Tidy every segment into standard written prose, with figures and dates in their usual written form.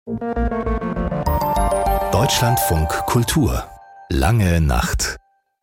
Deutschlandfunk Kultur. Lange Nacht.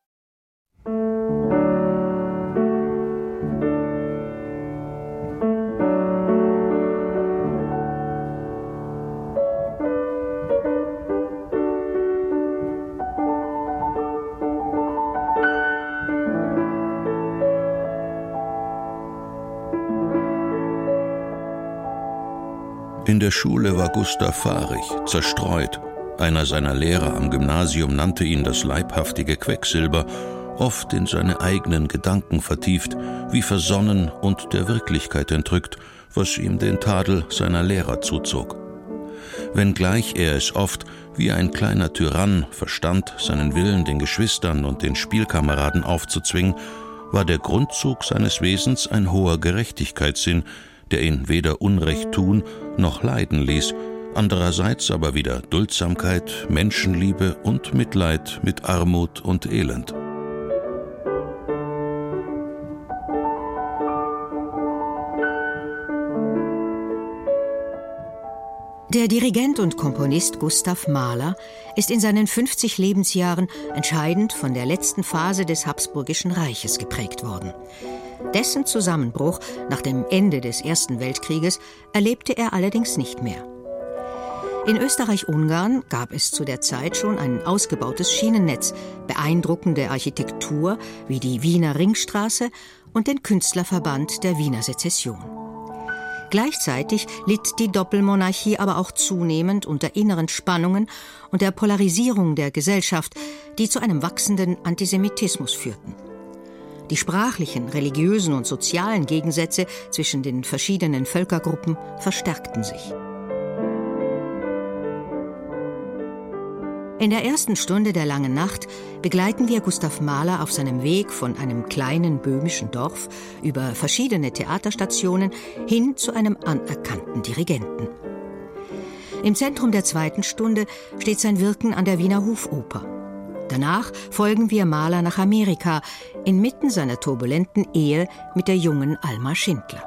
In der Schule war Gustav fahrig, zerstreut. Einer seiner Lehrer am Gymnasium nannte ihn das leibhaftige Quecksilber, oft in seine eigenen Gedanken vertieft, wie versonnen und der Wirklichkeit entrückt, was ihm den Tadel seiner Lehrer zuzog. Wenngleich er es oft, wie ein kleiner Tyrann, verstand, seinen Willen den Geschwistern und den Spielkameraden aufzuzwingen, war der Grundzug seines Wesens ein hoher Gerechtigkeitssinn, der ihn weder Unrecht tun noch leiden ließ, andererseits aber wieder Duldsamkeit, Menschenliebe und Mitleid mit Armut und Elend. Der Dirigent und Komponist Gustav Mahler ist in seinen 50 Lebensjahren entscheidend von der letzten Phase des Habsburgischen Reiches geprägt worden. Dessen Zusammenbruch nach dem Ende des Ersten Weltkrieges erlebte er allerdings nicht mehr. In Österreich-Ungarn gab es zu der Zeit schon ein ausgebautes Schienennetz, beeindruckende Architektur wie die Wiener Ringstraße und den Künstlerverband der Wiener Sezession. Gleichzeitig litt die Doppelmonarchie aber auch zunehmend unter inneren Spannungen und der Polarisierung der Gesellschaft, die zu einem wachsenden Antisemitismus führten. Die sprachlichen, religiösen und sozialen Gegensätze zwischen den verschiedenen Völkergruppen verstärkten sich. In der ersten Stunde der Langen Nacht begleiten wir Gustav Mahler auf seinem Weg von einem kleinen böhmischen Dorf über verschiedene Theaterstationen hin zu einem anerkannten Dirigenten. Im Zentrum der zweiten Stunde steht sein Wirken an der Wiener Hofoper. Danach folgen wir Mahler nach Amerika, inmitten seiner turbulenten Ehe mit der jungen Alma Schindler.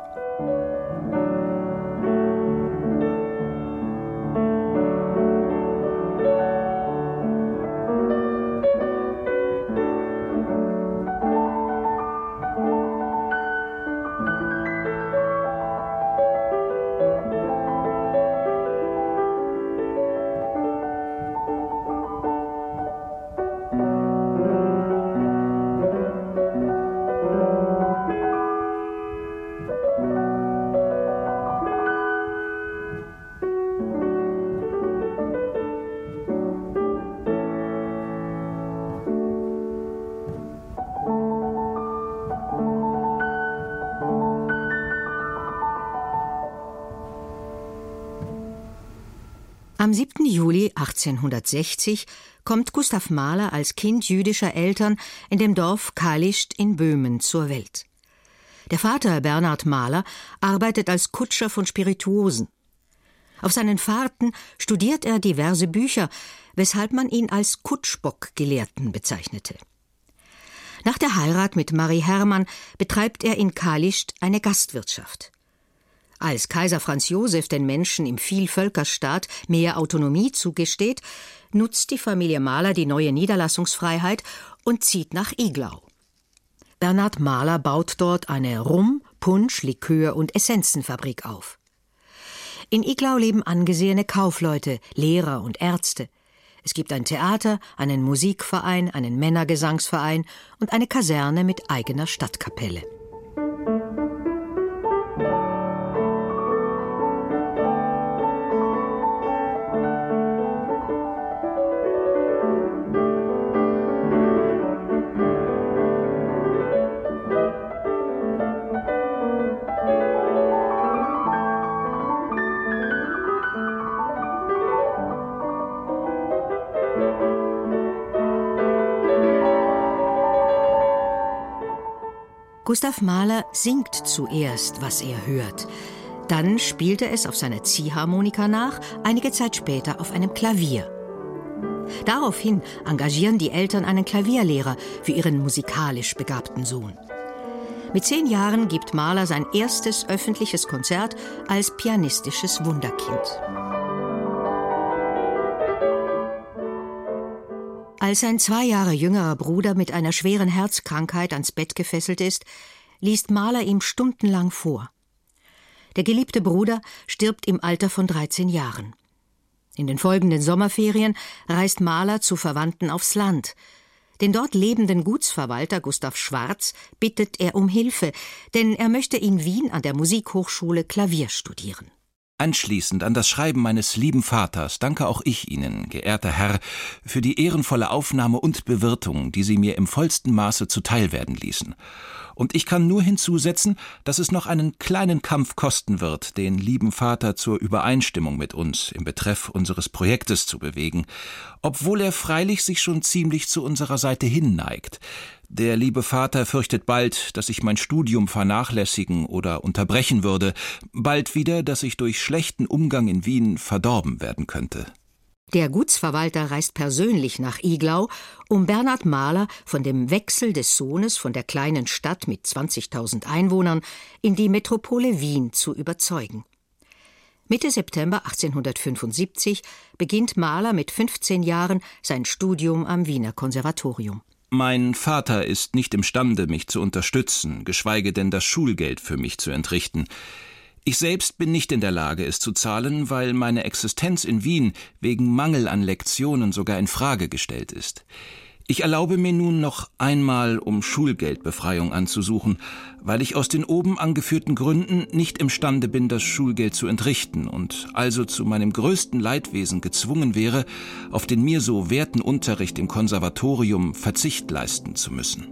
Am 7. Juli 1860 kommt Gustav Mahler als Kind jüdischer Eltern in dem Dorf Kalischt in Böhmen zur Welt. Der Vater Bernhard Mahler arbeitet als Kutscher von Spirituosen. Auf seinen Fahrten studiert er diverse Bücher, weshalb man ihn als Kutschbock-Gelehrten bezeichnete. Nach der Heirat mit Marie Hermann betreibt er in Kalischt eine Gastwirtschaft. Als Kaiser Franz Josef den Menschen im Vielvölkerstaat mehr Autonomie zugesteht, nutzt die Familie Mahler die neue Niederlassungsfreiheit und zieht nach Iglau. Bernhard Mahler baut dort eine Rum-, Punsch-, Likör- und Essenzenfabrik auf. In Iglau leben angesehene Kaufleute, Lehrer und Ärzte. Es gibt ein Theater, einen Musikverein, einen Männergesangsverein und eine Kaserne mit eigener Stadtkapelle. Gustav Mahler singt zuerst, was er hört. Dann spielt er es auf seiner Ziehharmonika nach, einige Zeit später auf einem Klavier. Daraufhin engagieren die Eltern einen Klavierlehrer für ihren musikalisch begabten Sohn. Mit 10 Jahren gibt Mahler sein erstes öffentliches Konzert als pianistisches Wunderkind. Als sein 2 Jahre jüngerer Bruder mit einer schweren Herzkrankheit ans Bett gefesselt ist, liest Mahler ihm stundenlang vor. Der geliebte Bruder stirbt im Alter von 13 Jahren. In den folgenden Sommerferien reist Mahler zu Verwandten aufs Land. Den dort lebenden Gutsverwalter Gustav Schwarz bittet er um Hilfe, denn er möchte in Wien an der Musikhochschule Klavier studieren. Anschließend an das Schreiben meines lieben Vaters danke auch ich Ihnen, geehrter Herr, für die ehrenvolle Aufnahme und Bewirtung, die Sie mir im vollsten Maße zuteil werden ließen. Und ich kann nur hinzusetzen, dass es noch einen kleinen Kampf kosten wird, den lieben Vater zur Übereinstimmung mit uns im Betreff unseres Projektes zu bewegen, obwohl er freilich sich schon ziemlich zu unserer Seite hinneigt. Der liebe Vater fürchtet bald, dass ich mein Studium vernachlässigen oder unterbrechen würde, bald wieder, dass ich durch schlechten Umgang in Wien verdorben werden könnte. Der Gutsverwalter reist persönlich nach Iglau, um Bernhard Mahler von dem Wechsel des Sohnes von der kleinen Stadt mit 20.000 Einwohnern in die Metropole Wien zu überzeugen. Mitte September 1875 beginnt Mahler mit 15 Jahren sein Studium am Wiener Konservatorium. Mein Vater ist nicht imstande, mich zu unterstützen, geschweige denn das Schulgeld für mich zu entrichten. Ich selbst bin nicht in der Lage, es zu zahlen, weil meine Existenz in Wien wegen Mangel an Lektionen sogar in Frage gestellt ist. Ich erlaube mir nun noch einmal, um Schulgeldbefreiung anzusuchen, weil ich aus den oben angeführten Gründen nicht imstande bin, das Schulgeld zu entrichten und also zu meinem größten Leidwesen gezwungen wäre, auf den mir so werten Unterricht im Konservatorium Verzicht leisten zu müssen.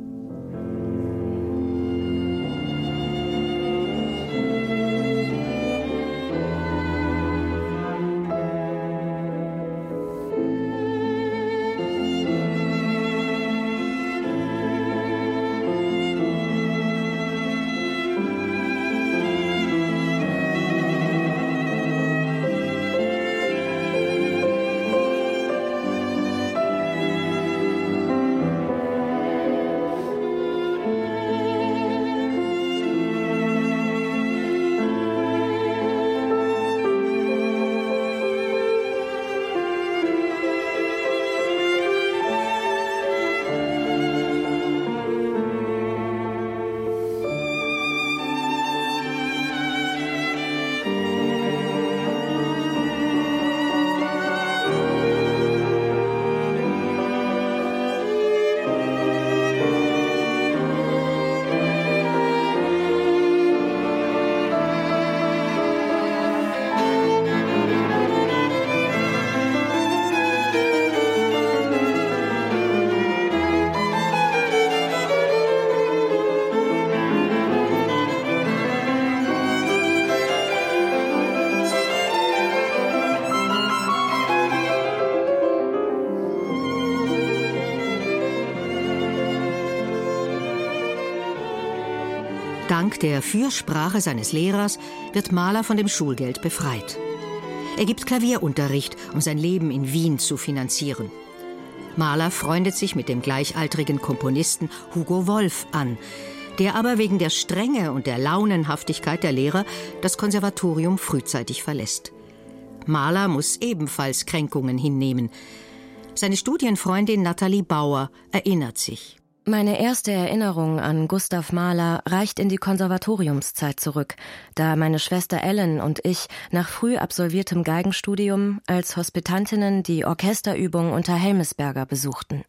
Dank der Fürsprache seines Lehrers wird Mahler von dem Schulgeld befreit. Er gibt Klavierunterricht, um sein Leben in Wien zu finanzieren. Mahler freundet sich mit dem gleichaltrigen Komponisten Hugo Wolf an, der aber wegen der Strenge und der Launenhaftigkeit der Lehrer das Konservatorium frühzeitig verlässt. Mahler muss ebenfalls Kränkungen hinnehmen. Seine Studienfreundin Nathalie Bauer erinnert sich. Meine erste Erinnerung an Gustav Mahler reicht in die Konservatoriumszeit zurück, da meine Schwester Ellen und ich nach früh absolviertem Geigenstudium als Hospitantinnen die Orchesterübung unter Helmesberger besuchten.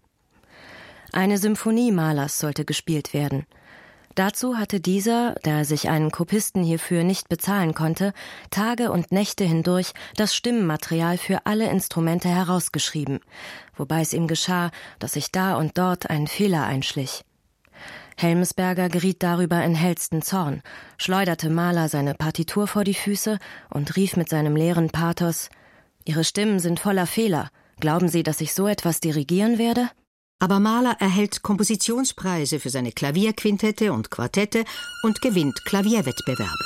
Eine Symphonie Mahlers sollte gespielt werden. Dazu hatte dieser, da er sich einen Kopisten hierfür nicht bezahlen konnte, Tage und Nächte hindurch das Stimmenmaterial für alle Instrumente herausgeschrieben, wobei es ihm geschah, dass sich da und dort ein Fehler einschlich. Helmesberger geriet darüber in hellsten Zorn, schleuderte Mahler seine Partitur vor die Füße und rief mit seinem leeren Pathos: »Ihre Stimmen sind voller Fehler. Glauben Sie, dass ich so etwas dirigieren werde?« Aber Mahler erhält Kompositionspreise für seine Klavierquintette und Quartette und gewinnt Klavierwettbewerbe.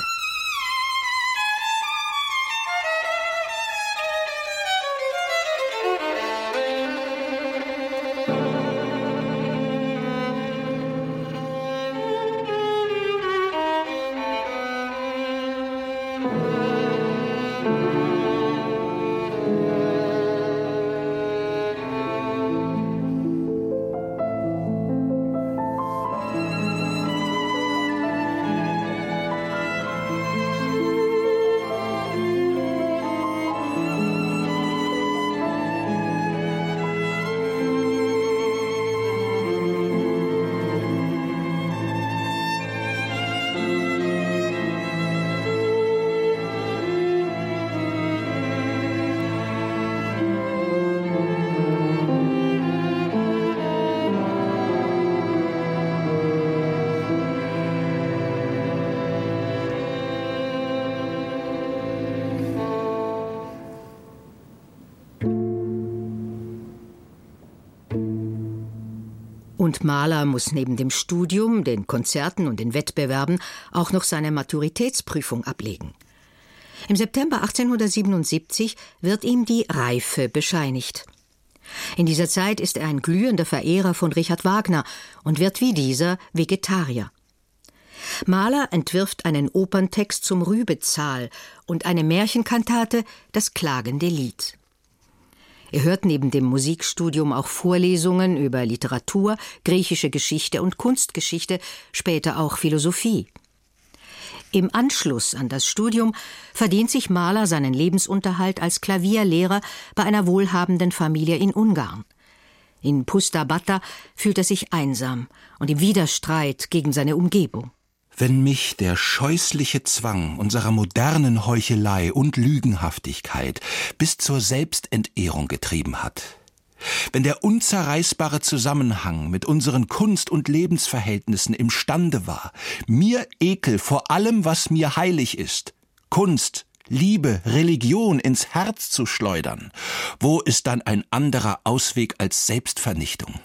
Und Mahler muss neben dem Studium, den Konzerten und den Wettbewerben auch noch seine Maturitätsprüfung ablegen. Im September 1877 wird ihm die Reife bescheinigt. In dieser Zeit ist er ein glühender Verehrer von Richard Wagner und wird wie dieser Vegetarier. Mahler entwirft einen Operntext zum Rübezahl und eine Märchenkantate, das klagende Lied. Er hört neben dem Musikstudium auch Vorlesungen über Literatur, griechische Geschichte und Kunstgeschichte, später auch Philosophie. Im Anschluss an das Studium verdient sich Mahler seinen Lebensunterhalt als Klavierlehrer bei einer wohlhabenden Familie in Ungarn. In Puszta Bata fühlt er sich einsam und im Widerstreit gegen seine Umgebung. Wenn mich der scheußliche Zwang unserer modernen Heuchelei und Lügenhaftigkeit bis zur Selbstentehrung getrieben hat, wenn der unzerreißbare Zusammenhang mit unseren Kunst- und Lebensverhältnissen imstande war, mir Ekel vor allem, was mir heilig ist, Kunst, Liebe, Religion ins Herz zu schleudern, wo ist dann ein anderer Ausweg als Selbstvernichtung?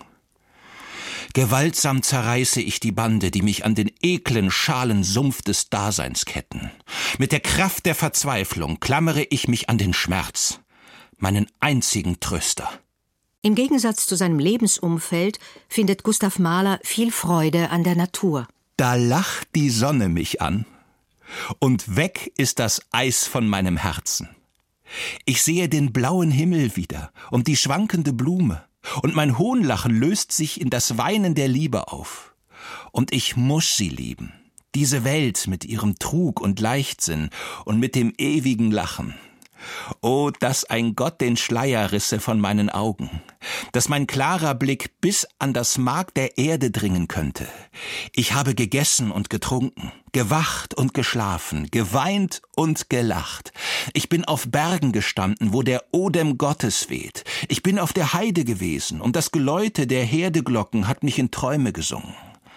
Gewaltsam zerreiße ich die Bande, die mich an den eklen, schalen Sumpf des Daseins ketten. Mit der Kraft der Verzweiflung klammere ich mich an den Schmerz, meinen einzigen Tröster. Im Gegensatz zu seinem Lebensumfeld findet Gustav Mahler viel Freude an der Natur. Da lacht die Sonne mich an, und weg ist das Eis von meinem Herzen. Ich sehe den blauen Himmel wieder und die schwankende Blume, und mein Hohnlachen löst sich in das Weinen der Liebe auf. Und ich muss sie lieben, diese Welt mit ihrem Trug und Leichtsinn und mit dem ewigen Lachen. Oh, dass ein Gott den Schleier risse von meinen Augen, dass mein klarer Blick bis an das Mark der Erde dringen könnte. Ich habe gegessen und getrunken, gewacht und geschlafen, geweint und gelacht. Ich bin auf Bergen gestanden, wo der Odem Gottes weht. Ich bin auf der Heide gewesen, und das Geläute der Herdeglocken hat mich in Träume gesungen.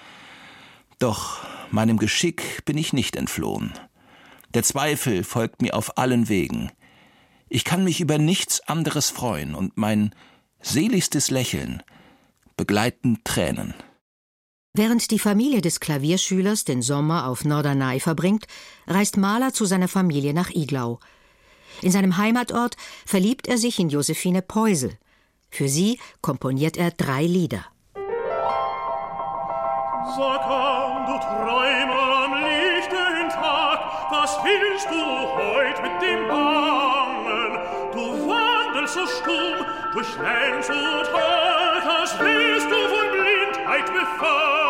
Doch meinem Geschick bin ich nicht entflohen. Der Zweifel folgt mir auf allen Wegen. Ich kann mich über nichts anderes freuen, und mein seligstes Lächeln begleiten Tränen. Während die Familie des Klavierschülers den Sommer auf Norderney verbringt, reist Mahler zu seiner Familie nach Iglau. In seinem Heimatort verliebt er sich in Josephine Peusel. Für sie komponiert er 3 Lieder. So komm, du Träumer am lichten Tag, was willst du heut mit dem Bangen? Du wandelst so stumm durch Lenz und Tal, als wärst du von Blindheit befangen.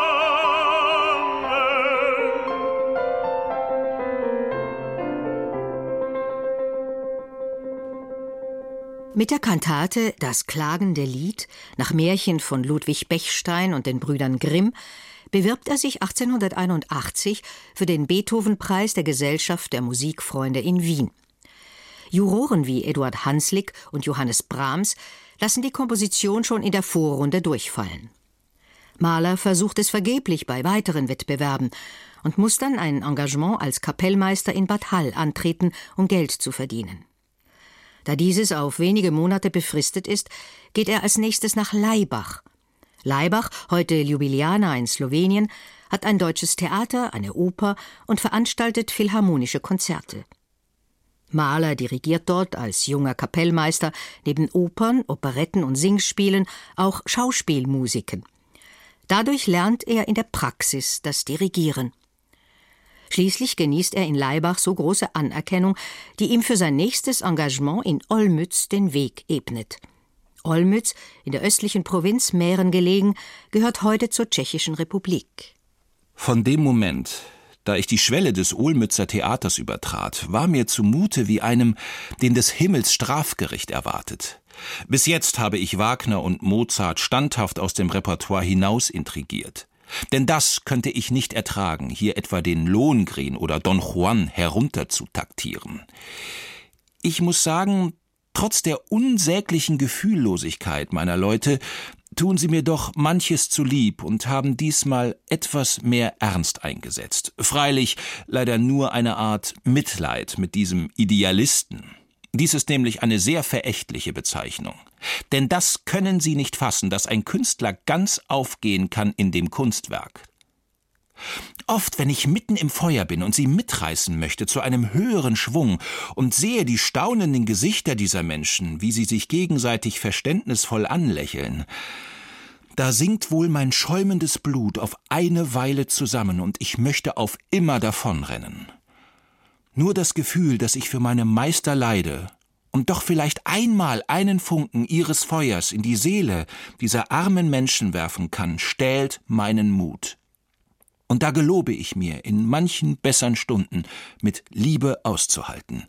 Mit der Kantate »Das klagende Lied« nach Märchen von Ludwig Bechstein und den Brüdern Grimm bewirbt er sich 1881 für den Beethoven-Preis der Gesellschaft der Musikfreunde in Wien. Juroren wie Eduard Hanslick und Johannes Brahms lassen die Komposition schon in der Vorrunde durchfallen. Mahler versucht es vergeblich bei weiteren Wettbewerben und muss dann ein Engagement als Kapellmeister in Bad Hall antreten, um Geld zu verdienen. Da dieses auf wenige Monate befristet ist, geht er als nächstes nach Laibach. Laibach, heute Ljubljana in Slowenien, hat ein deutsches Theater, eine Oper und veranstaltet philharmonische Konzerte. Mahler dirigiert dort als junger Kapellmeister neben Opern, Operetten und Singspielen auch Schauspielmusiken. Dadurch lernt er in der Praxis das Dirigieren. Schließlich genießt er in Laibach so große Anerkennung, die ihm für sein nächstes Engagement in Olmütz den Weg ebnet. Olmütz, in der östlichen Provinz Mähren gelegen, gehört heute zur Tschechischen Republik. Von dem Moment, da ich die Schwelle des Olmützer Theaters übertrat, war mir zumute wie einem, den des Himmels Strafgericht erwartet. Bis jetzt habe ich Wagner und Mozart standhaft aus dem Repertoire hinaus intrigiert. Denn das könnte ich nicht ertragen, hier etwa den Lohengrin oder Don Juan herunter zu taktieren. Ich muss sagen, trotz der unsäglichen Gefühllosigkeit meiner Leute tun sie mir doch manches zulieb und haben diesmal etwas mehr Ernst eingesetzt. Freilich leider nur eine Art Mitleid mit diesem Idealisten. Dies ist nämlich eine sehr verächtliche Bezeichnung. Denn das können Sie nicht fassen, dass ein Künstler ganz aufgehen kann in dem Kunstwerk. Oft, wenn ich mitten im Feuer bin und Sie mitreißen möchte zu einem höheren Schwung und sehe die staunenden Gesichter dieser Menschen, wie sie sich gegenseitig verständnisvoll anlächeln, da sinkt wohl mein schäumendes Blut auf eine Weile zusammen und ich möchte auf immer davonrennen. Nur das Gefühl, dass ich für meine Meister leide und doch vielleicht einmal einen Funken ihres Feuers in die Seele dieser armen Menschen werfen kann, stählt meinen Mut. Und da gelobe ich mir, in manchen bessern Stunden mit Liebe auszuhalten,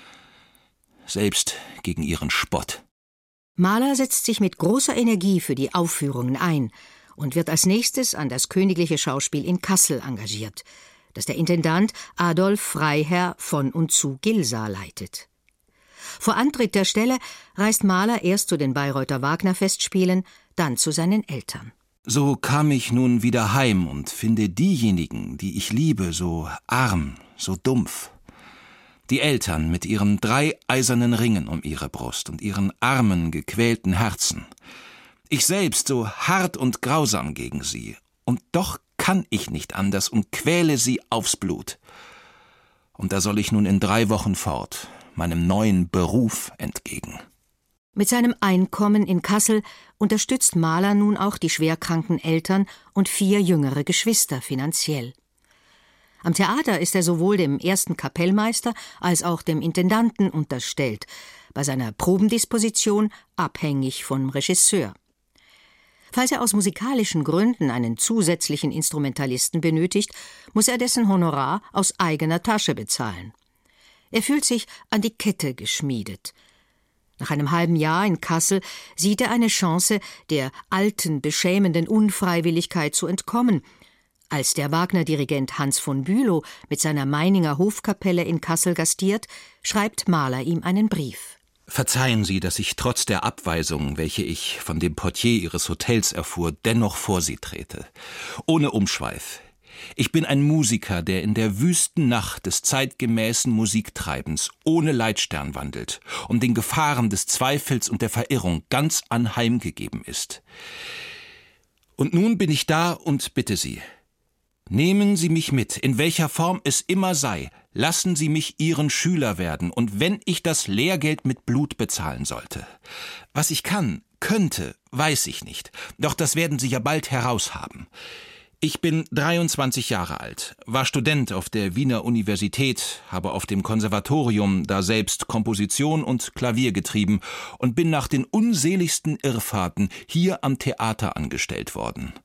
selbst gegen ihren Spott. Mahler setzt sich mit großer Energie für die Aufführungen ein und wird als nächstes an das Königliche Schauspiel in Kassel engagiert, das der Intendant Adolf Freiherr von und zu Gilsa leitet. Vor Antritt der Stelle reist Mahler erst zu den Bayreuther Wagner-Festspielen, dann zu seinen Eltern. So kam ich nun wieder heim und finde diejenigen, die ich liebe, so arm, so dumpf. Die Eltern mit ihren 3 eisernen Ringen um ihre Brust und ihren armen, gequälten Herzen. Ich selbst so hart und grausam gegen sie. Und doch kann ich nicht anders und quäle sie aufs Blut. Und da soll ich nun in 3 Wochen fort, meinem neuen Beruf entgegen. Mit seinem Einkommen in Kassel unterstützt Mahler nun auch die schwerkranken Eltern und 4 jüngere Geschwister finanziell. Am Theater ist er sowohl dem ersten Kapellmeister als auch dem Intendanten unterstellt, bei seiner Probendisposition abhängig vom Regisseur. Falls er aus musikalischen Gründen einen zusätzlichen Instrumentalisten benötigt, muss er dessen Honorar aus eigener Tasche bezahlen. Er fühlt sich an die Kette geschmiedet. Nach einem halben Jahr in Kassel sieht er eine Chance, der alten, beschämenden Unfreiwilligkeit zu entkommen. Als der Wagner-Dirigent Hans von Bülow mit seiner Meininger Hofkapelle in Kassel gastiert, schreibt Mahler ihm einen Brief. Verzeihen Sie, dass ich trotz der Abweisung, welche ich von dem Portier Ihres Hotels erfuhr, dennoch vor Sie trete. Ohne Umschweif. Ich bin ein Musiker, der in der wüsten Nacht des zeitgemäßen Musiktreibens ohne Leitstern wandelt und den Gefahren des Zweifels und der Verirrung ganz anheimgegeben ist. Und nun bin ich da und bitte Sie, nehmen Sie mich mit, in welcher Form es immer sei, lassen Sie mich Ihren Schüler werden, und wenn ich das Lehrgeld mit Blut bezahlen sollte. Was ich könnte, weiß ich nicht, doch das werden Sie ja bald heraushaben. Ich bin 23 Jahre alt, war Student auf der Wiener Universität, habe auf dem Konservatorium daselbst Komposition und Klavier getrieben und bin nach den unseligsten Irrfahrten hier am Theater angestellt worden.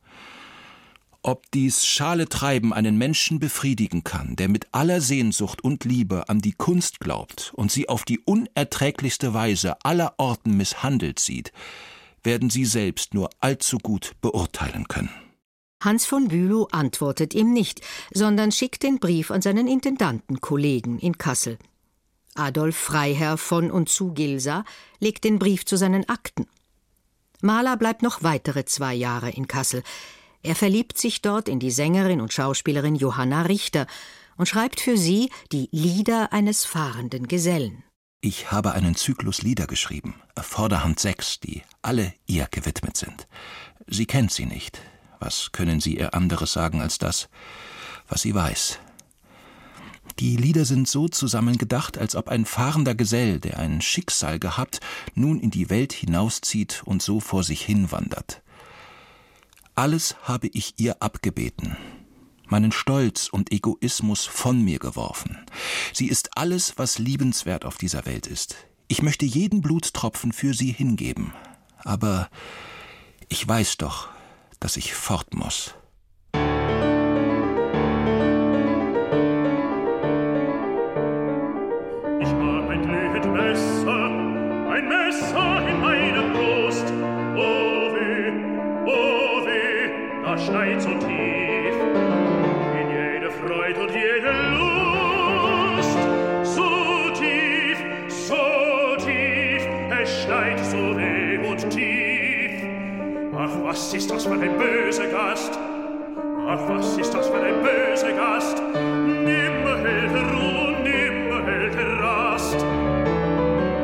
Ob dies schale Treiben einen Menschen befriedigen kann, der mit aller Sehnsucht und Liebe an die Kunst glaubt und sie auf die unerträglichste Weise allerorten misshandelt sieht, werden Sie selbst nur allzu gut beurteilen können. Hans von Bülow antwortet ihm nicht, sondern schickt den Brief an seinen Intendantenkollegen in Kassel. Adolf Freiherr von und zu Gilsa legt den Brief zu seinen Akten. Mahler bleibt noch weitere 2 Jahre in Kassel. Er verliebt sich dort in die Sängerin und Schauspielerin Johanna Richter und schreibt für sie die Lieder eines fahrenden Gesellen. Ich habe einen Zyklus Lieder geschrieben, vorderhand 6, die alle ihr gewidmet sind. Sie kennt sie nicht. Was können Sie ihr anderes sagen als das, was sie weiß? Die Lieder sind so zusammengedacht, als ob ein fahrender Gesell, der ein Schicksal gehabt, nun in die Welt hinauszieht und so vor sich hinwandert. Alles habe ich ihr abgebeten, meinen Stolz und Egoismus von mir geworfen. Sie ist alles, was liebenswert auf dieser Welt ist. Ich möchte jeden Blutstropfen für sie hingeben. Aber ich weiß doch, dass ich fort muss. Ich hab ein glühend Messer in meiner Brust. Oh weh, das schneit so tief in jede Freude und jede Lust. So tief, es schneit so weh und tief. Ach, was ist das für ein böser Gast? Ach, was ist das für ein böser Gast? Nimmer hält Ruhe, nimmer hält Rast.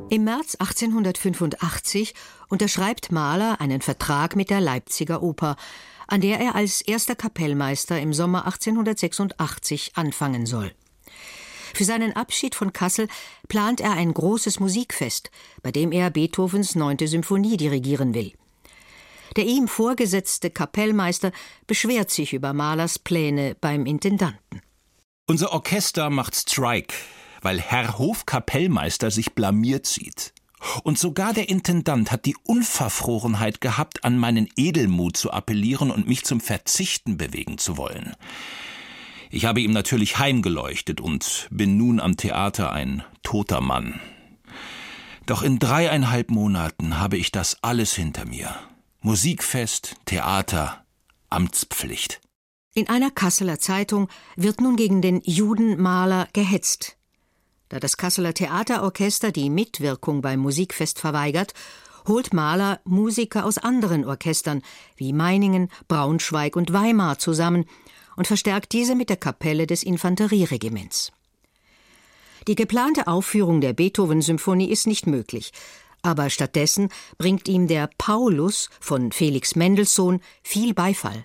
Im März 1885 unterschreibt Mahler einen Vertrag mit der Leipziger Oper, an der er als erster Kapellmeister im Sommer 1886 anfangen soll. Für seinen Abschied von Kassel plant er ein großes Musikfest, bei dem er Beethovens 9. Symphonie dirigieren will. Der ihm vorgesetzte Kapellmeister beschwert sich über Mahlers Pläne beim Intendanten. Unser Orchester macht Strike, weil Herr Hofkapellmeister sich blamiert sieht. Und sogar der Intendant hat die Unverfrorenheit gehabt, an meinen Edelmut zu appellieren und mich zum Verzichten bewegen zu wollen. Ich habe ihm natürlich heimgeleuchtet und bin nun am Theater ein toter Mann. Doch in 3,5 Monaten habe ich das alles hinter mir. Musikfest, Theater, Amtspflicht. In einer Kasseler Zeitung wird nun gegen den Juden Mahler gehetzt. Da das Kasseler Theaterorchester die Mitwirkung beim Musikfest verweigert, holt Mahler Musiker aus anderen Orchestern wie Meiningen, Braunschweig und Weimar zusammen und verstärkt diese mit der Kapelle des Infanterieregiments. Die geplante Aufführung der Beethoven-Symphonie ist nicht möglich, aber stattdessen bringt ihm der Paulus von Felix Mendelssohn viel Beifall.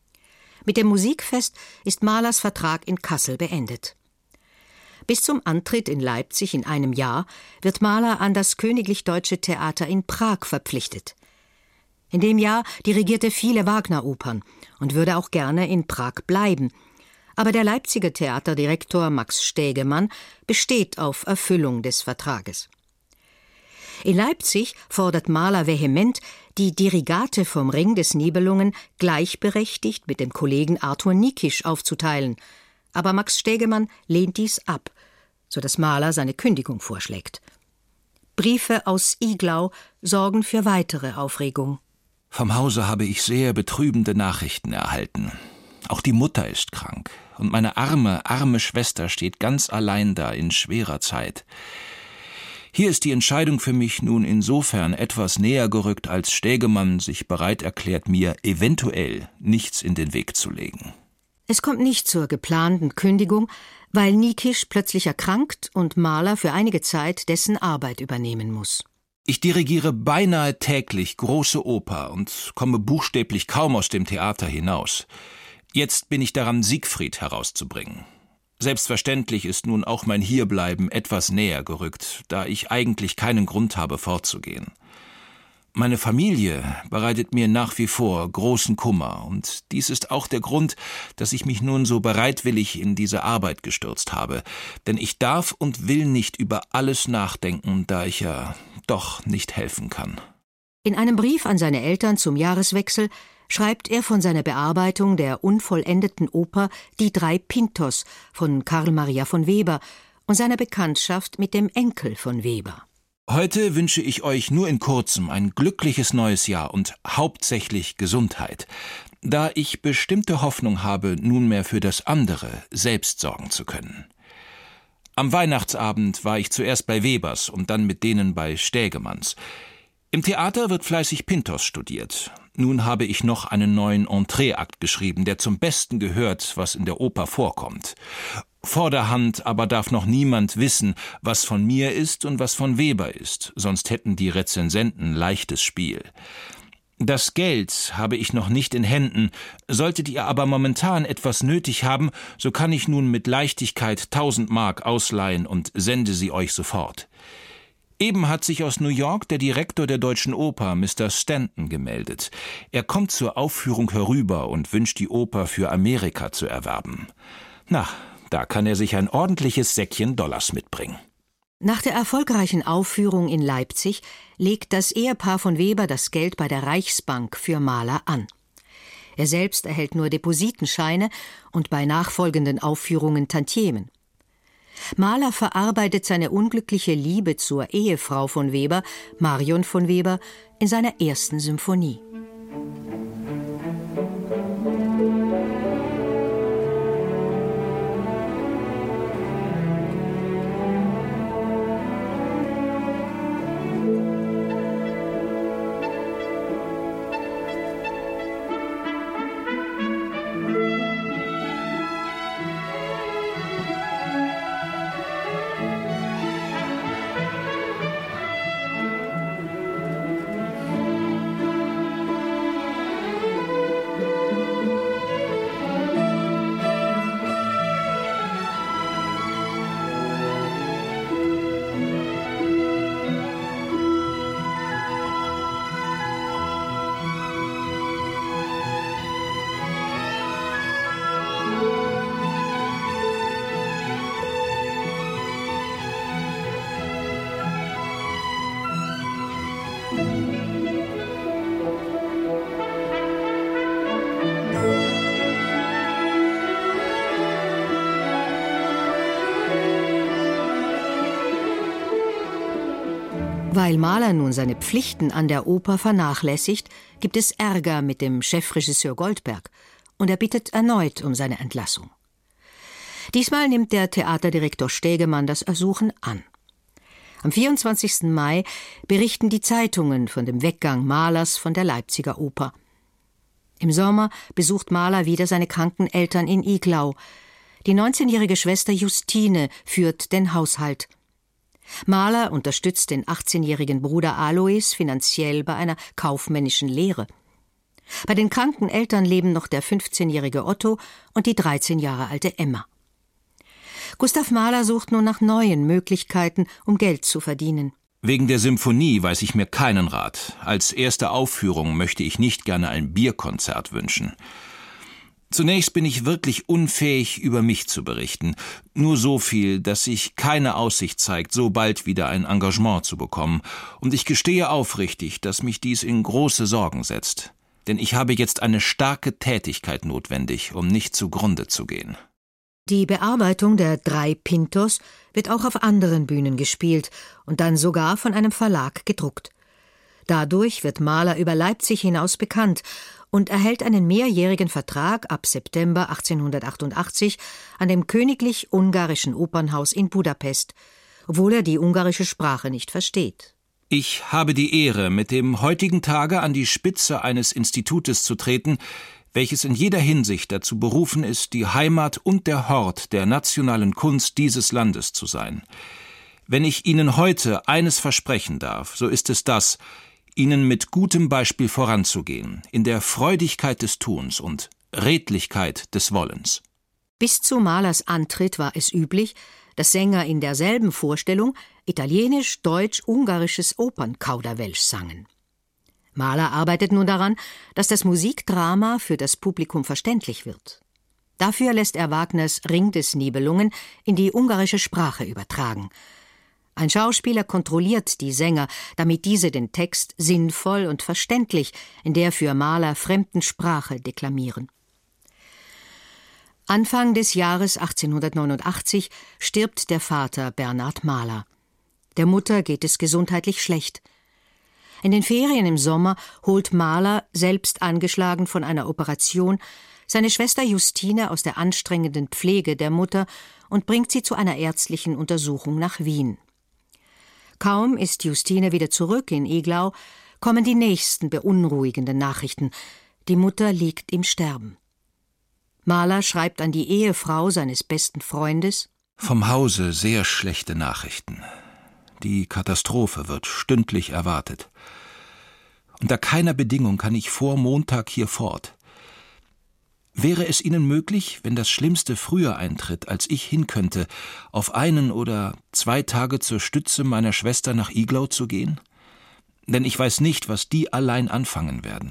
Mit dem Musikfest ist Mahlers Vertrag in Kassel beendet. Bis zum Antritt in Leipzig in einem Jahr wird Mahler an das Königlich Deutsche Theater in Prag verpflichtet. In dem Jahr dirigiert er viele Wagner-Opern und würde auch gerne in Prag bleiben. Aber der Leipziger Theaterdirektor Max Stägemann besteht auf Erfüllung des Vertrages. In Leipzig fordert Mahler vehement, die Dirigate vom Ring des Nibelungen gleichberechtigt mit dem Kollegen Arthur Nikisch aufzuteilen. Aber Max Stägemann lehnt dies ab, sodass Mahler seine Kündigung vorschlägt. Briefe aus Iglau sorgen für weitere Aufregung. Vom Hause habe ich sehr betrübende Nachrichten erhalten. Auch die Mutter ist krank und meine arme Schwester steht ganz allein da in schwerer Zeit. Hier ist die Entscheidung für mich nun insofern etwas näher gerückt, als Stägemann sich bereit erklärt, mir eventuell nichts in den Weg zu legen. Es kommt nicht zur geplanten Kündigung, weil Nikisch plötzlich erkrankt und Mahler für einige Zeit dessen Arbeit übernehmen muss. Ich dirigiere beinahe täglich große Oper und komme buchstäblich kaum aus dem Theater hinaus. Jetzt bin ich daran, Siegfried herauszubringen. Selbstverständlich ist nun auch mein Hierbleiben etwas näher gerückt, da ich eigentlich keinen Grund habe, fortzugehen. Meine Familie bereitet mir nach wie vor großen Kummer, und dies ist auch der Grund, dass ich mich nun so bereitwillig in diese Arbeit gestürzt habe, denn ich darf und will nicht über alles nachdenken, da ich ja doch nicht helfen kann. In einem Brief an seine Eltern zum Jahreswechsel schreibt er von seiner Bearbeitung der unvollendeten Oper Die 3 Pintos von Karl Maria von Weber und seiner Bekanntschaft mit dem Enkel von Weber. Heute wünsche ich euch nur in kurzem ein glückliches neues Jahr und hauptsächlich Gesundheit, da ich bestimmte Hoffnung habe, nunmehr für das andere selbst sorgen zu können. Am Weihnachtsabend war ich zuerst bei Webers und dann mit denen bei Stägemanns. Im Theater wird fleißig Pintos studiert. Nun habe ich noch einen neuen Entreeakt geschrieben, der zum Besten gehört, was in der Oper vorkommt. Vorderhand aber darf noch niemand wissen, was von mir ist und was von Weber ist, sonst hätten die Rezensenten leichtes Spiel. Das Geld habe ich noch nicht in Händen, solltet ihr aber momentan etwas nötig haben, so kann ich nun mit Leichtigkeit 1000 Mark ausleihen und sende sie euch sofort. Eben hat sich aus New York der Direktor der Deutschen Oper, Mr. Stanton, gemeldet. Er kommt zur Aufführung herüber und wünscht die Oper für Amerika zu erwerben. Na, da kann er sich ein ordentliches Säckchen Dollars mitbringen. Nach der erfolgreichen Aufführung in Leipzig legt das Ehepaar von Weber das Geld bei der Reichsbank für Mahler an. Er selbst erhält nur Depositenscheine und bei nachfolgenden Aufführungen Tantiemen. Mahler verarbeitet seine unglückliche Liebe zur Ehefrau von Weber, Marion von Weber, in seiner ersten Symphonie. Weil Mahler nun seine Pflichten an der Oper vernachlässigt, gibt es Ärger mit dem Chefregisseur Goldberg und er bittet erneut um seine Entlassung. Diesmal nimmt der Theaterdirektor Stegemann das Ersuchen an. Am 24. Mai berichten die Zeitungen von dem Weggang Mahlers von der Leipziger Oper. Im Sommer besucht Mahler wieder seine kranken Eltern in Iglau. Die 19-jährige Schwester Justine führt den Haushalt. Mahler unterstützt den 18-jährigen Bruder Alois finanziell bei einer kaufmännischen Lehre. Bei den kranken Eltern leben noch der 15-jährige Otto und die 13 Jahre alte Emma. Gustav Mahler sucht nun nach neuen Möglichkeiten, um Geld zu verdienen. Wegen der Symphonie weiß ich mir keinen Rat. Als erste Aufführung möchte ich nicht gerne ein Bierkonzert wünschen. Zunächst bin ich wirklich unfähig, über mich zu berichten. Nur so viel, dass sich keine Aussicht zeigt, so bald wieder ein Engagement zu bekommen. Und ich gestehe aufrichtig, dass mich dies in große Sorgen setzt. Denn ich habe jetzt eine starke Tätigkeit notwendig, um nicht zugrunde zu gehen. Die Bearbeitung der 3 Pintos wird auch auf anderen Bühnen gespielt und dann sogar von einem Verlag gedruckt. Dadurch wird Mahler über Leipzig hinaus bekannt und erhält einen mehrjährigen Vertrag ab September 1888 an dem Königlich-Ungarischen Opernhaus in Budapest, obwohl er die ungarische Sprache nicht versteht. Ich habe die Ehre, mit dem heutigen Tage an die Spitze eines Institutes zu treten, welches in jeder Hinsicht dazu berufen ist, die Heimat und der Hort der nationalen Kunst dieses Landes zu sein. Wenn ich Ihnen heute eines versprechen darf, so ist es das, Ihnen mit gutem Beispiel voranzugehen, in der Freudigkeit des Tuns und Redlichkeit des Wollens. Bis zu Mahlers Antritt war es üblich, dass Sänger in derselben Vorstellung italienisch, deutsch, ungarisches Opernkauderwelsch sangen. Mahler arbeitet nun daran, dass das Musikdrama für das Publikum verständlich wird. Dafür lässt er Wagners Ring des Nibelungen in die ungarische Sprache übertragen. Ein Schauspieler kontrolliert die Sänger, damit diese den Text sinnvoll und verständlich in der für Mahler fremden Sprache deklamieren. Anfang des Jahres 1889 stirbt der Vater Bernhard Mahler. Der Mutter geht es gesundheitlich schlecht. In den Ferien im Sommer holt Mahler, selbst angeschlagen von einer Operation, seine Schwester Justine aus der anstrengenden Pflege der Mutter und bringt sie zu einer ärztlichen Untersuchung nach Wien. Kaum ist Justine wieder zurück in Iglau, kommen die nächsten beunruhigenden Nachrichten. Die Mutter liegt im Sterben. Mahler schreibt an die Ehefrau seines besten Freundes: Vom Hause sehr schlechte Nachrichten. Die Katastrophe wird stündlich erwartet. Unter keiner Bedingung kann ich vor Montag hier fort. Wäre es Ihnen möglich, wenn das Schlimmste früher eintritt, als ich hinkönnte, auf 1 oder 2 Tage zur Stütze meiner Schwester nach Iglau zu gehen? Denn ich weiß nicht, was die allein anfangen werden.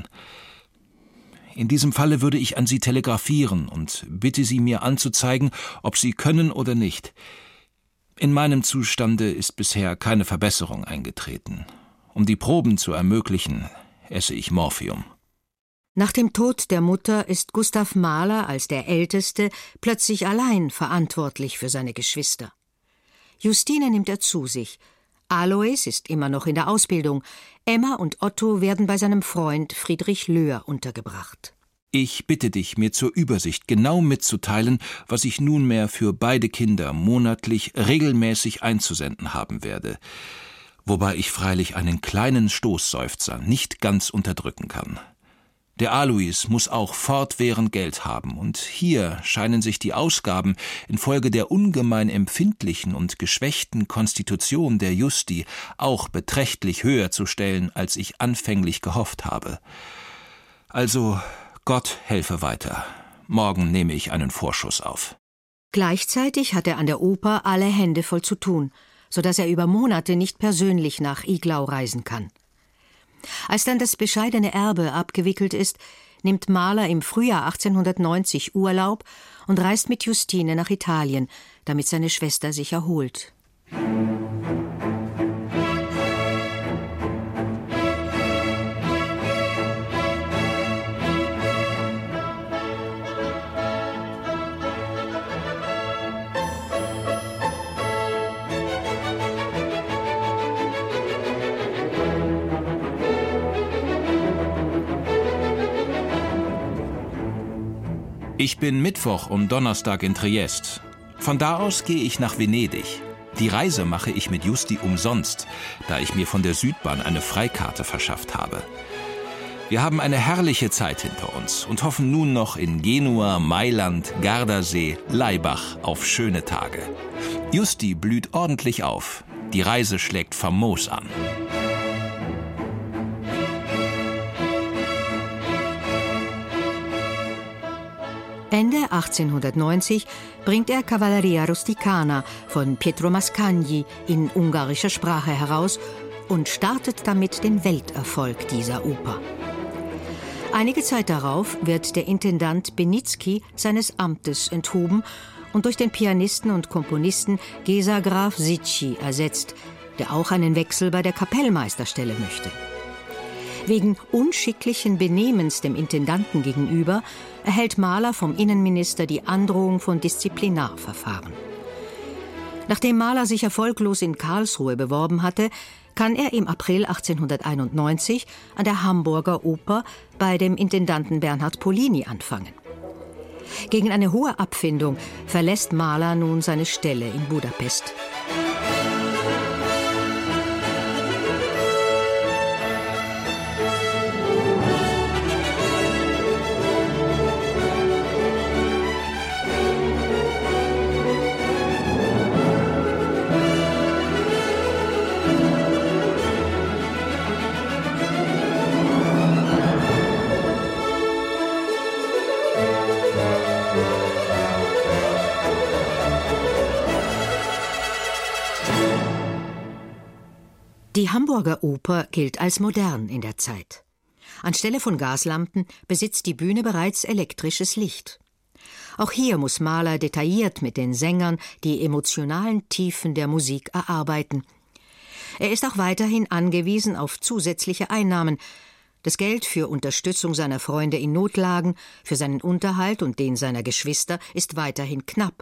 In diesem Falle würde ich an Sie telegrafieren und bitte Sie, mir anzuzeigen, ob Sie können oder nicht. In meinem Zustande ist bisher keine Verbesserung eingetreten. Um die Proben zu ermöglichen, esse ich Morphium. Nach dem Tod der Mutter ist Gustav Mahler als der Älteste plötzlich allein verantwortlich für seine Geschwister. Justine nimmt er zu sich. Alois ist immer noch in der Ausbildung. Emma und Otto werden bei seinem Freund Friedrich Löhr untergebracht. Ich bitte dich, mir zur Übersicht genau mitzuteilen, was ich nunmehr für beide Kinder monatlich regelmäßig einzusenden haben werde, wobei ich freilich einen kleinen Stoßseufzer nicht ganz unterdrücken kann. Der Alois muss auch fortwährend Geld haben, und hier scheinen sich die Ausgaben infolge der ungemein empfindlichen und geschwächten Konstitution der Justi auch beträchtlich höher zu stellen, als ich anfänglich gehofft habe. Also Gott helfe weiter. Morgen nehme ich einen Vorschuss auf. Gleichzeitig hat er an der Oper alle Hände voll zu tun, sodass er über Monate nicht persönlich nach Iglau reisen kann. Als dann das bescheidene Erbe abgewickelt ist, nimmt Mahler im Frühjahr 1890 Urlaub und reist mit Justine nach Italien, damit seine Schwester sich erholt. Ich bin Mittwoch und Donnerstag in Triest. Von da aus gehe ich nach Venedig. Die Reise mache ich mit Justi umsonst, da ich mir von der Südbahn eine Freikarte verschafft habe. Wir haben eine herrliche Zeit hinter uns und hoffen nun noch in Genua, Mailand, Gardasee, Laibach auf schöne Tage. Justi blüht ordentlich auf. Die Reise schlägt famos an. Ende 1890 bringt er Cavalleria Rusticana von Pietro Mascagni in ungarischer Sprache heraus und startet damit den Welterfolg dieser Oper. Einige Zeit darauf wird der Intendant Benitzky seines Amtes enthoben und durch den Pianisten und Komponisten Gesa Graf Zichy ersetzt, der auch einen Wechsel bei der Kapellmeisterstelle möchte. Wegen unschicklichen Benehmens dem Intendanten gegenüber erhält Mahler vom Innenminister die Androhung von Disziplinarverfahren. Nachdem Mahler sich erfolglos in Karlsruhe beworben hatte, kann er im April 1891 an der Hamburger Oper bei dem Intendanten Bernhard Polini anfangen. Gegen eine hohe Abfindung verlässt Mahler nun seine Stelle in Budapest. Die Hamburger Oper gilt als modern in der Zeit. Anstelle von Gaslampen besitzt die Bühne bereits elektrisches Licht. Auch hier muss Mahler detailliert mit den Sängern die emotionalen Tiefen der Musik erarbeiten. Er ist auch weiterhin angewiesen auf zusätzliche Einnahmen. Das Geld für Unterstützung seiner Freunde in Notlagen, für seinen Unterhalt und den seiner Geschwister ist weiterhin knapp.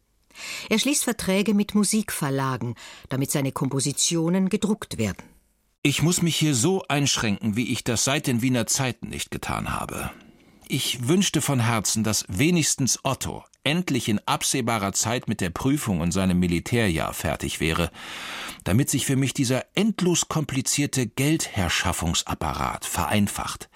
Er schließt Verträge mit Musikverlagen, damit seine Kompositionen gedruckt werden. Ich muss mich hier so einschränken, wie ich das seit den Wiener Zeiten nicht getan habe. Ich wünschte von Herzen, dass wenigstens Otto endlich in absehbarer Zeit mit der Prüfung und seinem Militärjahr fertig wäre, damit sich für mich dieser endlos komplizierte Geldherschaffungsapparat vereinfacht.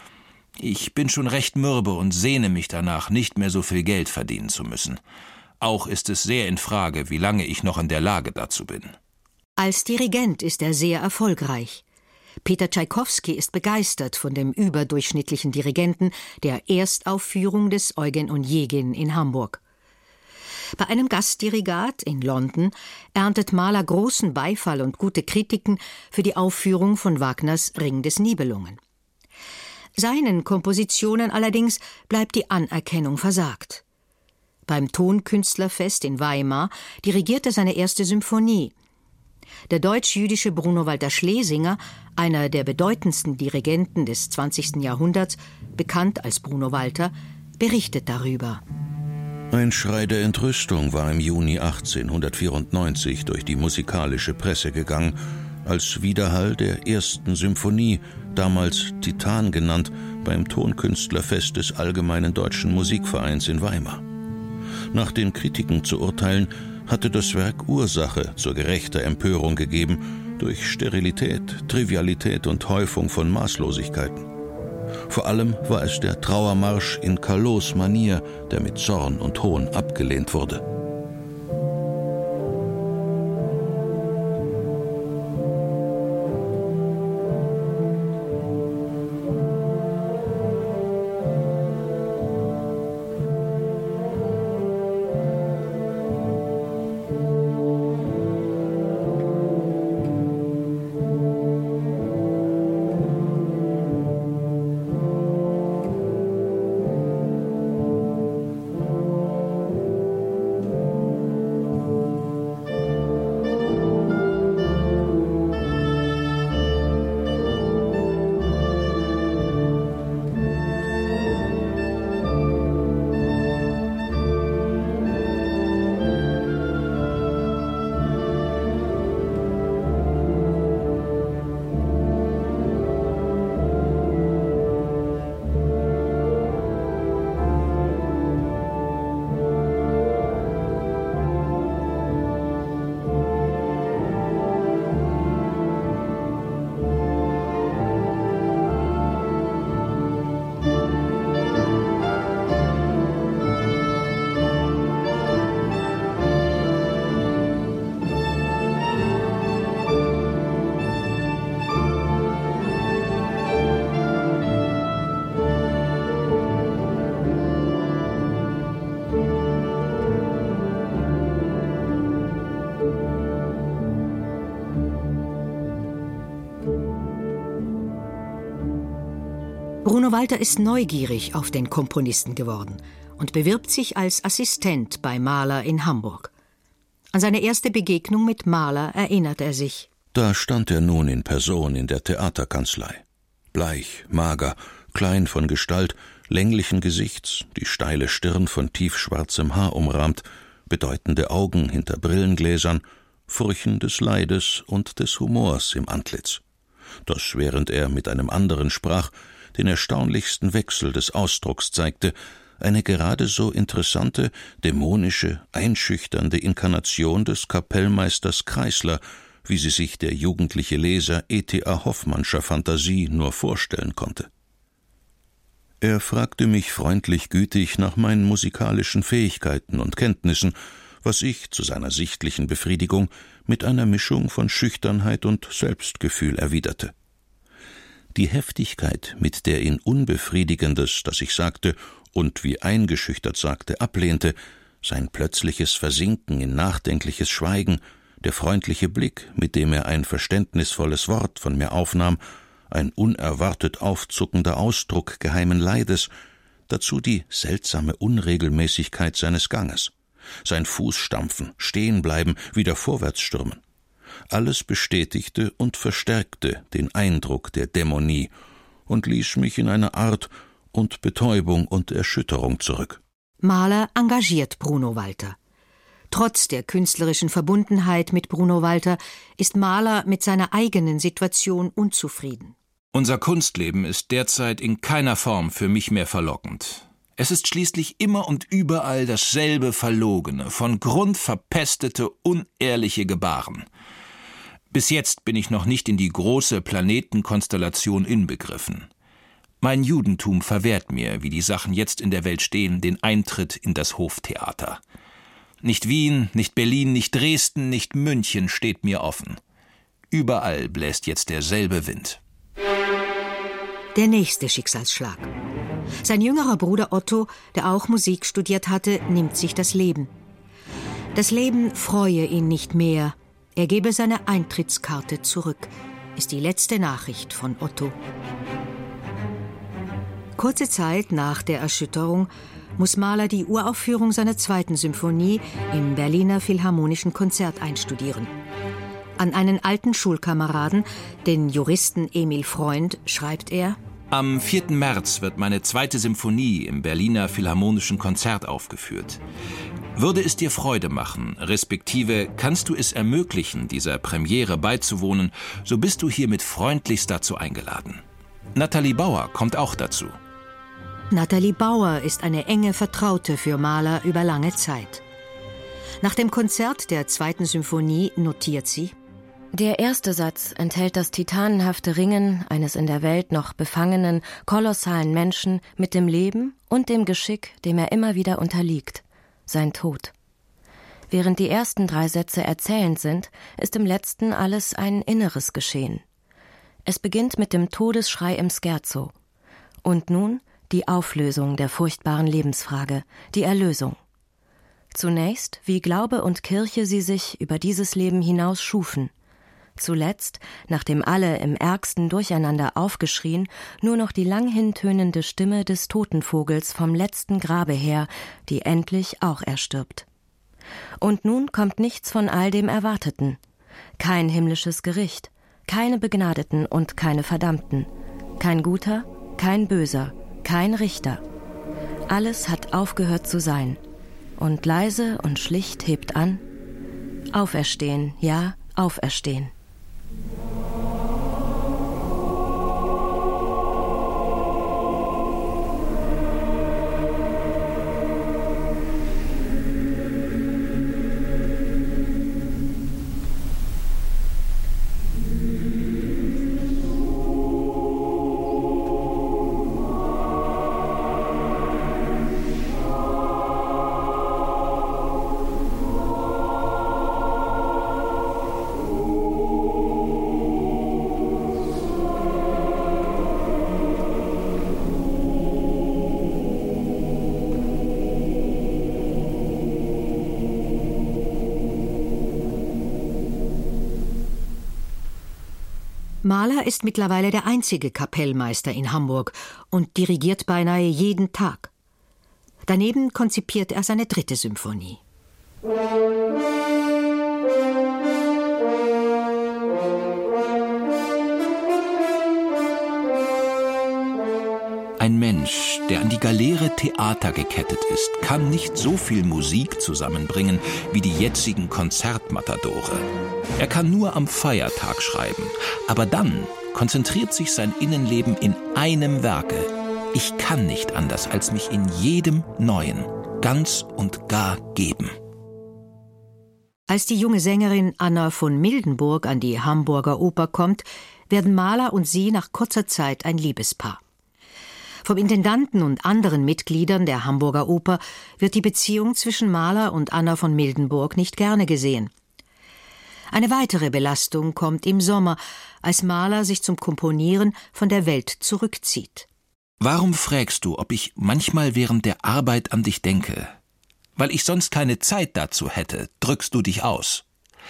Ich bin schon recht mürbe und sehne mich danach, nicht mehr so viel Geld verdienen zu müssen. Auch ist es sehr in Frage, wie lange ich noch in der Lage dazu bin. Als Dirigent ist er sehr erfolgreich. Peter Tschaikowski ist begeistert von dem überdurchschnittlichen Dirigenten der Erstaufführung des Eugen Onegin in Hamburg. Bei einem Gastdirigat in London erntet Mahler großen Beifall und gute Kritiken für die Aufführung von Wagners Ring des Nibelungen. Seinen Kompositionen allerdings bleibt die Anerkennung versagt. Beim Tonkünstlerfest in Weimar dirigierte er seine erste Symphonie. Der deutsch-jüdische Bruno Walter Schlesinger, einer der bedeutendsten Dirigenten des 20. Jahrhunderts, bekannt als Bruno Walter, berichtet darüber. Ein Schrei der Entrüstung war im Juni 1894 durch die musikalische Presse gegangen, als Widerhall der ersten Symphonie, damals Titan genannt, beim Tonkünstlerfest des Allgemeinen Deutschen Musikvereins in Weimar. Nach den Kritiken zu urteilen, hatte das Werk Ursache zur gerechter Empörung gegeben, durch Sterilität, Trivialität und Häufung von Maßlosigkeiten. Vor allem war es der Trauermarsch in Callot Manier, der mit Zorn und Hohn abgelehnt wurde. Bruno Walter ist neugierig auf den Komponisten geworden und bewirbt sich als Assistent bei Mahler in Hamburg. An seine erste Begegnung mit Mahler erinnert er sich. Da stand er nun in Person in der Theaterkanzlei. Bleich, mager, klein von Gestalt, länglichen Gesichts, die steile Stirn von tiefschwarzem Haar umrahmt, bedeutende Augen hinter Brillengläsern, Furchen des Leides und des Humors im Antlitz. Das, während er mit einem anderen sprach, den erstaunlichsten Wechsel des Ausdrucks zeigte, eine gerade so interessante, dämonische, einschüchternde Inkarnation des Kapellmeisters Kreisler, wie sie sich der jugendliche Leser E.T.A. Hoffmannscher Fantasie nur vorstellen konnte. Er fragte mich freundlich gütig nach meinen musikalischen Fähigkeiten und Kenntnissen, was ich zu seiner sichtlichen Befriedigung mit einer Mischung von Schüchternheit und Selbstgefühl erwiderte. Die Heftigkeit, mit der ihn Unbefriedigendes, das ich sagte und wie eingeschüchtert sagte, ablehnte, sein plötzliches Versinken in nachdenkliches Schweigen, der freundliche Blick, mit dem er ein verständnisvolles Wort von mir aufnahm, ein unerwartet aufzuckender Ausdruck geheimen Leides, dazu die seltsame Unregelmäßigkeit seines Ganges, sein Fußstampfen, Stehenbleiben, wieder vorwärtsstürmen. Alles bestätigte und verstärkte den Eindruck der Dämonie und ließ mich in einer Art und Betäubung und Erschütterung zurück. Mahler engagiert Bruno Walter. Trotz der künstlerischen Verbundenheit mit Bruno Walter ist Mahler mit seiner eigenen Situation unzufrieden. Unser Kunstleben ist derzeit in keiner Form für mich mehr verlockend. Es ist schließlich immer und überall dasselbe verlogene, von Grund verpestete, unehrliche Gebaren. Bis jetzt bin ich noch nicht in die große Planetenkonstellation inbegriffen. Mein Judentum verwehrt mir, wie die Sachen jetzt in der Welt stehen, den Eintritt in das Hoftheater. Nicht Wien, nicht Berlin, nicht Dresden, nicht München steht mir offen. Überall bläst jetzt derselbe Wind. Der nächste Schicksalsschlag. Sein jüngerer Bruder Otto, der auch Musik studiert hatte, nimmt sich das Leben. Das Leben freue ihn nicht mehr. Er gebe seine Eintrittskarte zurück, ist die letzte Nachricht von Otto. Kurze Zeit nach der Erschütterung muss Mahler die Uraufführung seiner 2. Symphonie im Berliner Philharmonischen Konzert einstudieren. An einen alten Schulkameraden, den Juristen Emil Freund, schreibt er: Am 4. März wird meine 2. Symphonie im Berliner Philharmonischen Konzert aufgeführt. Würde es dir Freude machen, respektive kannst du es ermöglichen, dieser Premiere beizuwohnen, so bist du hiermit freundlichst dazu eingeladen. Nathalie Bauer kommt auch dazu. Nathalie Bauer ist eine enge Vertraute für Mahler über lange Zeit. Nach dem Konzert der 2. Symphonie notiert sie: Der erste Satz enthält das titanenhafte Ringen eines in der Welt noch befangenen, kolossalen Menschen mit dem Leben und dem Geschick, dem er immer wieder unterliegt: sein Tod. Während die ersten 3 Sätze erzählend sind, ist im letzten alles ein inneres Geschehen. Es beginnt mit dem Todesschrei im Scherzo. Und nun die Auflösung der furchtbaren Lebensfrage, die Erlösung. Zunächst, wie Glaube und Kirche sie sich über dieses Leben hinaus schufen. Zuletzt, nachdem alle im ärgsten Durcheinander aufgeschrien, nur noch die lang hintönende Stimme des Totenvogels vom letzten Grabe her, die endlich auch erstirbt. Und nun kommt nichts von all dem Erwarteten. Kein himmlisches Gericht, keine Begnadeten und keine Verdammten, kein Guter, kein Böser, kein Richter. Alles hat aufgehört zu sein. Und leise und schlicht hebt an: Auferstehen, ja, auferstehen. Mahler ist mittlerweile der einzige Kapellmeister in Hamburg und dirigiert beinahe jeden Tag. Daneben konzipiert er seine 3. Symphonie. Ein Mensch, der an die Galeere Theater gekettet ist, kann nicht so viel Musik zusammenbringen wie die jetzigen Konzertmatadore. Er kann nur am Feiertag schreiben, aber dann konzentriert sich sein Innenleben in einem Werke. Ich kann nicht anders, als mich in jedem Neuen ganz und gar geben. Als die junge Sängerin Anna von Mildenburg an die Hamburger Oper kommt, werden Mahler und sie nach kurzer Zeit ein Liebespaar. Vom Intendanten und anderen Mitgliedern der Hamburger Oper wird die Beziehung zwischen Mahler und Anna von Mildenburg nicht gerne gesehen. Eine weitere Belastung kommt im Sommer, als Mahler sich zum Komponieren von der Welt zurückzieht. Warum fragst du, ob ich manchmal während der Arbeit an dich denke? Weil ich sonst keine Zeit dazu hätte, drückst du dich aus.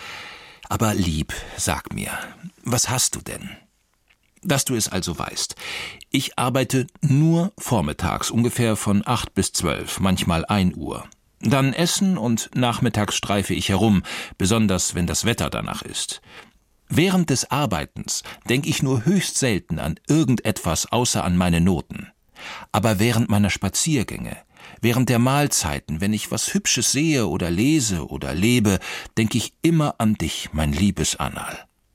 Aber lieb, sag mir, was hast du denn? Dass du es also weißt. Ich arbeite nur vormittags, ungefähr von 8 bis 12, manchmal 1 Uhr. Dann essen und nachmittags streife ich herum, besonders wenn das Wetter danach ist. Während des Arbeitens denke ich nur höchst selten an irgendetwas außer an meine Noten. Aber während meiner Spaziergänge, während der Mahlzeiten, wenn ich was Hübsches sehe oder lese oder lebe, denke ich immer an dich, mein liebes Annal.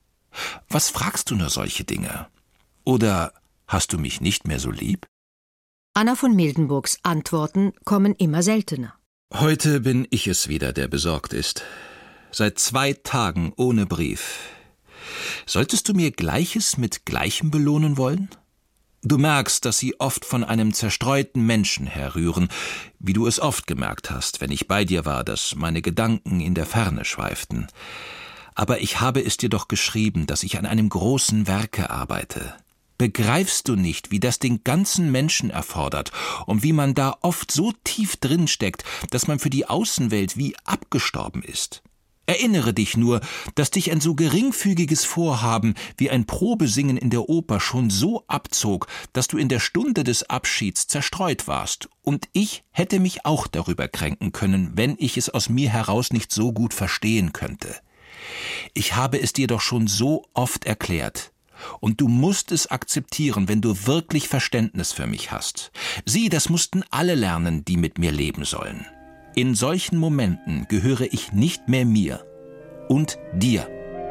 Was fragst du nur solche Dinge? Oder hast du mich nicht mehr so lieb? Anna von Mildenburgs Antworten kommen immer seltener. Heute bin ich es wieder, der besorgt ist. Seit 2 Tagen ohne Brief. Solltest du mir Gleiches mit Gleichem belohnen wollen? Du merkst, dass sie oft von einem zerstreuten Menschen herrühren, wie du es oft gemerkt hast, wenn ich bei dir war, dass meine Gedanken in der Ferne schweiften. Aber ich habe es dir doch geschrieben, dass ich an einem großen Werke arbeite. Begreifst du nicht, wie das den ganzen Menschen erfordert und wie man da oft so tief drin steckt, dass man für die Außenwelt wie abgestorben ist? Erinnere dich nur, dass dich ein so geringfügiges Vorhaben wie ein Probesingen in der Oper schon so abzog, dass du in der Stunde des Abschieds zerstreut warst, und ich hätte mich auch darüber kränken können, wenn ich es aus mir heraus nicht so gut verstehen könnte. Ich habe es dir doch schon so oft erklärt. Und du musst es akzeptieren, wenn du wirklich Verständnis für mich hast. Sieh, das mussten alle lernen, die mit mir leben sollen. In solchen Momenten gehöre ich nicht mehr mir und dir.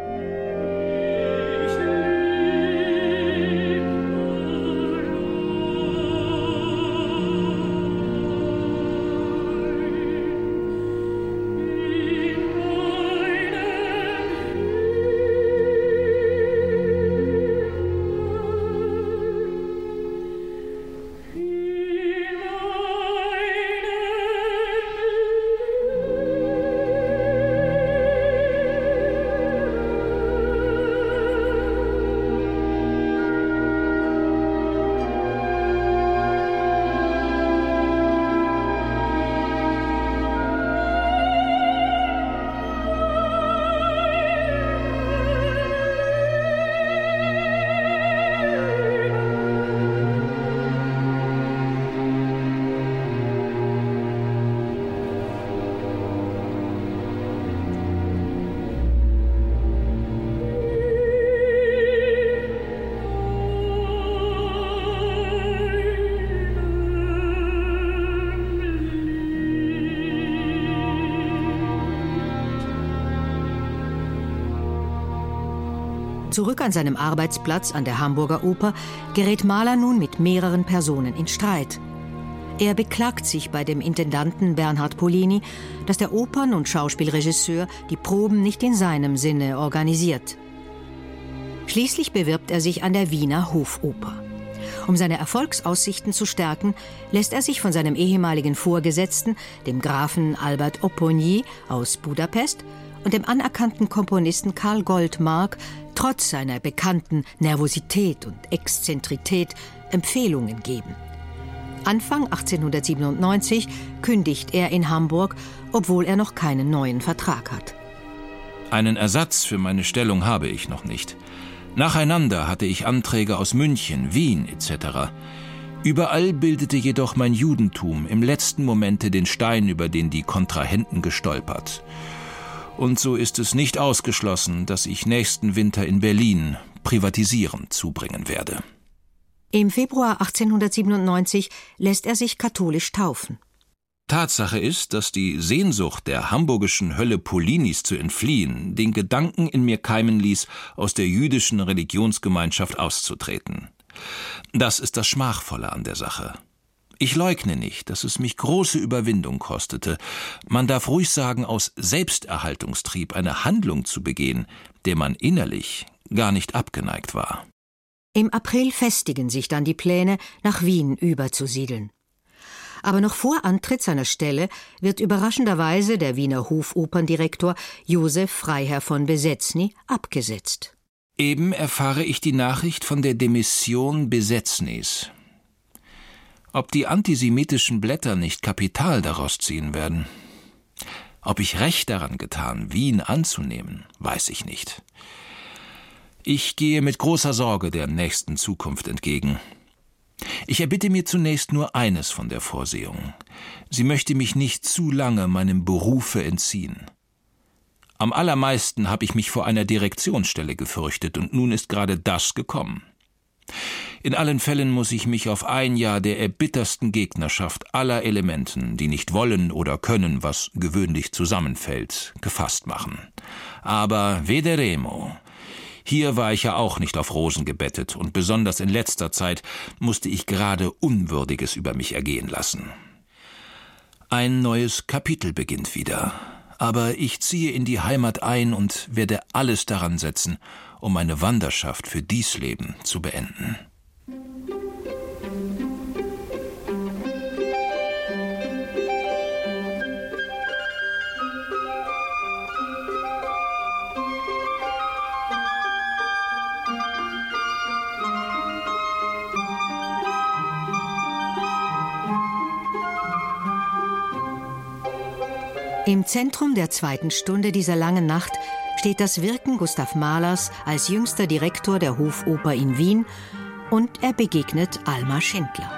Zurück an seinem Arbeitsplatz an der Hamburger Oper gerät Mahler nun mit mehreren Personen in Streit. Er beklagt sich bei dem Intendanten Bernhard Polini, dass der Opern- und Schauspielregisseur die Proben nicht in seinem Sinne organisiert. Schließlich bewirbt er sich an der Wiener Hofoper. Um seine Erfolgsaussichten zu stärken, lässt er sich von seinem ehemaligen Vorgesetzten, dem Grafen Albert Oppogny aus Budapest, und dem anerkannten Komponisten Karl Goldmark trotz seiner bekannten Nervosität und Exzentrität Empfehlungen geben. Anfang 1897 kündigt er in Hamburg, obwohl er noch keinen neuen Vertrag hat. Einen Ersatz für meine Stellung habe ich noch nicht. Nacheinander hatte ich Anträge aus München, Wien etc. Überall bildete jedoch mein Judentum im letzten Momente den Stein, über den die Kontrahenten gestolpert. Und so ist es nicht ausgeschlossen, dass ich nächsten Winter in Berlin privatisieren zubringen werde. Im Februar 1897 lässt er sich katholisch taufen. Tatsache ist, dass die Sehnsucht der hamburgischen Hölle Polinis zu entfliehen den Gedanken in mir keimen ließ, aus der jüdischen Religionsgemeinschaft auszutreten. Das ist das Schmachvolle an der Sache. Ich leugne nicht, dass es mich große Überwindung kostete. Man darf ruhig sagen, aus Selbsterhaltungstrieb eine Handlung zu begehen, der man innerlich gar nicht abgeneigt war. Im April festigen sich dann die Pläne, nach Wien überzusiedeln. Aber noch vor Antritt seiner Stelle wird überraschenderweise der Wiener Hofoperndirektor Josef Freiherr von Besetzny abgesetzt. Eben erfahre ich die Nachricht von der Demission Besetznys. Ob die antisemitischen Blätter nicht Kapital daraus ziehen werden? Ob ich recht daran getan, Wien anzunehmen, weiß ich nicht. Ich gehe mit großer Sorge der nächsten Zukunft entgegen. Ich erbitte mir zunächst nur eines von der Vorsehung. Sie möchte mich nicht zu lange meinem Berufe entziehen. Am allermeisten habe ich mich vor einer Direktionsstelle gefürchtet, und nun ist gerade das gekommen. In allen Fällen muss ich mich auf ein Jahr der erbittersten Gegnerschaft aller Elementen, die nicht wollen oder können, was gewöhnlich zusammenfällt, gefasst machen. Aber vedremo. Hier war ich ja auch nicht auf Rosen gebettet, und besonders in letzter Zeit musste ich gerade Unwürdiges über mich ergehen lassen. Ein neues Kapitel beginnt wieder, aber ich ziehe in die Heimat ein und werde alles daran setzen, um meine Wanderschaft für dies Leben zu beenden. Im Zentrum der zweiten Stunde dieser langen Nacht steht das Wirken Gustav Mahlers als jüngster Direktor der Hofoper in Wien, und er begegnet Alma Schindler.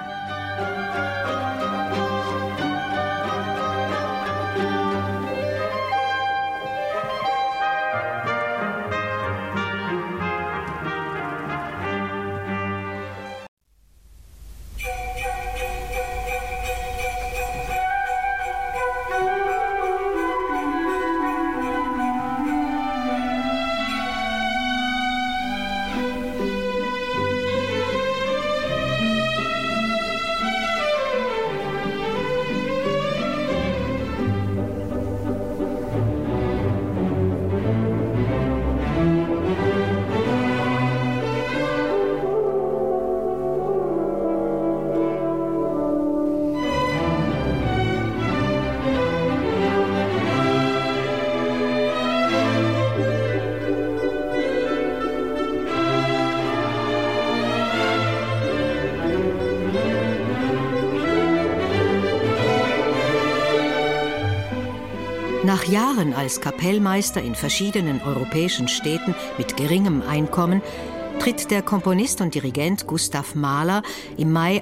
Nach Jahren als Kapellmeister in verschiedenen europäischen Städten mit geringem Einkommen tritt der Komponist und Dirigent Gustav Mahler im Mai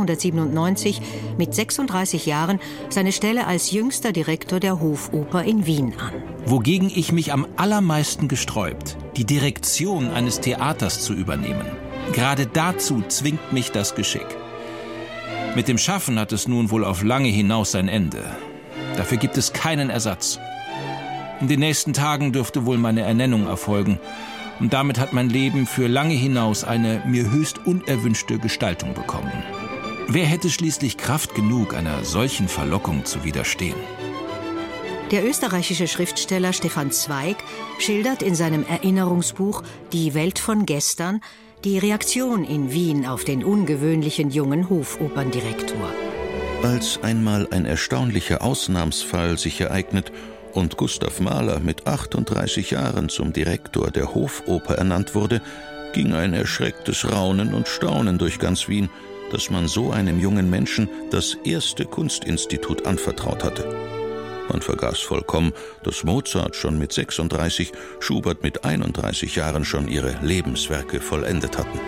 1897 mit 36 Jahren seine Stelle als jüngster Direktor der Hofoper in Wien an. Wogegen ich mich am allermeisten gesträubt, die Direktion eines Theaters zu übernehmen. Gerade dazu zwingt mich das Geschick. Mit dem Schaffen hat es nun wohl auf lange hinaus sein Ende. Dafür gibt es keinen Ersatz. In den nächsten Tagen dürfte wohl meine Ernennung erfolgen, und damit hat mein Leben für lange hinaus eine mir höchst unerwünschte Gestaltung bekommen. Wer hätte schließlich Kraft genug, einer solchen Verlockung zu widerstehen? Der österreichische Schriftsteller Stefan Zweig schildert in seinem Erinnerungsbuch »Die Welt von gestern« die Reaktion in Wien auf den ungewöhnlichen jungen Hofoperndirektor. Als einmal ein erstaunlicher Ausnahmsfall sich ereignet und Gustav Mahler mit 38 Jahren zum Direktor der Hofoper ernannt wurde, ging ein erschrecktes Raunen und Staunen durch ganz Wien, dass man so einem jungen Menschen das erste Kunstinstitut anvertraut hatte. Man vergaß vollkommen, dass Mozart schon mit 36, Schubert mit 31 Jahren schon ihre Lebenswerke vollendet hatten.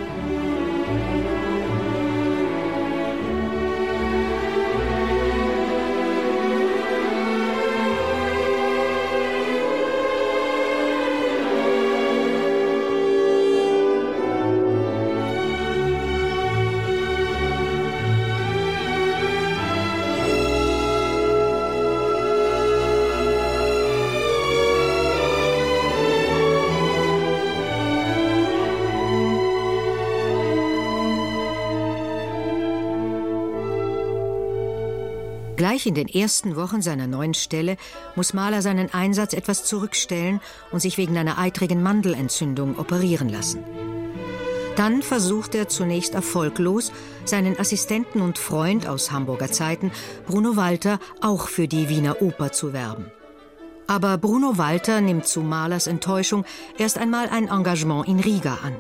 Gleich in den ersten Wochen seiner neuen Stelle muss Mahler seinen Einsatz etwas zurückstellen und sich wegen einer eitrigen Mandelentzündung operieren lassen. Dann versucht er zunächst erfolglos, seinen Assistenten und Freund aus Hamburger Zeiten, Bruno Walter, auch für die Wiener Oper zu werben. Aber Bruno Walter nimmt zu Mahlers Enttäuschung erst einmal ein Engagement in Riga an.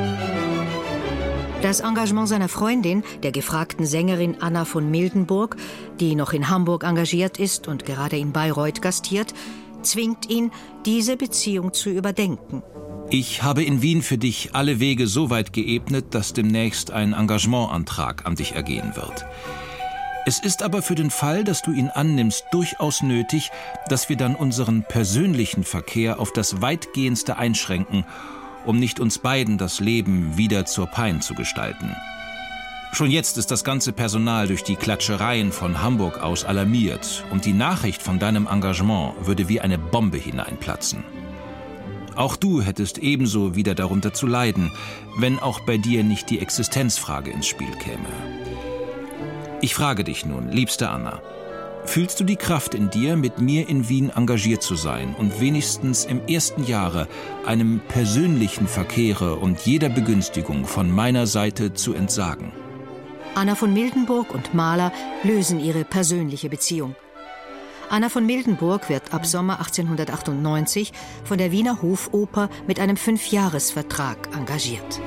Das Engagement seiner Freundin, der gefragten Sängerin Anna von Mildenburg, die noch in Hamburg engagiert ist und gerade in Bayreuth gastiert, zwingt ihn, diese Beziehung zu überdenken. Ich habe in Wien für dich alle Wege so weit geebnet, dass demnächst ein Engagementantrag an dich ergehen wird. Es ist aber für den Fall, dass du ihn annimmst, durchaus nötig, dass wir dann unseren persönlichen Verkehr auf das Weitgehendste einschränken, um nicht uns beiden das Leben wieder zur Pein zu gestalten. Schon jetzt ist das ganze Personal durch die Klatschereien von Hamburg aus alarmiert und die Nachricht von deinem Engagement würde wie eine Bombe hineinplatzen. Auch du hättest ebenso wieder darunter zu leiden, wenn auch bei dir nicht die Existenzfrage ins Spiel käme. Ich frage dich nun, liebste Anna, fühlst du die Kraft in dir, mit mir in Wien engagiert zu sein und wenigstens im ersten Jahre einem persönlichen Verkehre und jeder Begünstigung von meiner Seite zu entsagen? Anna von Mildenburg und Mahler lösen ihre persönliche Beziehung. Anna von Mildenburg wird ab Sommer 1898 von der Wiener Hofoper mit einem 5-Jahres-Vertrag engagiert.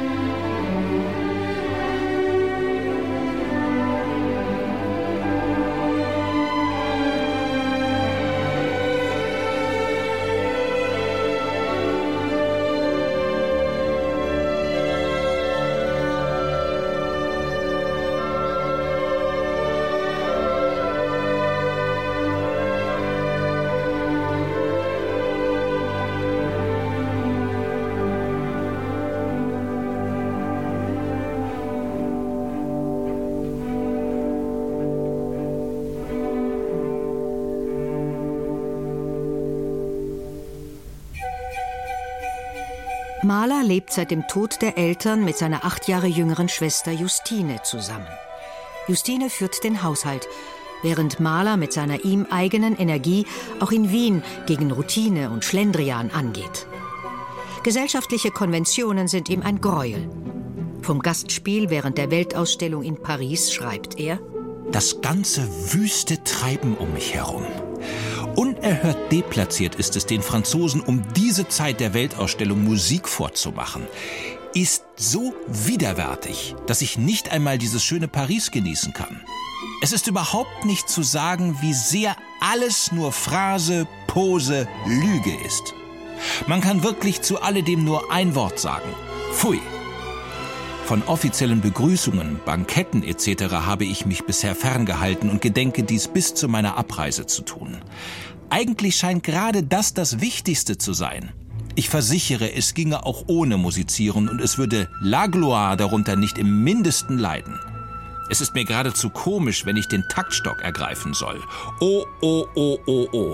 Mahler lebt seit dem Tod der Eltern mit seiner 8 Jahre jüngeren Schwester Justine zusammen. Justine führt den Haushalt, während Mahler mit seiner ihm eigenen Energie auch in Wien gegen Routine und Schlendrian angeht. Gesellschaftliche Konventionen sind ihm ein Gräuel. Vom Gastspiel während der Weltausstellung in Paris schreibt er: Das ganze wüste Treiben um mich herum. Unerhört deplatziert ist es den Franzosen, um diese Zeit der Weltausstellung Musik vorzumachen. Ist so widerwärtig, dass ich nicht einmal dieses schöne Paris genießen kann. Es ist überhaupt nicht zu sagen, wie sehr alles nur Phrase, Pose, Lüge ist. Man kann wirklich zu alledem nur ein Wort sagen: Pfui. Von offiziellen Begrüßungen, Banketten etc. habe ich mich bisher ferngehalten und gedenke dies bis zu meiner Abreise zu tun. Eigentlich scheint gerade das Wichtigste zu sein. Ich versichere, es ginge auch ohne Musizieren und es würde La Gloire darunter nicht im Mindesten leiden. Es ist mir geradezu komisch, wenn ich den Taktstock ergreifen soll. Oh, oh, oh, oh, oh.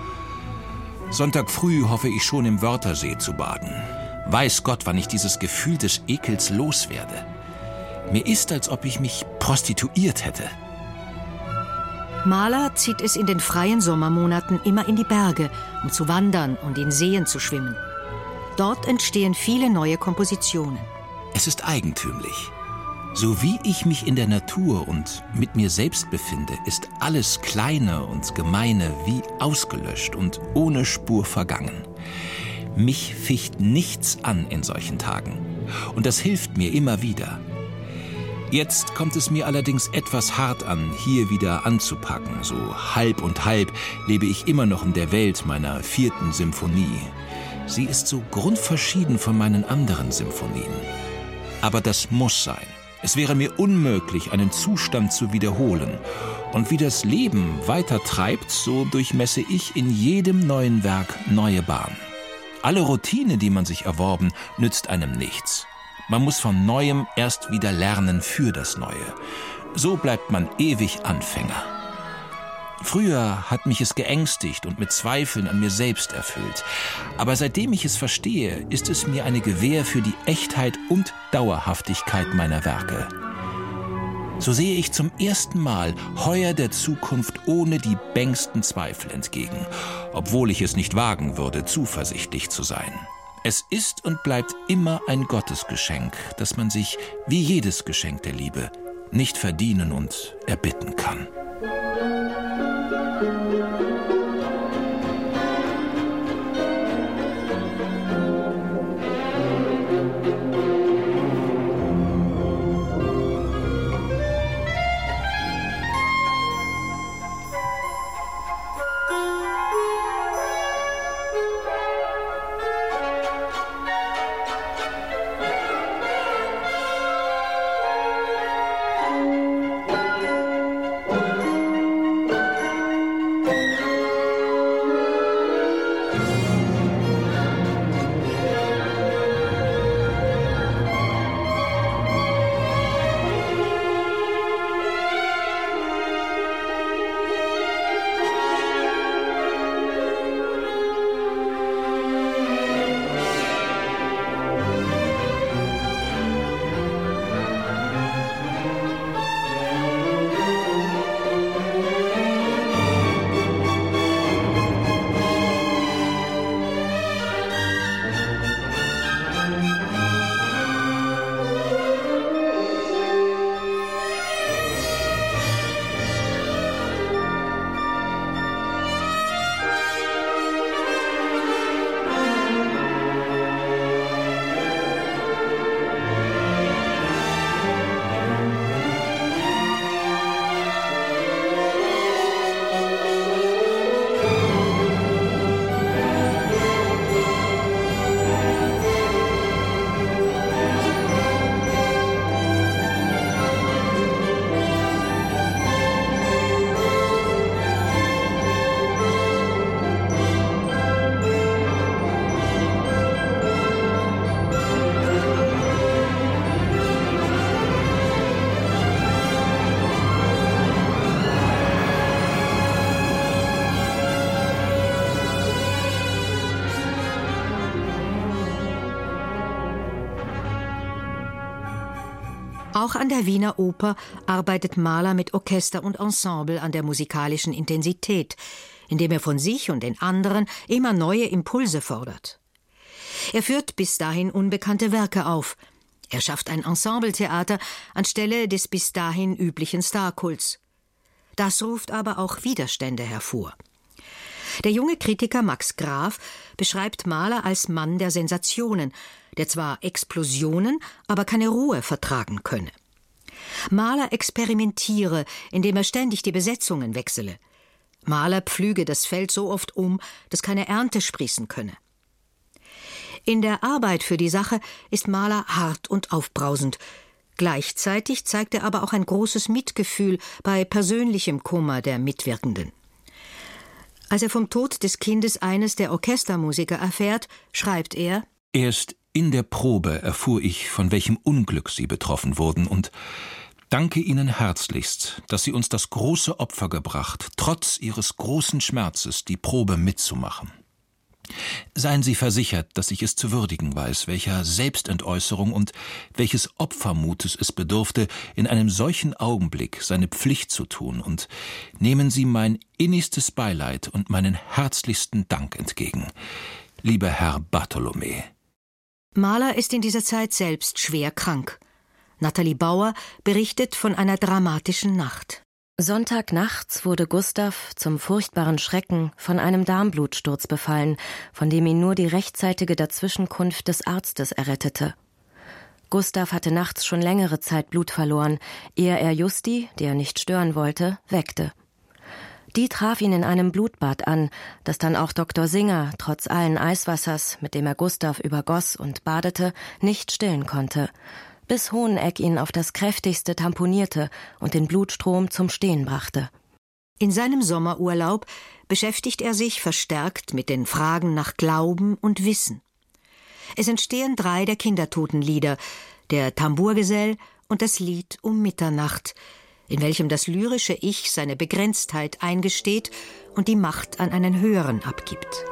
Sonntag früh hoffe ich schon im Wörthersee zu baden. Weiß Gott, wann ich dieses Gefühl des Ekels loswerde. Mir ist, als ob ich mich prostituiert hätte. Mahler zieht es in den freien Sommermonaten immer in die Berge, um zu wandern und in Seen zu schwimmen. Dort entstehen viele neue Kompositionen. Es ist eigentümlich. So wie ich mich in der Natur und mit mir selbst befinde, ist alles Kleine und Gemeine wie ausgelöscht und ohne Spur vergangen. Mich ficht nichts an in solchen Tagen. Und das hilft mir immer wieder. Jetzt kommt es mir allerdings etwas hart an, hier wieder anzupacken. So halb und halb lebe ich immer noch in der Welt meiner 4. Symphonie. Sie ist so grundverschieden von meinen anderen Symphonien. Aber das muss sein. Es wäre mir unmöglich, einen Zustand zu wiederholen. Und wie das Leben weiter treibt, so durchmesse ich in jedem neuen Werk neue Bahnen. Alle Routine, die man sich erworben, nützt einem nichts. Man muss von Neuem erst wieder lernen für das Neue. So bleibt man ewig Anfänger. Früher hat mich es geängstigt und mit Zweifeln an mir selbst erfüllt. Aber seitdem ich es verstehe, ist es mir eine Gewähr für die Echtheit und Dauerhaftigkeit meiner Werke. So sehe ich zum ersten Mal heuer der Zukunft ohne die bängsten Zweifel entgegen, obwohl ich es nicht wagen würde, zuversichtlich zu sein. Es ist und bleibt immer ein Gottesgeschenk, das man sich, wie jedes Geschenk der Liebe, nicht verdienen und erbitten kann. Auch an der Wiener Oper arbeitet Mahler mit Orchester und Ensemble an der musikalischen Intensität, indem er von sich und den anderen immer neue Impulse fordert. Er führt bis dahin unbekannte Werke auf. Er schafft ein Ensembletheater anstelle des bis dahin üblichen Starkults. Das ruft aber auch Widerstände hervor. Der junge Kritiker Max Graf beschreibt Mahler als Mann der Sensationen, der zwar Explosionen, aber keine Ruhe vertragen könne. Mahler experimentiere, indem er ständig die Besetzungen wechsele. Mahler pflüge das Feld so oft um, dass keine Ernte sprießen könne. In der Arbeit für die Sache ist Mahler hart und aufbrausend. Gleichzeitig zeigt er aber auch ein großes Mitgefühl bei persönlichem Kummer der Mitwirkenden. Als er vom Tod des Kindes eines der Orchestermusiker erfährt, schreibt er: Erst in der Probe erfuhr ich, von welchem Unglück Sie betroffen wurden, und danke Ihnen herzlichst, dass Sie uns das große Opfer gebracht, trotz Ihres großen Schmerzes die Probe mitzumachen. Seien Sie versichert, dass ich es zu würdigen weiß, welcher Selbstentäußerung und welches Opfermutes es bedurfte, in einem solchen Augenblick seine Pflicht zu tun, und nehmen Sie mein innigstes Beileid und meinen herzlichsten Dank entgegen, lieber Herr Bartholomä. Mahler ist in dieser Zeit selbst schwer krank. Nathalie Bauer berichtet von einer dramatischen Nacht. Sonntagnachts wurde Gustav zum furchtbaren Schrecken von einem Darmblutsturz befallen, von dem ihn nur die rechtzeitige Dazwischenkunft des Arztes errettete. Gustav hatte nachts schon längere Zeit Blut verloren, ehe er Justi, die er nicht stören wollte, weckte. Die traf ihn in einem Blutbad an, das dann auch Dr. Singer, trotz allen Eiswassers, mit dem er Gustav übergoss und badete, nicht stillen konnte, bis Hoheneck ihn auf das kräftigste tamponierte und den Blutstrom zum Stehen brachte. In seinem Sommerurlaub beschäftigt er sich verstärkt mit den Fragen nach Glauben und Wissen. Es entstehen 3 der Kindertotenlieder, der Tambourgesell und das Lied um Mitternacht, in welchem das lyrische Ich seine Begrenztheit eingesteht und die Macht an einen Höheren abgibt.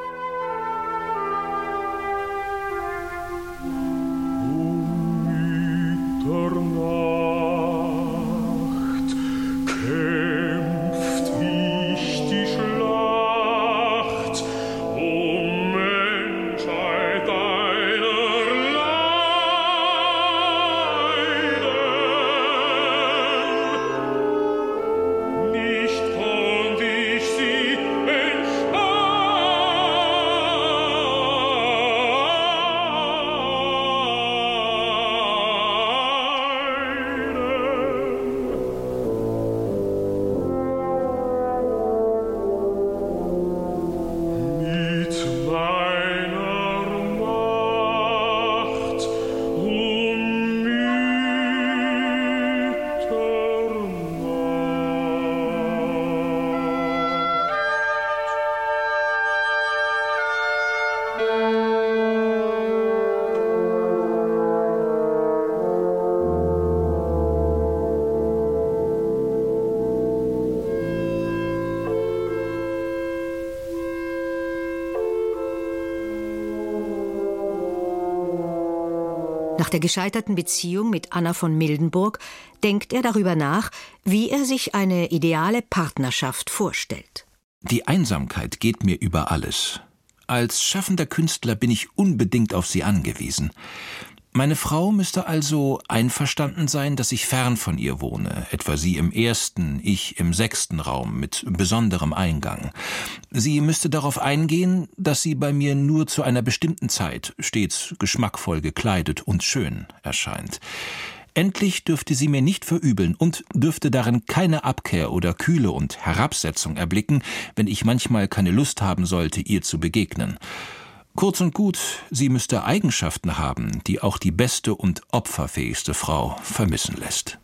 Nach der gescheiterten Beziehung mit Anna von Mildenburg denkt er darüber nach, wie er sich eine ideale Partnerschaft vorstellt. Die Einsamkeit geht mir über alles. Als schaffender Künstler bin ich unbedingt auf sie angewiesen. Meine Frau müsste also einverstanden sein, dass ich fern von ihr wohne, etwa sie im 1., ich im 6. Raum mit besonderem Eingang. Sie müsste darauf eingehen, dass sie bei mir nur zu einer bestimmten Zeit stets geschmackvoll gekleidet und schön erscheint. Endlich dürfte sie mir nicht verübeln und dürfte darin keine Abkehr oder Kühle und Herabsetzung erblicken, wenn ich manchmal keine Lust haben sollte, ihr zu begegnen. Kurz und gut, sie müsste Eigenschaften haben, die auch die beste und opferfähigste Frau vermissen lässt.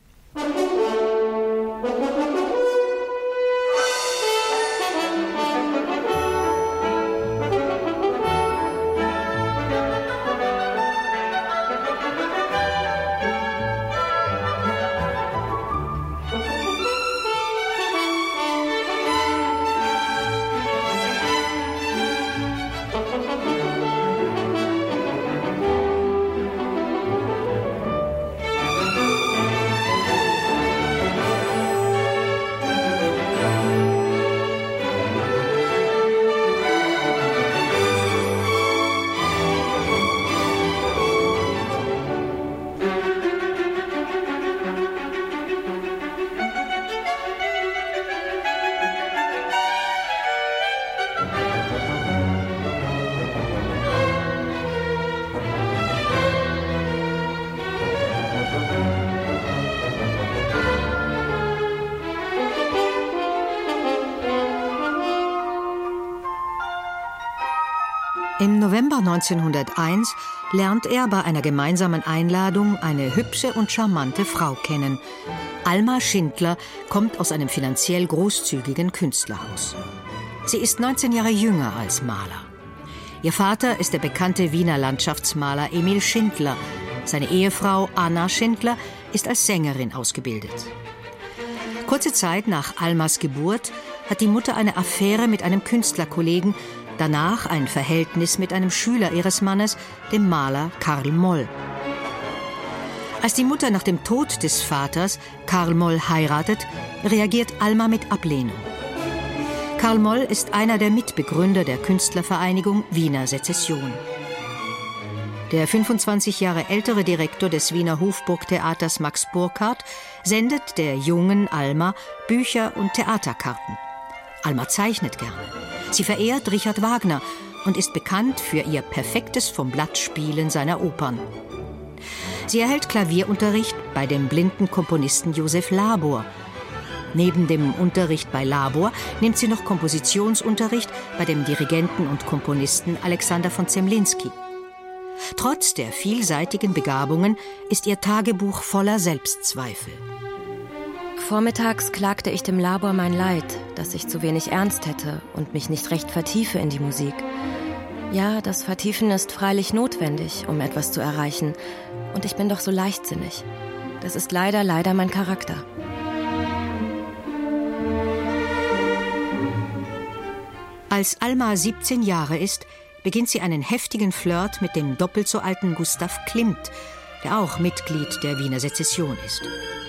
Im November 1901 lernt er bei einer gemeinsamen Einladung eine hübsche und charmante Frau kennen. Alma Schindler kommt aus einem finanziell großzügigen Künstlerhaus. Sie ist 19 Jahre jünger als Mahler. Ihr Vater ist der bekannte Wiener Landschaftsmaler Emil Schindler. Seine Ehefrau Anna Schindler ist als Sängerin ausgebildet. Kurze Zeit nach Almas Geburt hat die Mutter eine Affäre mit einem Künstlerkollegen, danach ein Verhältnis mit einem Schüler ihres Mannes, dem Maler Karl Moll. Als die Mutter nach dem Tod des Vaters Karl Moll heiratet, reagiert Alma mit Ablehnung. Karl Moll ist einer der Mitbegründer der Künstlervereinigung Wiener Sezession. Der 25 Jahre ältere Direktor des Wiener Hofburgtheaters Max Burkhardt sendet der jungen Alma Bücher und Theaterkarten. Alma zeichnet gerne. Sie verehrt Richard Wagner und ist bekannt für ihr perfektes Vom-Blatt-Spielen seiner Opern. Sie erhält Klavierunterricht bei dem blinden Komponisten Josef Labor. Neben dem Unterricht bei Labor nimmt sie noch Kompositionsunterricht bei dem Dirigenten und Komponisten Alexander von Zemlinsky. Trotz der vielseitigen Begabungen ist ihr Tagebuch voller Selbstzweifel. Vormittags klagte ich dem Labor mein Leid, dass ich zu wenig Ernst hätte und mich nicht recht vertiefe in die Musik. Ja, das Vertiefen ist freilich notwendig, um etwas zu erreichen. Und ich bin doch so leichtsinnig. Das ist leider mein Charakter. Als Alma 17 Jahre ist, beginnt sie einen heftigen Flirt mit dem doppelt so alten Gustav Klimt, der auch Mitglied der Wiener Sezession ist.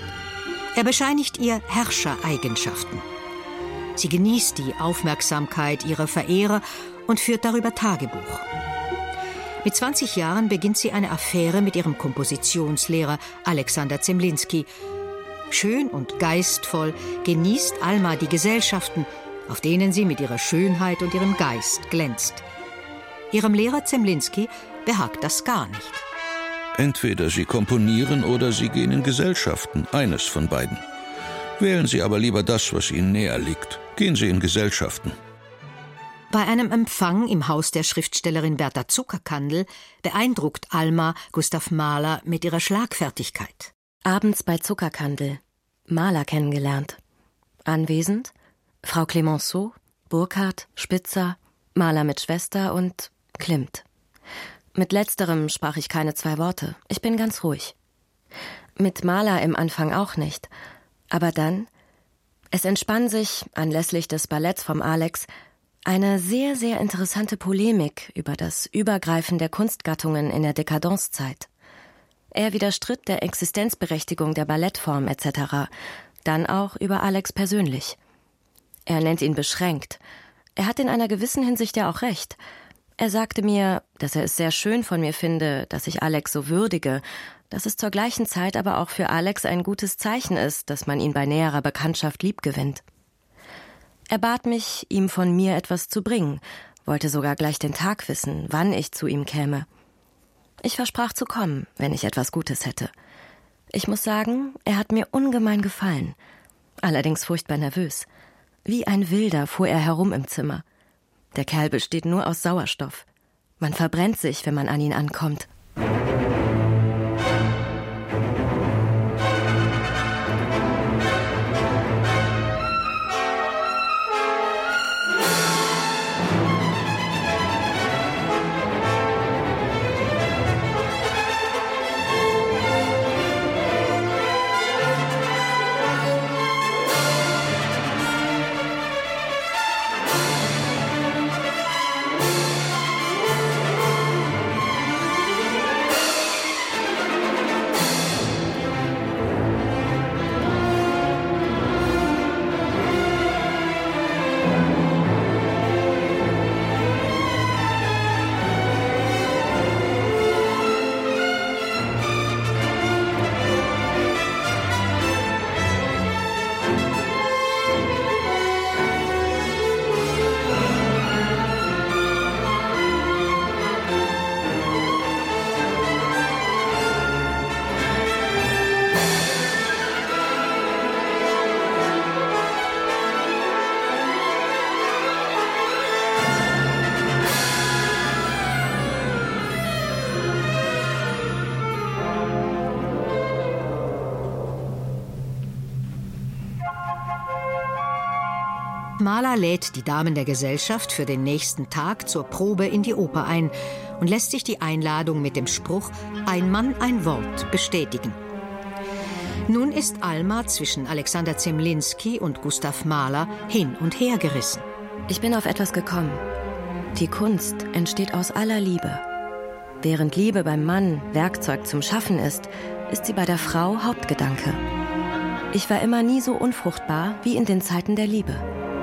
Er bescheinigt ihr Herrschereigenschaften. Sie genießt die Aufmerksamkeit ihrer Verehrer und führt darüber Tagebuch. Mit 20 Jahren beginnt sie eine Affäre mit ihrem Kompositionslehrer Alexander Zemlinsky. Schön und geistvoll genießt Alma die Gesellschaften, auf denen sie mit ihrer Schönheit und ihrem Geist glänzt. Ihrem Lehrer Zemlinsky behagt das gar nicht. Entweder Sie komponieren oder Sie gehen in Gesellschaften, eines von beiden. Wählen Sie aber lieber das, was Ihnen näher liegt. Gehen Sie in Gesellschaften. Bei einem Empfang im Haus der Schriftstellerin Bertha Zuckerkandl beeindruckt Alma Gustav Mahler mit ihrer Schlagfertigkeit. Abends bei Zuckerkandl. Mahler kennengelernt. Anwesend Frau Clemenceau, Burckhardt, Spitzer, Mahler mit Schwester und Klimt. Mit letzterem sprach ich keine 2 Worte. Ich bin ganz ruhig. Mit Mahler im Anfang auch nicht. Aber dann, es entspann sich, anlässlich des Balletts vom Alex, eine sehr, sehr interessante Polemik über das Übergreifen der Kunstgattungen in der Dekadenzzeit. Er widerstritt der Existenzberechtigung der Ballettform etc., dann auch über Alex persönlich. Er nennt ihn beschränkt. Er hat in einer gewissen Hinsicht ja auch recht. Er sagte mir, dass er es sehr schön von mir finde, dass ich Alex so würdige, dass es zur gleichen Zeit aber auch für Alex ein gutes Zeichen ist, dass man ihn bei näherer Bekanntschaft liebgewinnt. Er bat mich, ihm von mir etwas zu bringen, wollte sogar gleich den Tag wissen, wann ich zu ihm käme. Ich versprach zu kommen, wenn ich etwas Gutes hätte. Ich muss sagen, er hat mir ungemein gefallen, allerdings furchtbar nervös. Wie ein Wilder fuhr er herum im Zimmer. Der Kerl besteht nur aus Sauerstoff. Man verbrennt sich, wenn man an ihn ankommt. Mahler lädt die Damen der Gesellschaft für den nächsten Tag zur Probe in die Oper ein und lässt sich die Einladung mit dem Spruch »Ein Mann, ein Wort« bestätigen. Nun ist Alma zwischen Alexander Zemlinsky und Gustav Mahler hin und her gerissen. Ich bin auf etwas gekommen. Die Kunst entsteht aus aller Liebe. Während Liebe beim Mann Werkzeug zum Schaffen ist sie bei der Frau Hauptgedanke. Ich war immer nie so unfruchtbar wie in den Zeiten der Liebe.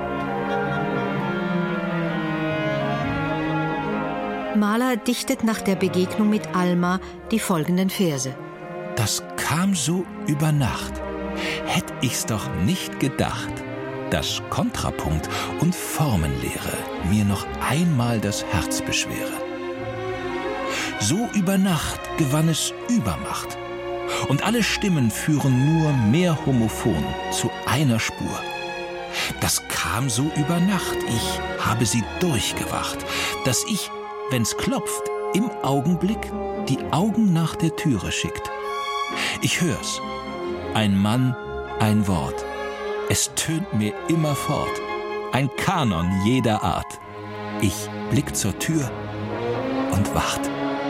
Mahler dichtet nach der Begegnung mit Alma die folgenden Verse. Das kam so über Nacht. Hätt ich's doch nicht gedacht, dass Kontrapunkt und Formenlehre mir noch einmal das Herz beschwere. So über Nacht gewann es Übermacht Und alle Stimmen führen nur mehr homophon zu einer Spur. Das kam so über Nacht, ich habe sie durchgewacht, dass ich, wenn's klopft, im Augenblick die Augen nach der Türe schickt. Ich hör's, ein Mann, ein Wort, es tönt mir immerfort, ein Kanon jeder Art. Ich blick zur Tür und wacht.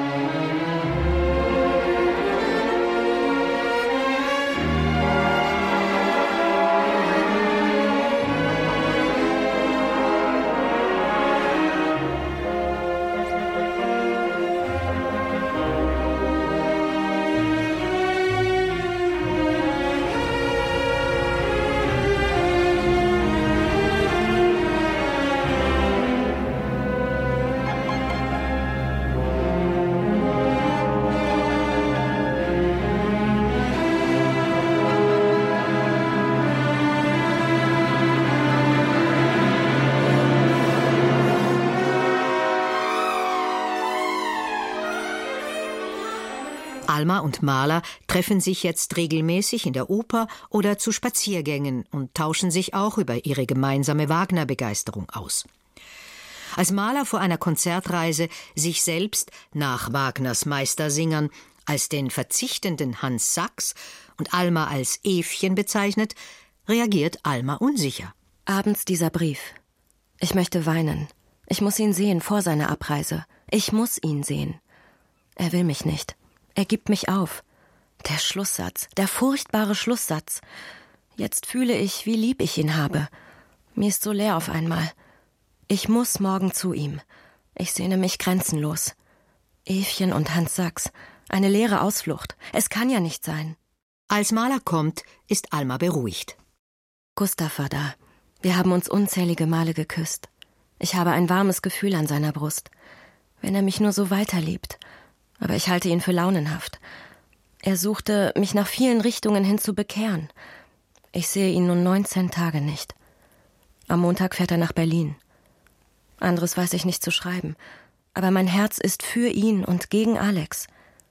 Alma und Mahler treffen sich jetzt regelmäßig in der Oper oder zu Spaziergängen und tauschen sich auch über ihre gemeinsame Wagner-Begeisterung aus. Als Mahler vor einer Konzertreise sich selbst nach Wagners Meistersingern als den verzichtenden Hans Sachs und Alma als Evchen bezeichnet, reagiert Alma unsicher. Abends dieser Brief. Ich möchte weinen. Ich muss ihn sehen vor seiner Abreise. Ich muss ihn sehen. Er will mich nicht. Er gibt mich auf. Der Schlusssatz, der furchtbare Schlusssatz. Jetzt fühle ich, wie lieb ich ihn habe. Mir ist so leer auf einmal. Ich muss morgen zu ihm. Ich sehne mich grenzenlos. Evchen und Hans Sachs. Eine leere Ausflucht. Es kann ja nicht sein. Als Mahler kommt, ist Alma beruhigt. Gustav war da. Wir haben uns unzählige Male geküsst. Ich habe ein warmes Gefühl an seiner Brust. Wenn er mich nur so weiterliebt. Aber ich halte ihn für launenhaft. Er suchte, mich nach vielen Richtungen hin zu bekehren. Ich sehe ihn nun 19 Tage nicht. Am Montag fährt er nach Berlin. Anderes weiß ich nicht zu schreiben. Aber mein Herz ist für ihn und gegen Alex.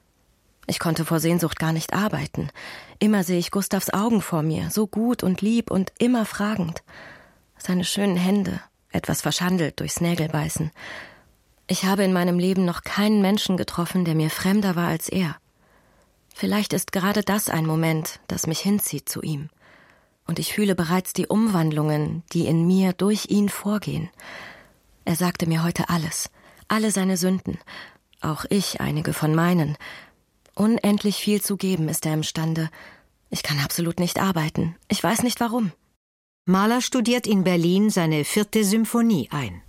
Ich konnte vor Sehnsucht gar nicht arbeiten. Immer sehe ich Gustavs Augen vor mir, so gut und lieb und immer fragend. Seine schönen Hände, etwas verschandelt durchs Nägelbeißen. Ich habe in meinem Leben noch keinen Menschen getroffen, der mir fremder war als er. Vielleicht ist gerade das ein Moment, das mich hinzieht zu ihm. Und ich fühle bereits die Umwandlungen, die in mir durch ihn vorgehen. Er sagte mir heute alles, alle seine Sünden, auch ich einige von meinen. Unendlich viel zu geben ist er imstande. Ich kann absolut nicht arbeiten. Ich weiß nicht warum. Mahler studiert in Berlin seine 4. Symphonie ein.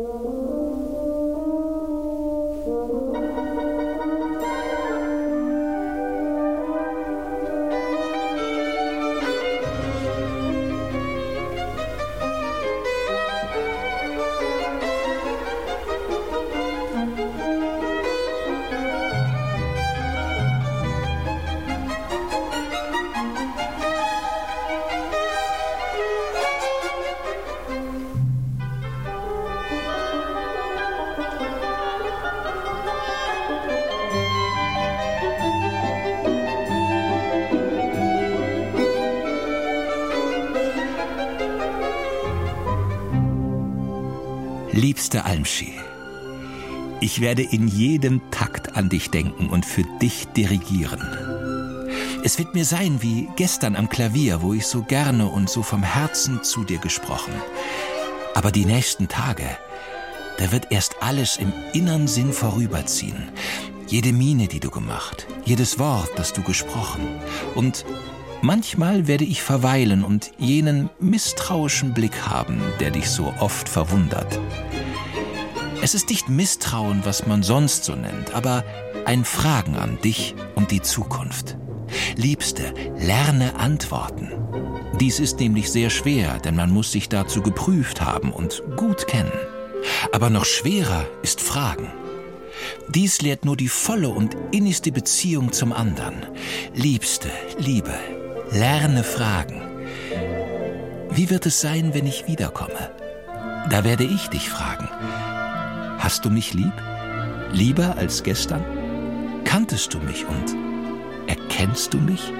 Liebste Almschi, ich werde in jedem Takt an dich denken und für dich dirigieren. Es wird mir sein wie gestern am Klavier, wo ich so gerne und so vom Herzen zu dir gesprochen. Aber die nächsten Tage, da wird erst alles im inneren Sinn vorüberziehen. Jede Miene, die du gemacht, jedes Wort, das du gesprochen. Und manchmal werde ich verweilen und jenen misstrauischen Blick haben, der dich so oft verwundert. Es ist nicht Misstrauen, was man sonst so nennt, aber ein Fragen an dich und die Zukunft. Liebste, lerne antworten. Dies ist nämlich sehr schwer, denn man muss sich dazu geprüft haben und gut kennen. Aber noch schwerer ist Fragen. Dies lehrt nur die volle und innigste Beziehung zum anderen. Liebste, Liebe, lerne fragen. Wie wird es sein, wenn ich wiederkomme? Da werde ich dich fragen. Hast du mich lieb? Lieber als gestern? Kanntest du mich und Erkennst du mich?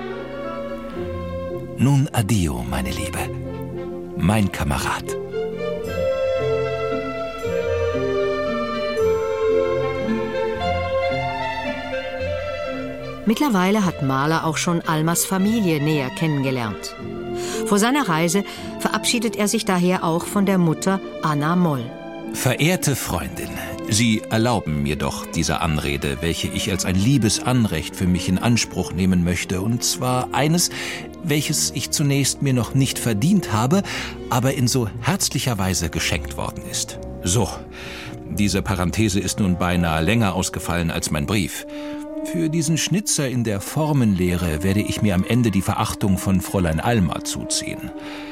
Nun addio, meine Liebe, mein Kamerad. Mittlerweile hat Mahler auch schon Almas Familie näher kennengelernt. Vor seiner Reise verabschiedet er sich daher auch von der Mutter Anna Moll. Verehrte Freundin, Sie erlauben mir doch diese Anrede, welche ich als ein liebes Anrecht für mich in Anspruch nehmen möchte, und zwar eines, welches ich zunächst mir noch nicht verdient habe, aber in so herzlicher Weise geschenkt worden ist. So, diese Parenthese ist nun beinahe länger ausgefallen als mein Brief. Für diesen Schnitzer in der Formenlehre werde ich mir am Ende die Verachtung von Fräulein Alma zuziehen.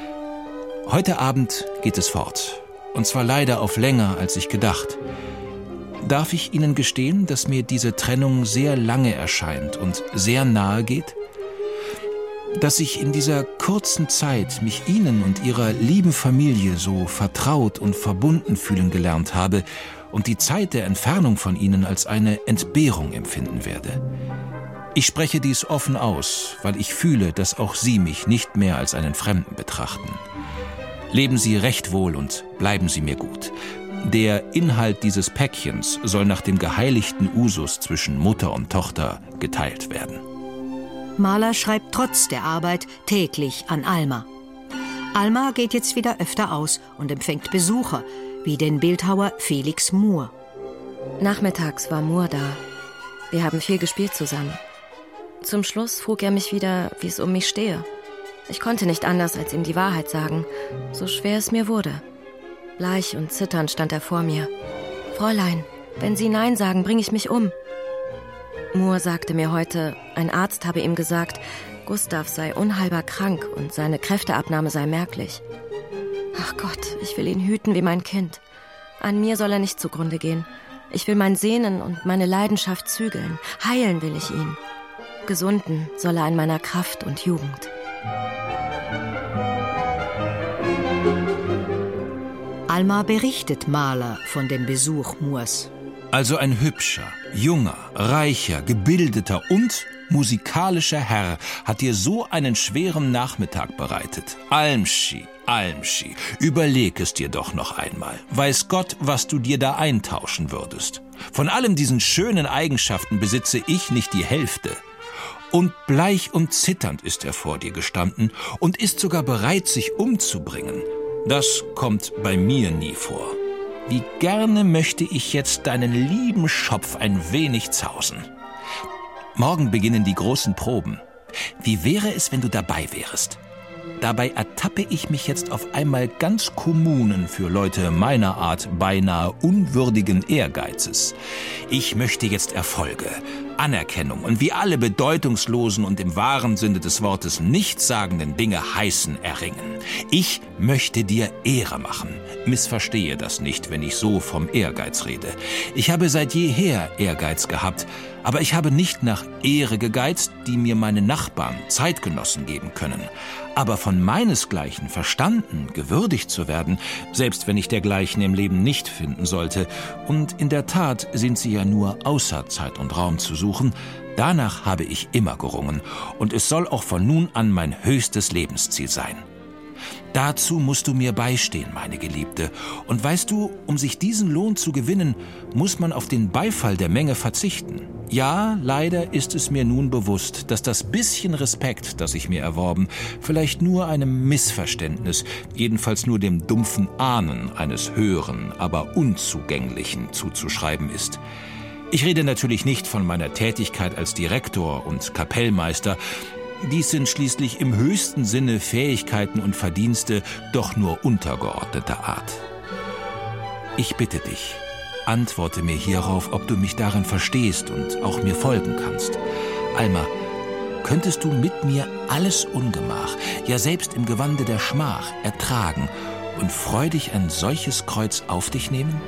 Heute Abend geht es fort, und zwar leider auf länger, als ich gedacht. Darf ich Ihnen gestehen, dass mir diese Trennung sehr lange erscheint und sehr nahe geht? Dass ich in dieser kurzen Zeit mich Ihnen und Ihrer lieben Familie so vertraut und verbunden fühlen gelernt habe und die Zeit der Entfernung von Ihnen als eine Entbehrung empfinden werde. Ich spreche dies offen aus, weil ich fühle, dass auch Sie mich nicht mehr als einen Fremden betrachten. Leben Sie recht wohl und bleiben Sie mir gut. Der Inhalt dieses Päckchens soll nach dem geheiligten Usus zwischen Mutter und Tochter geteilt werden. Mahler schreibt trotz der Arbeit täglich an Alma. Alma geht jetzt wieder öfter aus und empfängt Besucher, wie den Bildhauer Felix Mohr. Nachmittags war Mohr da. Wir haben viel gespielt zusammen. Zum Schluss frug er mich wieder, wie es um mich stehe. Ich konnte nicht anders, als ihm die Wahrheit sagen, so schwer es mir wurde. Bleich und zitternd stand er vor mir. »Fräulein, wenn Sie Nein sagen, bringe ich mich um.« Mohr sagte mir heute, ein Arzt habe ihm gesagt, Gustav sei unheilbar krank und seine Kräfteabnahme sei merklich. Ach Gott, ich will ihn hüten wie mein Kind. An mir soll er nicht zugrunde gehen. Ich will mein Sehnen und meine Leidenschaft zügeln. Heilen will ich ihn. Gesunden soll er an meiner Kraft und Jugend. Alma berichtet Mahler von dem Besuch Moors. Also ein hübscher, junger, reicher, gebildeter und musikalischer Herr hat dir so einen schweren Nachmittag bereitet. Almschi, Almschi, überleg es dir doch noch einmal. Weiß Gott, was du dir da eintauschen würdest. Von allem diesen schönen Eigenschaften besitze ich nicht die Hälfte. Und bleich und zitternd ist er vor dir gestanden und ist sogar bereit, sich umzubringen. Das kommt bei mir nie vor. Wie gerne möchte ich jetzt deinen lieben Schopf ein wenig zausen. Morgen beginnen die großen Proben. Wie wäre es, wenn du dabei wärest? Dabei ertappe ich mich jetzt auf einmal ganz Kommunen für Leute meiner Art beinahe unwürdigen Ehrgeizes. Ich möchte jetzt Erfolge, Anerkennung und wie alle bedeutungslosen und im wahren Sinne des Wortes nichtssagenden Dinge heißen erringen. Ich möchte dir Ehre machen. Missverstehe das nicht, wenn ich so vom Ehrgeiz rede. Ich habe seit jeher Ehrgeiz gehabt, aber ich habe nicht nach Ehre gegeizt, die mir meine Nachbarn, Zeitgenossen geben können. Aber von meinesgleichen verstanden, gewürdigt zu werden, selbst wenn ich dergleichen im Leben nicht finden sollte, und in der Tat sind sie ja nur außer Zeit und Raum zu suchen, danach habe ich immer gerungen, und es soll auch von nun an mein höchstes Lebensziel sein. Dazu musst du mir beistehen, meine Geliebte. Und weißt du, um sich diesen Lohn zu gewinnen, muss man auf den Beifall der Menge verzichten. Ja, leider ist es mir nun bewusst, dass das bisschen Respekt, das ich mir erworben, vielleicht nur einem Missverständnis, jedenfalls nur dem dumpfen Ahnen eines höheren, aber unzugänglichen zuzuschreiben ist. Ich rede natürlich nicht von meiner Tätigkeit als Direktor und Kapellmeister. Dies sind schließlich im höchsten Sinne Fähigkeiten und Verdienste, doch nur untergeordneter Art. Ich bitte dich, antworte mir hierauf, ob du mich darin verstehst und auch mir folgen kannst. Alma, könntest du mit mir alles Ungemach, ja selbst im Gewande der Schmach, ertragen und freudig ein solches Kreuz auf dich nehmen?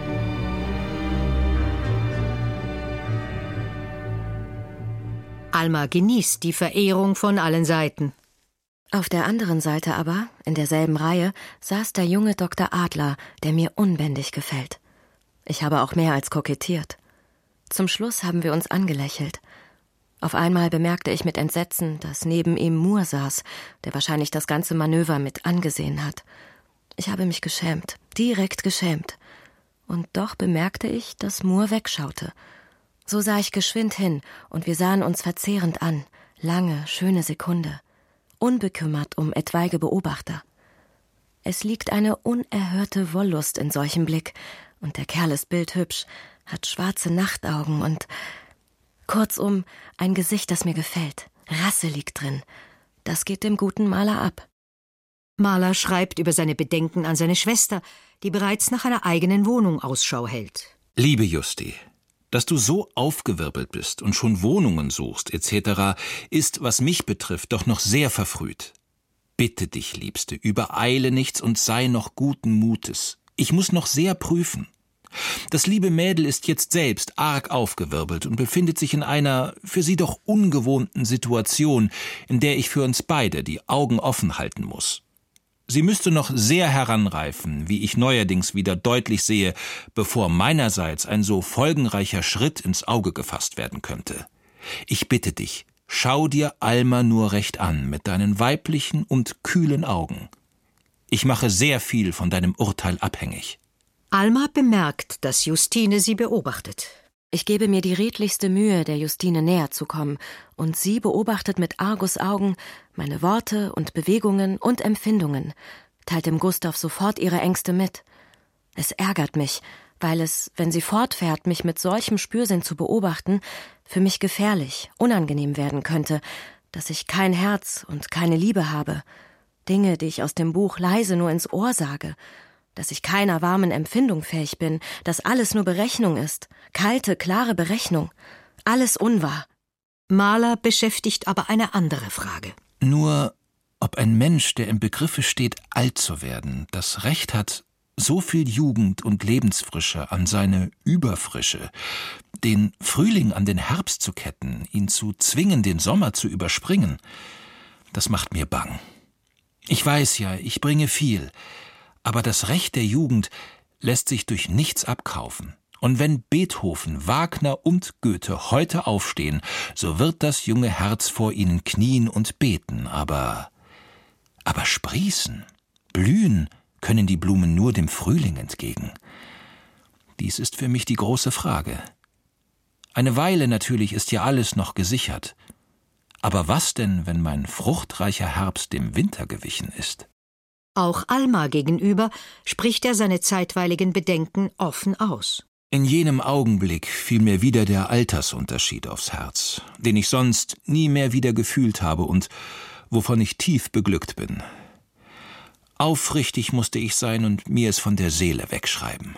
Alma genießt die Verehrung von allen Seiten. Auf der anderen Seite aber, in derselben Reihe, saß der junge Dr. Adler, der mir unbändig gefällt. Ich habe auch mehr als kokettiert. Zum Schluss haben wir uns angelächelt. Auf einmal bemerkte ich mit Entsetzen, dass neben ihm Moore saß, der wahrscheinlich das ganze Manöver mit angesehen hat. Ich habe mich geschämt, direkt geschämt. Und doch bemerkte ich, dass Moore wegschaute. So sah ich geschwind hin, und wir sahen uns verzehrend an. Lange, schöne Sekunde. Unbekümmert um etwaige Beobachter. Es liegt eine unerhörte Wollust in solchem Blick, und der Kerl ist bildhübsch, hat schwarze Nachtaugen und... Kurzum, ein Gesicht, das mir gefällt. Rasse liegt drin. Das geht dem guten Maler ab. Maler schreibt über seine Bedenken an seine Schwester, die bereits nach einer eigenen Wohnung Ausschau hält. Liebe Justi, dass du so aufgewirbelt bist und schon Wohnungen suchst etc., ist, was mich betrifft, doch noch sehr verfrüht. Bitte dich, Liebste, übereile nichts und sei noch guten Mutes. Ich muss noch sehr prüfen. Das liebe Mädel ist jetzt selbst arg aufgewirbelt und befindet sich in einer für sie doch ungewohnten Situation, in der ich für uns beide die Augen offen halten muss. Sie müsste noch sehr heranreifen, wie ich neuerdings wieder deutlich sehe, bevor meinerseits ein so folgenreicher Schritt ins Auge gefasst werden könnte. Ich bitte dich, schau dir Alma nur recht an mit deinen weiblichen und kühlen Augen. Ich mache sehr viel von deinem Urteil abhängig. Alma bemerkt, dass Justine sie beobachtet. Ich gebe mir die redlichste Mühe, der Justine näher zu kommen, und sie beobachtet mit Argusaugen meine Worte und Bewegungen und Empfindungen, teilt dem Gustav sofort ihre Ängste mit. Es ärgert mich, weil es, wenn sie fortfährt, mich mit solchem Spürsinn zu beobachten, für mich gefährlich, unangenehm werden könnte, dass ich kein Herz und keine Liebe habe, Dinge, die ich aus dem Buch leise nur ins Ohr sage, dass ich keiner warmen Empfindung fähig bin, dass alles nur Berechnung ist, kalte, klare Berechnung, alles unwahr. Maler beschäftigt aber eine andere Frage. Nur, ob ein Mensch, der im Begriffe steht, alt zu werden, das Recht hat, so viel Jugend und Lebensfrische an seine Überfrische, den Frühling an den Herbst zu ketten, ihn zu zwingen, den Sommer zu überspringen, das macht mir bang. Ich weiß ja, ich bringe viel, aber das Recht der Jugend lässt sich durch nichts abkaufen. Und wenn Beethoven, Wagner und Goethe heute aufstehen, so wird das junge Herz vor ihnen knien und beten, aber sprießen, blühen können die Blumen nur dem Frühling entgegen. Dies ist für mich die große Frage. Eine Weile natürlich ist ja alles noch gesichert. Aber was denn, wenn mein fruchtreicher Herbst dem Winter gewichen ist? Auch Alma gegenüber spricht er seine zeitweiligen Bedenken offen aus. In jenem Augenblick fiel mir wieder der Altersunterschied aufs Herz, den ich sonst nie mehr wieder gefühlt habe und wovon ich tief beglückt bin. Aufrichtig musste ich sein und mir es von der Seele wegschreiben.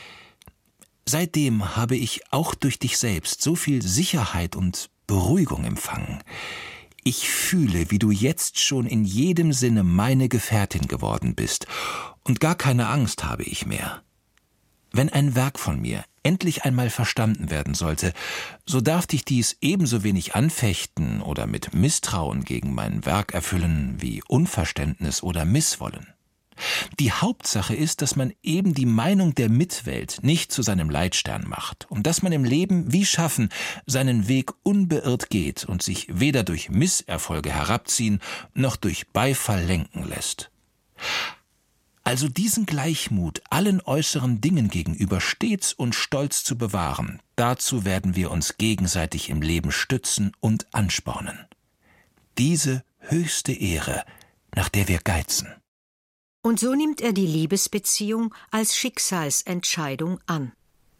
Seitdem habe ich auch durch dich selbst so viel Sicherheit und Beruhigung empfangen. Ich fühle, wie du jetzt schon in jedem Sinne meine Gefährtin geworden bist, und gar keine Angst habe ich mehr. Wenn ein Werk von mir endlich einmal verstanden werden sollte, so darf dich dies ebenso wenig anfechten oder mit Misstrauen gegen mein Werk erfüllen wie Unverständnis oder Misswollen. Die Hauptsache ist, dass man eben die Meinung der Mitwelt nicht zu seinem Leitstern macht und dass man im Leben wie schaffen seinen Weg unbeirrt geht und sich weder durch Misserfolge herabziehen noch durch Beifall lenken lässt. Also diesen Gleichmut allen äußeren Dingen gegenüber stets und stolz zu bewahren, dazu werden wir uns gegenseitig im Leben stützen und anspornen. Diese höchste Ehre, nach der wir geizen. Und so nimmt er die Liebesbeziehung als Schicksalsentscheidung an.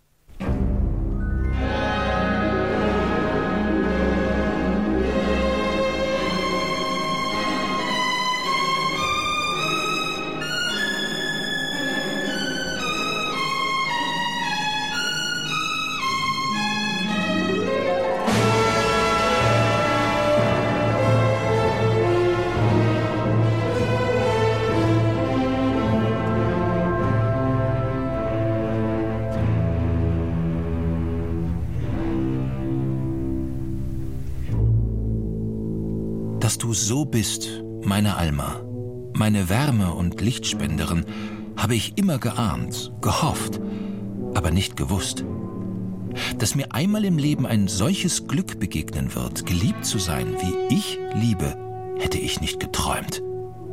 Dass du so bist, meine Alma, meine Wärme und Lichtspenderin, habe ich immer geahnt, gehofft, aber nicht gewusst. Dass mir einmal im Leben ein solches Glück begegnen wird, geliebt zu sein, wie ich liebe, hätte ich nicht geträumt.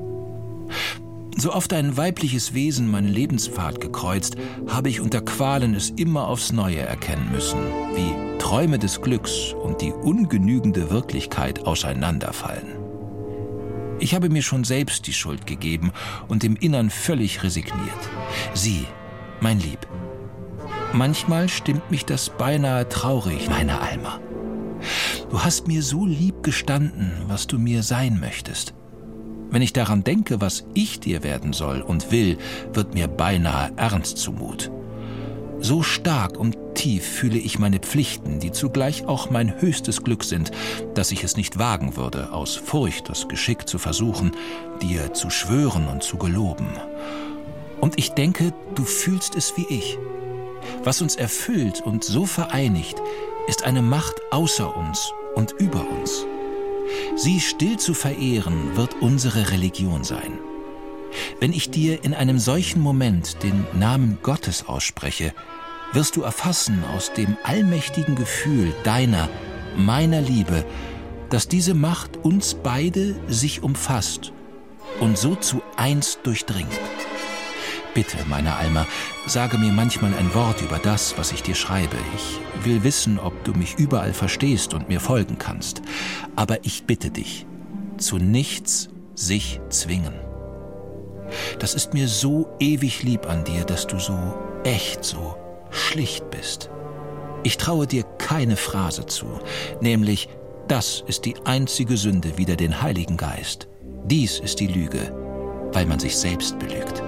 So oft ein weibliches Wesen meinen Lebenspfad gekreuzt, habe ich unter Qualen es immer aufs Neue erkennen müssen, wie Träume des Glücks und die ungenügende Wirklichkeit auseinanderfallen. Ich habe mir schon selbst die Schuld gegeben und im Innern völlig resigniert. Sie, mein Lieb. Manchmal stimmt mich das beinahe traurig, meine Alma. Du hast mir so lieb gestanden, was du mir sein möchtest. Wenn ich daran denke, was ich dir werden soll und will, wird mir beinahe ernst zumut. So stark und tief fühle ich meine Pflichten, die zugleich auch mein höchstes Glück sind, dass ich es nicht wagen würde, aus Furcht das Geschick zu versuchen, dir zu schwören und zu geloben. Und ich denke, du fühlst es wie ich. Was uns erfüllt und so vereinigt, ist eine Macht außer uns und über uns. Sie still zu verehren, wird unsere Religion sein. Wenn ich dir in einem solchen Moment den Namen Gottes ausspreche, wirst du erfassen aus dem allmächtigen Gefühl deiner, meiner Liebe, dass diese Macht uns beide sich umfasst und so zu eins durchdringt. Bitte, meine Alma, sage mir manchmal ein Wort über das, was ich dir schreibe. Ich will wissen, ob du mich überall verstehst und mir folgen kannst. Aber ich bitte dich, zu nichts sich zwingen. Das ist mir so ewig lieb an dir, dass du so echt, so schlicht bist. Ich traue dir keine Phrase zu, nämlich, das ist die einzige Sünde wider den Heiligen Geist. Dies ist die Lüge, weil man sich selbst belügt.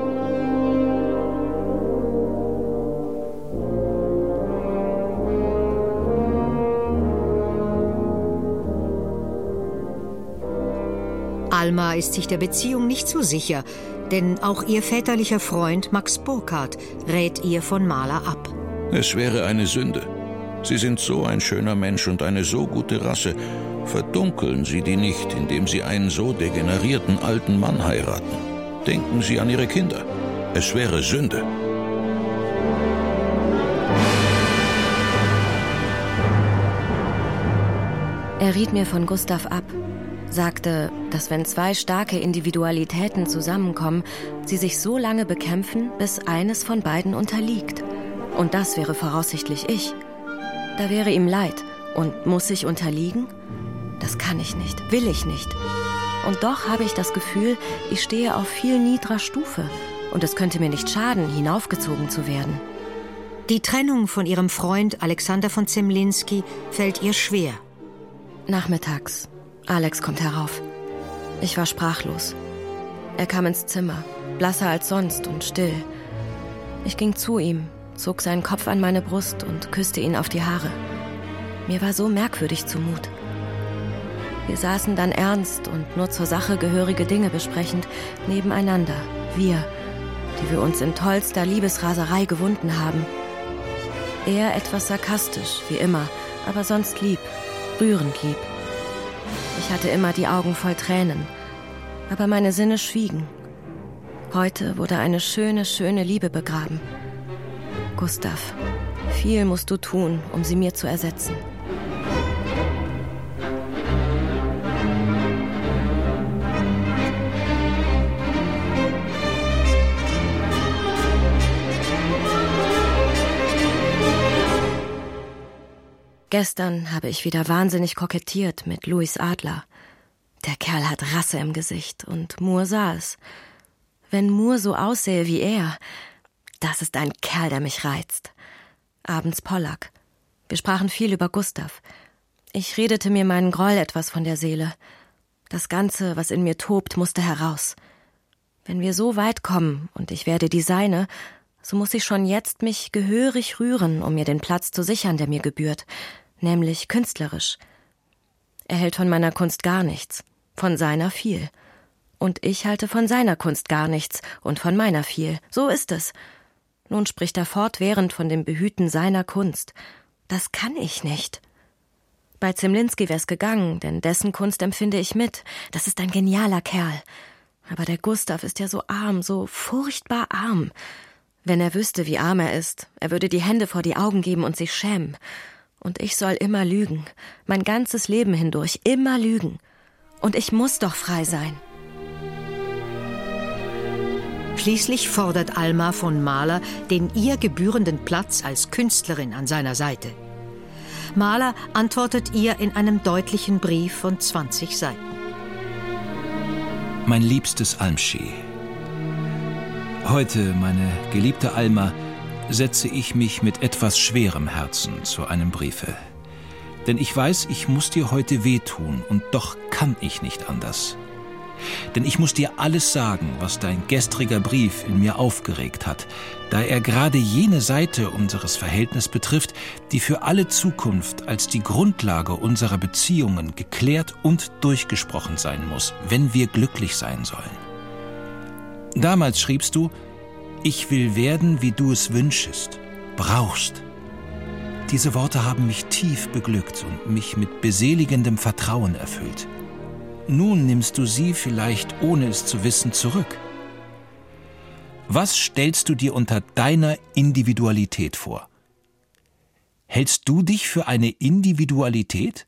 Alma ist sich der Beziehung nicht so sicher, denn auch ihr väterlicher Freund Max Burckhardt rät ihr von Mahler ab. Es wäre eine Sünde. Sie sind so ein schöner Mensch und eine so gute Rasse. Verdunkeln Sie die nicht, indem Sie einen so degenerierten alten Mann heiraten. Denken Sie an Ihre Kinder. Es wäre Sünde. Er riet mir von Gustav ab, sagte, dass wenn zwei starke Individualitäten zusammenkommen, sie sich so lange bekämpfen, bis eines von beiden unterliegt. Und das wäre voraussichtlich ich. Da wäre ihm leid. Und muss ich unterliegen? Das kann ich nicht, will ich nicht. Und doch habe ich das Gefühl, ich stehe auf viel niedrer Stufe. Und es könnte mir nicht schaden, hinaufgezogen zu werden. Die Trennung von ihrem Freund Alexander von Zemlinsky fällt ihr schwer. Nachmittags. Alex kommt herauf. Ich war sprachlos. Er kam ins Zimmer, blasser als sonst und still. Ich ging zu ihm, zog seinen Kopf an meine Brust und küsste ihn auf die Haare. Mir war so merkwürdig zumut. Wir saßen dann ernst und nur zur Sache gehörige Dinge besprechend nebeneinander. Wir, die wir uns in tollster Liebesraserei gewunden haben. Er etwas sarkastisch, wie immer, aber sonst lieb, rührend lieb. Ich hatte immer die Augen voll Tränen, aber meine Sinne schwiegen. Heute wurde eine schöne, schöne Liebe begraben. Gustav, viel musst du tun, um sie mir zu ersetzen. Gestern habe ich wieder wahnsinnig kokettiert mit Louis Adler. Der Kerl hat Rasse im Gesicht und Moore sah es. Wenn Moore so aussähe wie er, das ist ein Kerl, der mich reizt. Abends Pollack. Wir sprachen viel über Gustav. Ich redete mir meinen Groll etwas von der Seele. Das Ganze, was in mir tobt, musste heraus. Wenn wir so weit kommen und ich werde die seine, so muss ich schon jetzt mich gehörig rühren, um mir den Platz zu sichern, der mir gebührt, nämlich künstlerisch. Er hält von meiner Kunst gar nichts, von seiner viel. Und ich halte von seiner Kunst gar nichts und von meiner viel. So ist es. Nun spricht er fortwährend von dem Behüten seiner Kunst. Das kann ich nicht. Bei Zemlinsky wär's gegangen, denn dessen Kunst empfinde ich mit. Das ist ein genialer Kerl. Aber der Gustav ist ja so arm, so furchtbar arm. Wenn er wüsste, wie arm er ist, er würde die Hände vor die Augen geben und sich schämen. Und ich soll immer lügen, mein ganzes Leben hindurch, immer lügen. Und ich muss doch frei sein. Schließlich fordert Alma von Mahler den ihr gebührenden Platz als Künstlerin an seiner Seite. Mahler antwortet ihr in einem deutlichen Brief von 20 Seiten. Mein liebstes Almschi, heute, meine geliebte Alma, setze ich mich mit etwas schwerem Herzen zu einem Briefe. Denn ich weiß, ich muss dir heute wehtun, und doch kann ich nicht anders. Denn ich muss dir alles sagen, was dein gestriger Brief in mir aufgeregt hat, da er gerade jene Seite unseres Verhältnisses betrifft, die für alle Zukunft als die Grundlage unserer Beziehungen geklärt und durchgesprochen sein muss, wenn wir glücklich sein sollen. Damals schriebst du: Ich will werden, wie du es wünschest, brauchst. Diese Worte haben mich tief beglückt und mich mit beseligendem Vertrauen erfüllt. Nun nimmst du sie vielleicht, ohne es zu wissen, zurück. Was stellst du dir unter deiner Individualität vor? Hältst du dich für eine Individualität?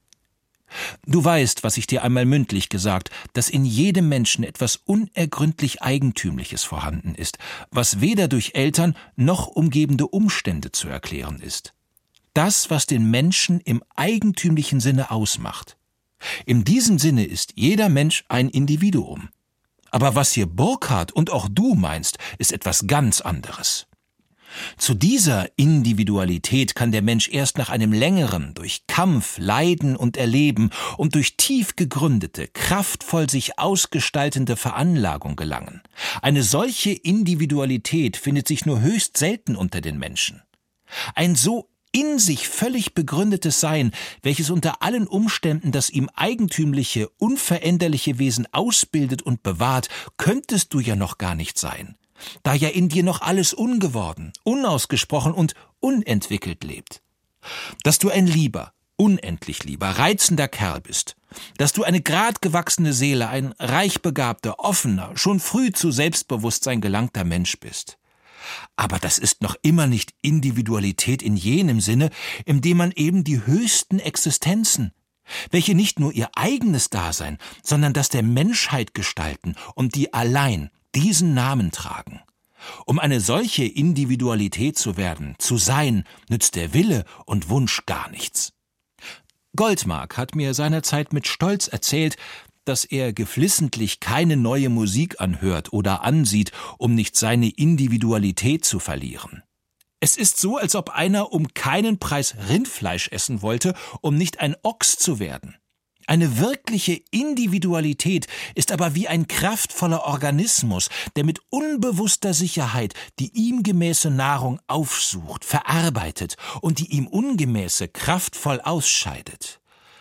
Du weißt, was ich dir einmal mündlich gesagt, dass in jedem Menschen etwas unergründlich Eigentümliches vorhanden ist, was weder durch Eltern noch umgebende Umstände zu erklären ist. Das, was den Menschen im eigentümlichen Sinne ausmacht. In diesem Sinne ist jeder Mensch ein Individuum. Aber was hier Burckhardt und auch du meinst, ist etwas ganz anderes. Zu dieser Individualität kann der Mensch erst nach einem längeren, durch Kampf, Leiden und Erleben und durch tief gegründete, kraftvoll sich ausgestaltende Veranlagung gelangen. Eine solche Individualität findet sich nur höchst selten unter den Menschen. Ein so in sich völlig begründetes Sein, welches unter allen Umständen das ihm eigentümliche, unveränderliche Wesen ausbildet und bewahrt, könntest du ja noch gar nicht sein, da ja in dir noch alles ungeworden, unausgesprochen und unentwickelt lebt. Dass du ein lieber, unendlich lieber, reizender Kerl bist, dass du eine gradgewachsene Seele, ein reich begabter, offener, schon früh zu Selbstbewusstsein gelangter Mensch bist. Aber das ist noch immer nicht Individualität in jenem Sinne, in dem man eben die höchsten Existenzen, welche nicht nur ihr eigenes Dasein, sondern das der Menschheit gestalten und die allein diesen Namen tragen. Um eine solche Individualität zu werden, zu sein, nützt der Wille und Wunsch gar nichts. Goldmark hat mir seinerzeit mit Stolz erzählt, dass er geflissentlich keine neue Musik anhört oder ansieht, um nicht seine Individualität zu verlieren. Es ist so, als ob einer um keinen Preis Rindfleisch essen wollte, um nicht ein Ochs zu werden. Eine wirkliche Individualität ist aber wie ein kraftvoller Organismus, der mit unbewusster Sicherheit die ihm gemäße Nahrung aufsucht, verarbeitet und die ihm ungemäße kraftvoll ausscheidet.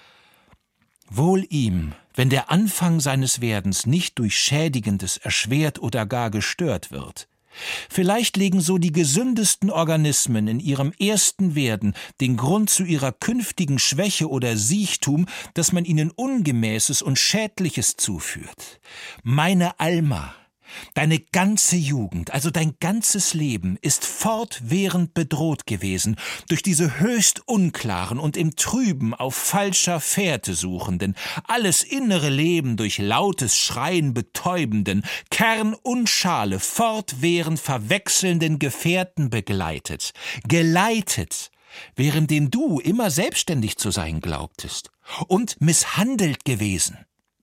Wohl ihm, wenn der Anfang seines Werdens nicht durch Schädigendes erschwert oder gar gestört wird. Vielleicht legen so die gesündesten Organismen in ihrem ersten Werden den Grund zu ihrer künftigen Schwäche oder Siechtum, dass man ihnen Ungemäßes und Schädliches zuführt. Meine Alma, deine ganze Jugend, also dein ganzes Leben, ist fortwährend bedroht gewesen durch diese höchst unklaren und im Trüben auf falscher Fährte suchenden, alles innere Leben durch lautes Schreien betäubenden, Kern und Schale fortwährend verwechselnden Gefährten begleitet, geleitet, währenddem du immer selbstständig zu sein glaubtest und misshandelt gewesen.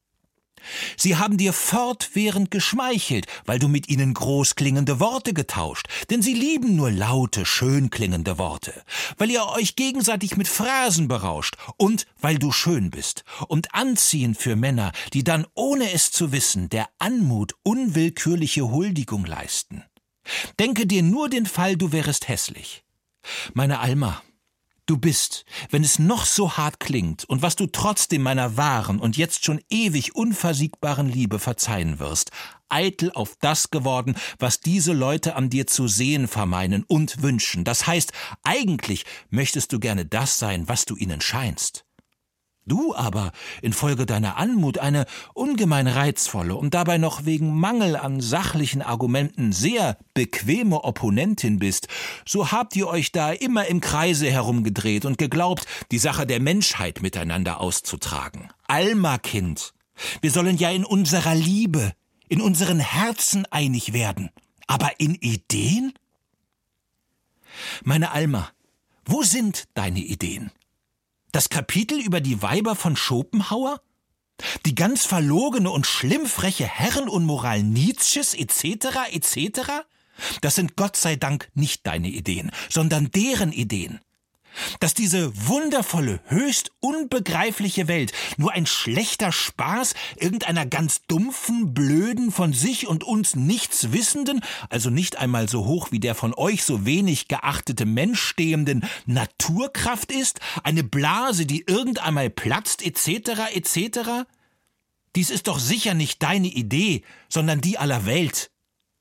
Sie haben dir fortwährend geschmeichelt, weil du mit ihnen großklingende Worte getauscht, denn sie lieben nur laute, schön klingende Worte, weil ihr euch gegenseitig mit Phrasen berauscht und weil du schön bist und anziehend für Männer, die dann, ohne es zu wissen, der Anmut unwillkürliche Huldigung leisten. Denke dir nur den Fall, du wärest hässlich. Meine Alma, du bist, wenn es noch so hart klingt und was du trotzdem meiner wahren und jetzt schon ewig unversiegbaren Liebe verzeihen wirst, eitel auf das geworden, was diese Leute an dir zu sehen vermeinen und wünschen. Das heißt, eigentlich möchtest du gerne das sein, was du ihnen scheinst. Du aber infolge deiner Anmut eine ungemein reizvolle und dabei noch wegen Mangel an sachlichen Argumenten sehr bequeme Opponentin bist, so habt ihr euch da immer im Kreise herumgedreht und geglaubt, die Sache der Menschheit miteinander auszutragen. Alma, Kind, wir sollen ja in unserer Liebe, in unseren Herzen einig werden, aber in Ideen? Meine Alma, wo sind deine Ideen? Das Kapitel über die Weiber von Schopenhauer? Die ganz verlogene und schlimm freche Herrenunmoral Nietzsches etc. etc.? Das sind Gott sei Dank nicht deine Ideen, sondern deren Ideen. Dass diese wundervolle, höchst unbegreifliche Welt nur ein schlechter Spaß irgendeiner ganz dumpfen, blöden, von sich und uns nichts wissenden, also nicht einmal so hoch wie der von euch so wenig geachtete Mensch stehenden Naturkraft ist, eine Blase, die irgendeinmal platzt, etc., etc.? Dies ist doch sicher nicht deine Idee, sondern die aller Welt.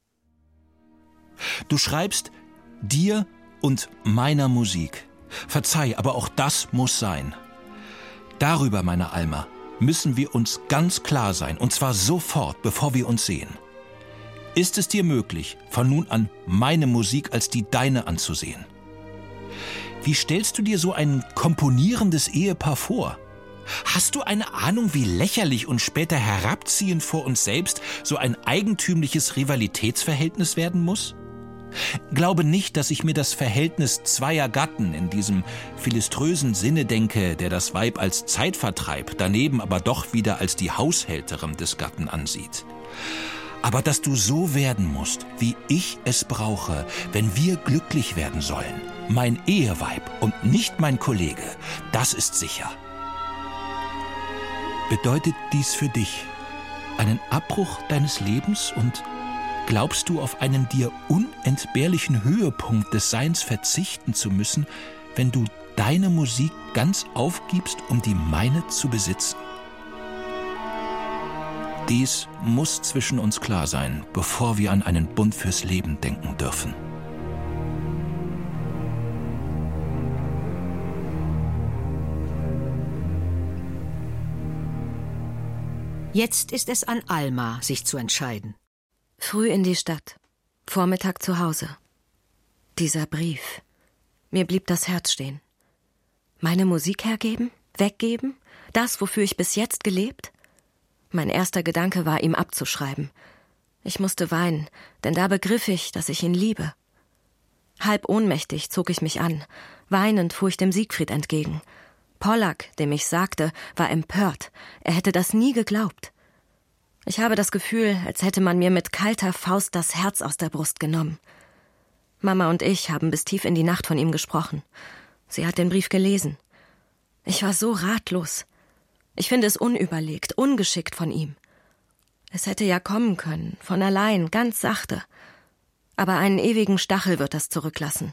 Du schreibst dir und meiner Musik. Verzeih, aber auch das muss sein. Darüber, meine Alma, müssen wir uns ganz klar sein, und zwar sofort, bevor wir uns sehen. Ist es dir möglich, von nun an meine Musik als die deine anzusehen? Wie stellst du dir so ein komponierendes Ehepaar vor? Hast du eine Ahnung, wie lächerlich und später herabziehend vor uns selbst so ein eigentümliches Rivalitätsverhältnis werden muss? Glaube nicht, dass ich mir das Verhältnis zweier Gatten in diesem philiströsen Sinne denke, der das Weib als Zeitvertreib, daneben aber doch wieder als die Haushälterin des Gatten ansieht. Aber dass du so werden musst, wie ich es brauche, wenn wir glücklich werden sollen, mein Eheweib und nicht mein Kollege, das ist sicher. Bedeutet dies für dich einen Abbruch deines Lebens und glaubst du, auf einen dir unentbehrlichen Höhepunkt des Seins verzichten zu müssen, wenn du deine Musik ganz aufgibst, um die meine zu besitzen? Dies muss zwischen uns klar sein, bevor wir an einen Bund fürs Leben denken dürfen. Jetzt ist es an Alma, sich zu entscheiden. Früh in die Stadt, Vormittag zu Hause. Dieser Brief. Mir blieb das Herz stehen. Meine Musik hergeben? Weggeben? Das, wofür ich bis jetzt gelebt? Mein erster Gedanke war, ihm abzuschreiben. Ich musste weinen, denn da begriff ich, dass ich ihn liebe. Halb ohnmächtig zog ich mich an. Weinend fuhr ich dem Siegfried entgegen. Pollack, dem ich sagte, war empört. Er hätte das nie geglaubt. Ich habe das Gefühl, als hätte man mir mit kalter Faust das Herz aus der Brust genommen. Mama und ich haben bis tief in die Nacht von ihm gesprochen. Sie hat den Brief gelesen. Ich war so ratlos. Ich finde es unüberlegt, ungeschickt von ihm. Es hätte ja kommen können, von allein, ganz sachte. Aber einen ewigen Stachel wird das zurücklassen.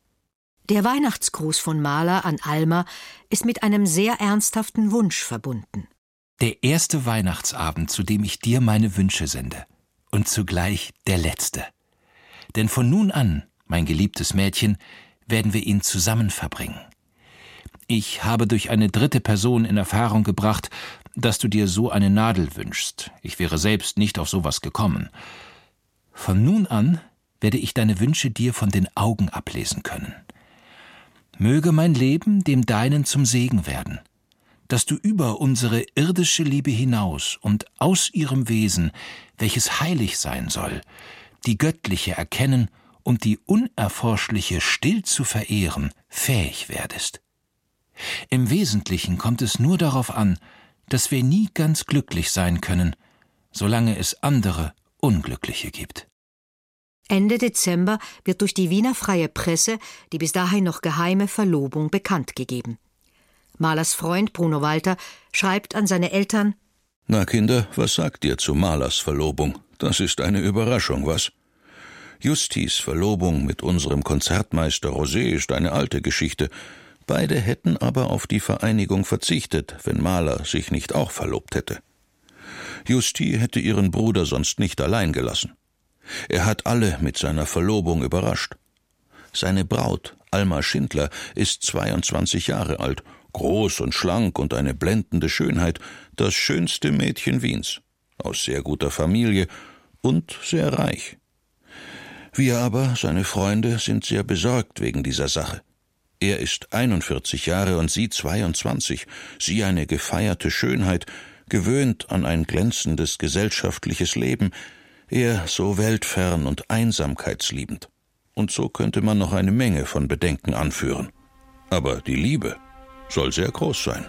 Der Weihnachtsgruß von Mahler an Alma ist mit einem sehr ernsthaften Wunsch verbunden. Der erste Weihnachtsabend, zu dem ich dir meine Wünsche sende. Und zugleich der letzte. Denn von nun an, mein geliebtes Mädchen, werden wir ihn zusammen verbringen. Ich habe durch eine dritte Person in Erfahrung gebracht, dass du dir so eine Nadel wünschst. Ich wäre selbst nicht auf sowas gekommen. Von nun an werde ich deine Wünsche dir von den Augen ablesen können. Möge mein Leben dem Deinen zum Segen werden, dass du über unsere irdische Liebe hinaus und aus ihrem Wesen, welches heilig sein soll, die göttliche erkennen und die unerforschliche still zu verehren, fähig werdest. Im Wesentlichen kommt es nur darauf an, dass wir nie ganz glücklich sein können, solange es andere Unglückliche gibt. Ende Dezember wird durch die Wiener Freie Presse die bis dahin noch geheime Verlobung bekannt gegeben. Mahlers Freund Bruno Walter schreibt an seine Eltern: »Na Kinder, was sagt ihr zu Mahlers Verlobung? Das ist eine Überraschung, was? Justis Verlobung mit unserem Konzertmeister Rosé ist eine alte Geschichte. Beide hätten aber auf die Vereinigung verzichtet, wenn Mahler sich nicht auch verlobt hätte. Justi hätte ihren Bruder sonst nicht allein gelassen. Er hat alle mit seiner Verlobung überrascht. Seine Braut, Alma Schindler, ist 22 Jahre alt, groß und schlank und eine blendende Schönheit, das schönste Mädchen Wiens, aus sehr guter Familie und sehr reich. Wir aber, seine Freunde, sind sehr besorgt wegen dieser Sache. Er ist 41 Jahre und sie 22, sie eine gefeierte Schönheit, gewöhnt an ein glänzendes gesellschaftliches Leben, er so weltfern und einsamkeitsliebend. Und so könnte man noch eine Menge von Bedenken anführen. Aber die Liebe soll sehr groß sein.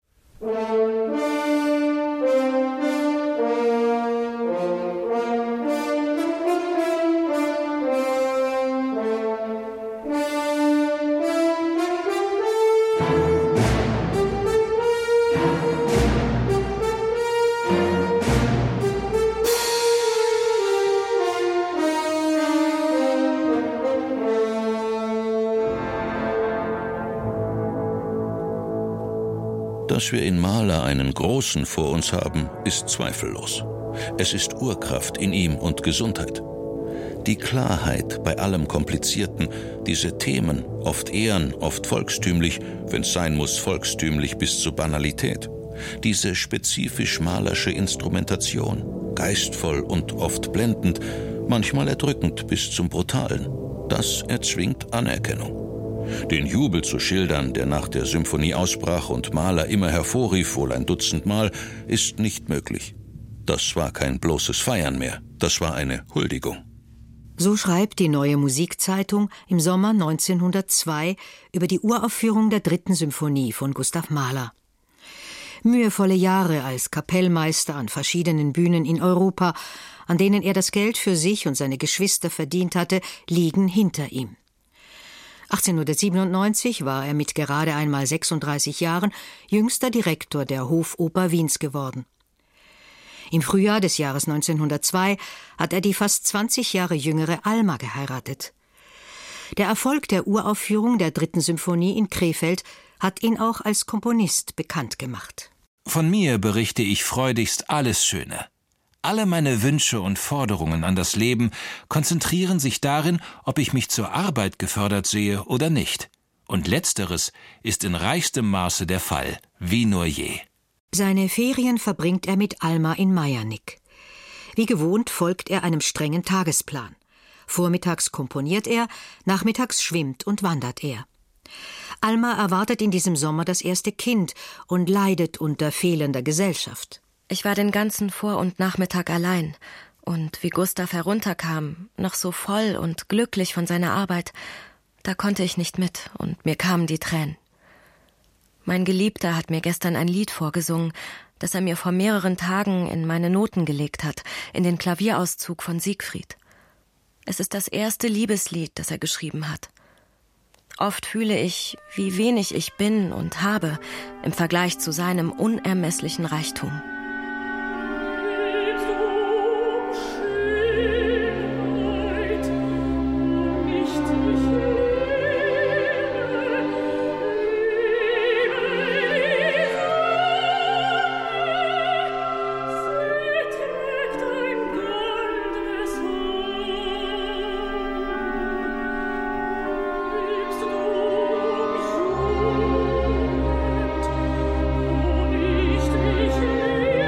Dass wir in Mahler einen Großen vor uns haben, ist zweifellos. Es ist Urkraft in ihm und Gesundheit. Die Klarheit bei allem Komplizierten, diese Themen, oft ehren, oft volkstümlich, wenn's sein muss, volkstümlich bis zur Banalität. Diese spezifisch malersche Instrumentation, geistvoll und oft blendend, manchmal erdrückend bis zum Brutalen, das erzwingt Anerkennung. Den Jubel zu schildern, der nach der Symphonie ausbrach und Mahler immer hervorrief, wohl ein Dutzend Mal, ist nicht möglich. Das war kein bloßes Feiern mehr, das war eine Huldigung. So schreibt die Neue Musikzeitung im Sommer 1902 über die Uraufführung der 3. Symphonie von Gustav Mahler. Mühevolle Jahre als Kapellmeister an verschiedenen Bühnen in Europa, an denen er das Geld für sich und seine Geschwister verdient hatte, liegen hinter ihm. 1897 war er mit gerade einmal 36 Jahren jüngster Direktor der Hofoper Wiens geworden. Im Frühjahr des Jahres 1902 hat er die fast 20 Jahre jüngere Alma geheiratet. Der Erfolg der Uraufführung der 3. Symphonie in Krefeld hat ihn auch als Komponist bekannt gemacht. Von mir berichte ich freudigst alles Schöne. Alle meine Wünsche und Forderungen an das Leben konzentrieren sich darin, ob ich mich zur Arbeit gefördert sehe oder nicht. Und letzteres ist in reichstem Maße der Fall, wie nur je. Seine Ferien verbringt er mit Alma in Maiernigg. Wie gewohnt folgt er einem strengen Tagesplan. Vormittags komponiert er, nachmittags schwimmt und wandert er. Alma erwartet in diesem Sommer das erste Kind und leidet unter fehlender Gesellschaft. Ich war den ganzen Vor- und Nachmittag allein. Und wie Gustav herunterkam, noch so voll und glücklich von seiner Arbeit, da konnte ich nicht mit und mir kamen die Tränen. Mein Geliebter hat mir gestern ein Lied vorgesungen, das er mir vor mehreren Tagen in meine Noten gelegt hat, in den Klavierauszug von Siegfried. Es ist das erste Liebeslied, das er geschrieben hat. Oft fühle ich, wie wenig ich bin und habe im Vergleich zu seinem unermesslichen Reichtum. Nicht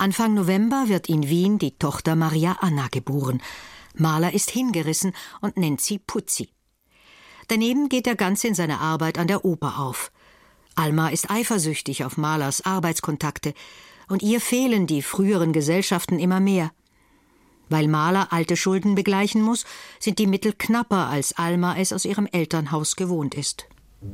Anfang November wird in Wien die Tochter Maria Anna geboren. Mahler ist hingerissen und nennt sie Putzi. Daneben geht er ganz in seine Arbeit an der Oper auf. Alma ist eifersüchtig auf Mahlers Arbeitskontakte und ihr fehlen die früheren Gesellschaften immer mehr. Weil Mahler alte Schulden begleichen muss, sind die Mittel knapper, als Alma es aus ihrem Elternhaus gewohnt ist.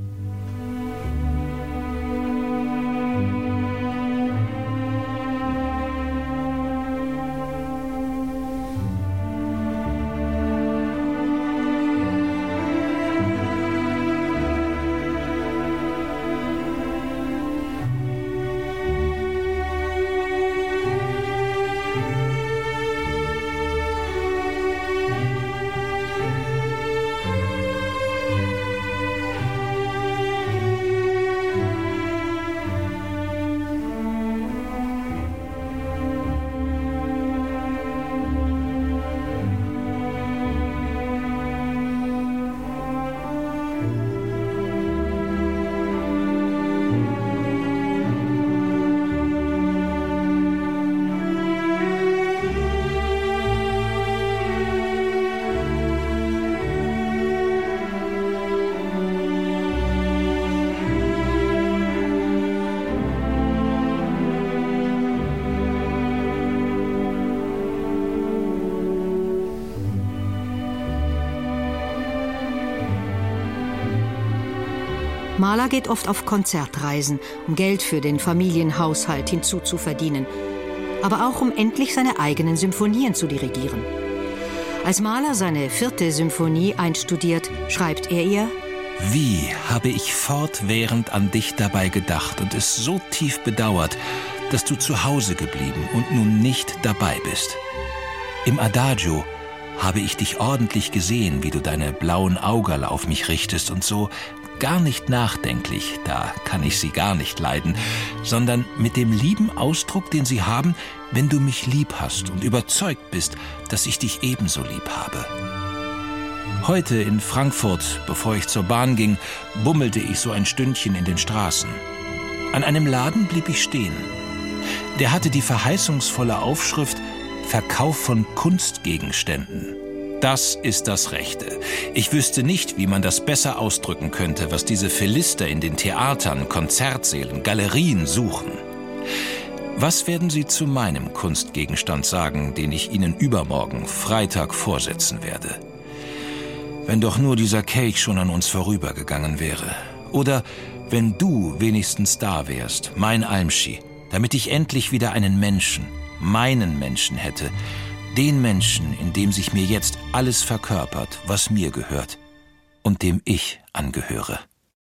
Mahler geht oft auf Konzertreisen, um Geld für den Familienhaushalt hinzuzuverdienen, aber auch um endlich seine eigenen Symphonien zu dirigieren. Als Mahler seine 4. Symphonie einstudiert, schreibt er ihr: Wie habe ich fortwährend an dich dabei gedacht und es so tief bedauert, dass du zu Hause geblieben und nun nicht dabei bist. Im Adagio habe ich dich ordentlich gesehen, wie du deine blauen Augerl auf mich richtest und so gar nicht nachdenklich, da kann ich sie gar nicht leiden, sondern mit dem lieben Ausdruck, den sie haben, wenn du mich lieb hast und überzeugt bist, dass ich dich ebenso lieb habe. Heute in Frankfurt, bevor ich zur Bahn ging, bummelte ich so ein Stündchen in den Straßen. An einem Laden blieb ich stehen. Der hatte die verheißungsvolle Aufschrift »Verkauf von Kunstgegenständen«. Das ist das Rechte. Ich wüsste nicht, wie man das besser ausdrücken könnte, was diese Philister in den Theatern, Konzertsälen, Galerien suchen. Was werden Sie zu meinem Kunstgegenstand sagen, den ich Ihnen übermorgen, Freitag, vorsetzen werde? Wenn doch nur dieser Kelch schon an uns vorübergegangen wäre. Oder wenn du wenigstens da wärst, mein Almschi, damit ich endlich wieder einen Menschen, meinen Menschen hätte, den Menschen, in dem sich mir jetzt alles verkörpert, was mir gehört und dem ich angehöre.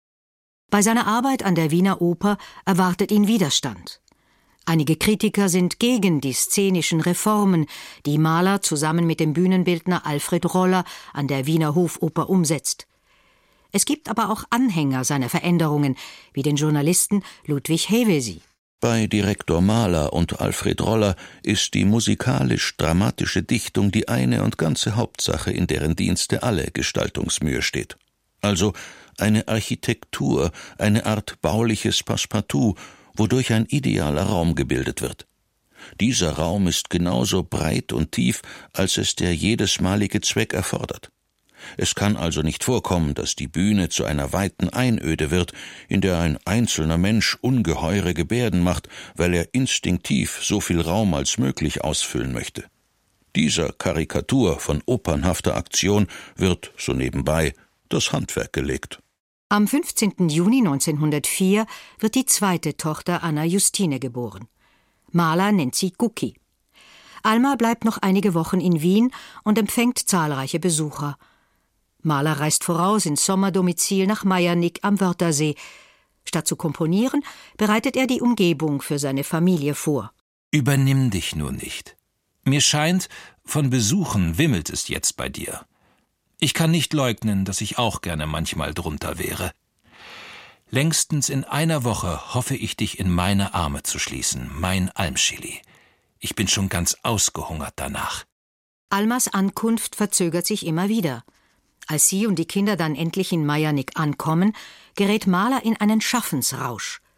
Bei seiner Arbeit an der Wiener Oper erwartet ihn Widerstand. Einige Kritiker sind gegen die szenischen Reformen, die Mahler zusammen mit dem Bühnenbildner Alfred Roller an der Wiener Hofoper umsetzt. Es gibt aber auch Anhänger seiner Veränderungen, wie den Journalisten Ludwig Hevesi. Bei Direktor Mahler und Alfred Roller ist die musikalisch-dramatische Dichtung die eine und ganze Hauptsache, in deren Dienste alle Gestaltungsmühe steht. Also eine Architektur, eine Art bauliches Passepartout, wodurch ein idealer Raum gebildet wird. Dieser Raum ist genauso breit und tief, als es der jedesmalige Zweck erfordert. Es kann also nicht vorkommen, dass die Bühne zu einer weiten Einöde wird, in der ein einzelner Mensch ungeheure Gebärden macht, weil er instinktiv so viel Raum als möglich ausfüllen möchte. Dieser Karikatur von opernhafter Aktion wird, so nebenbei, das Handwerk gelegt. Am 15. Juni 1904 wird die 2. Tochter Anna Justine geboren. Mahler nennt sie Gucki. Alma bleibt noch einige Wochen in Wien und empfängt zahlreiche Besucher. Mahler reist voraus ins Sommerdomizil nach Meyernick am Wörthersee. Statt zu komponieren, bereitet er die Umgebung für seine Familie vor. Übernimm dich nur nicht. Mir scheint, von Besuchen wimmelt es jetzt bei dir. Ich kann nicht leugnen, dass ich auch gerne manchmal drunter wäre. Längstens in einer Woche hoffe ich, dich in meine Arme zu schließen, mein Almschili. Ich bin schon ganz ausgehungert danach. Almas Ankunft verzögert sich immer wieder. Als sie und die Kinder dann endlich in Meyernick ankommen, gerät Mahler in einen Schaffensrausch.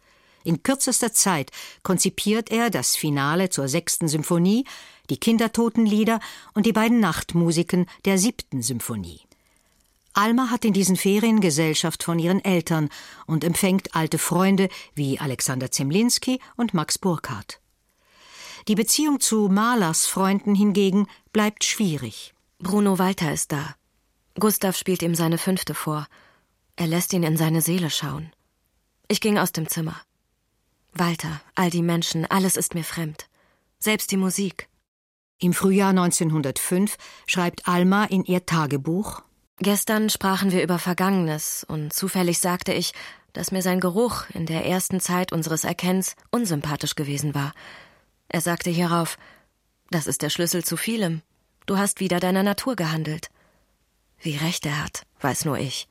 In kürzester Zeit konzipiert er das Finale zur 6. Symphonie, die Kindertotenlieder und die beiden Nachtmusiken der 7. Symphonie. Alma hat in diesen Ferien Gesellschaft von ihren Eltern und empfängt alte Freunde wie Alexander Zemlinsky und Max Burkhardt. Die Beziehung zu Mahlers Freunden hingegen bleibt schwierig. Bruno Walter ist da. Gustav spielt ihm seine 5. vor. Er lässt ihn in seine Seele schauen. Ich ging aus dem Zimmer. Walter, all die Menschen, alles ist mir fremd. Selbst die Musik. Im Frühjahr 1905 schreibt Alma in ihr Tagebuch: Gestern sprachen wir über Vergangenes und zufällig sagte ich, dass mir sein Geruch in der ersten Zeit unseres Erkennens unsympathisch gewesen war. Er sagte hierauf: Das ist der Schlüssel zu vielem. Du hast wider deiner Natur gehandelt. Wie recht er hat, weiß nur ich.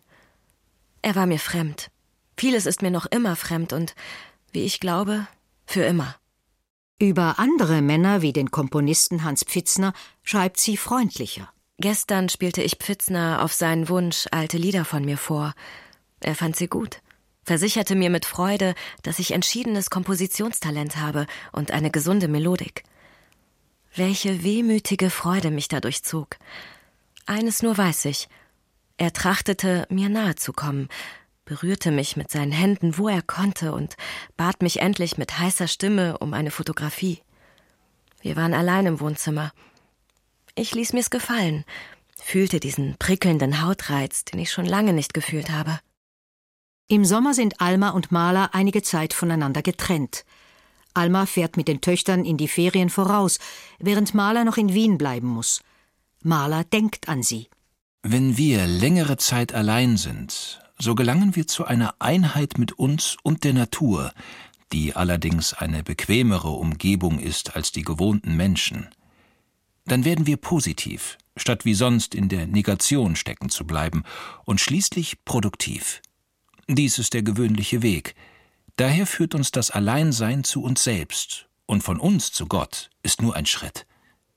Er war mir fremd. Vieles ist mir noch immer fremd und, wie ich glaube, für immer. Über andere Männer wie den Komponisten Hans Pfitzner schreibt sie freundlicher. Gestern spielte ich Pfitzner auf seinen Wunsch alte Lieder von mir vor. Er fand sie gut, versicherte mir mit Freude, dass ich entschiedenes Kompositionstalent habe und eine gesunde Melodik. Welche wehmütige Freude mich dadurch zog. Eines nur weiß ich: Er trachtete, mir nahe zu kommen, berührte mich mit seinen Händen, wo er konnte, und bat mich endlich mit heißer Stimme um eine Fotografie. Wir waren allein im Wohnzimmer. Ich ließ mir's gefallen, fühlte diesen prickelnden Hautreiz, den ich schon lange nicht gefühlt habe. Im Sommer sind Alma und Mahler einige Zeit voneinander getrennt. Alma fährt mit den Töchtern in die Ferien voraus, während Mahler noch in Wien bleiben muss. Mahler denkt an sie. Wenn wir längere Zeit allein sind, so gelangen wir zu einer Einheit mit uns und der Natur, die allerdings eine bequemere Umgebung ist als die gewohnten Menschen. Dann werden wir positiv, statt wie sonst in der Negation stecken zu bleiben, und schließlich produktiv. Dies ist der gewöhnliche Weg. Daher führt uns das Alleinsein zu uns selbst, und von uns zu Gott ist nur ein Schritt.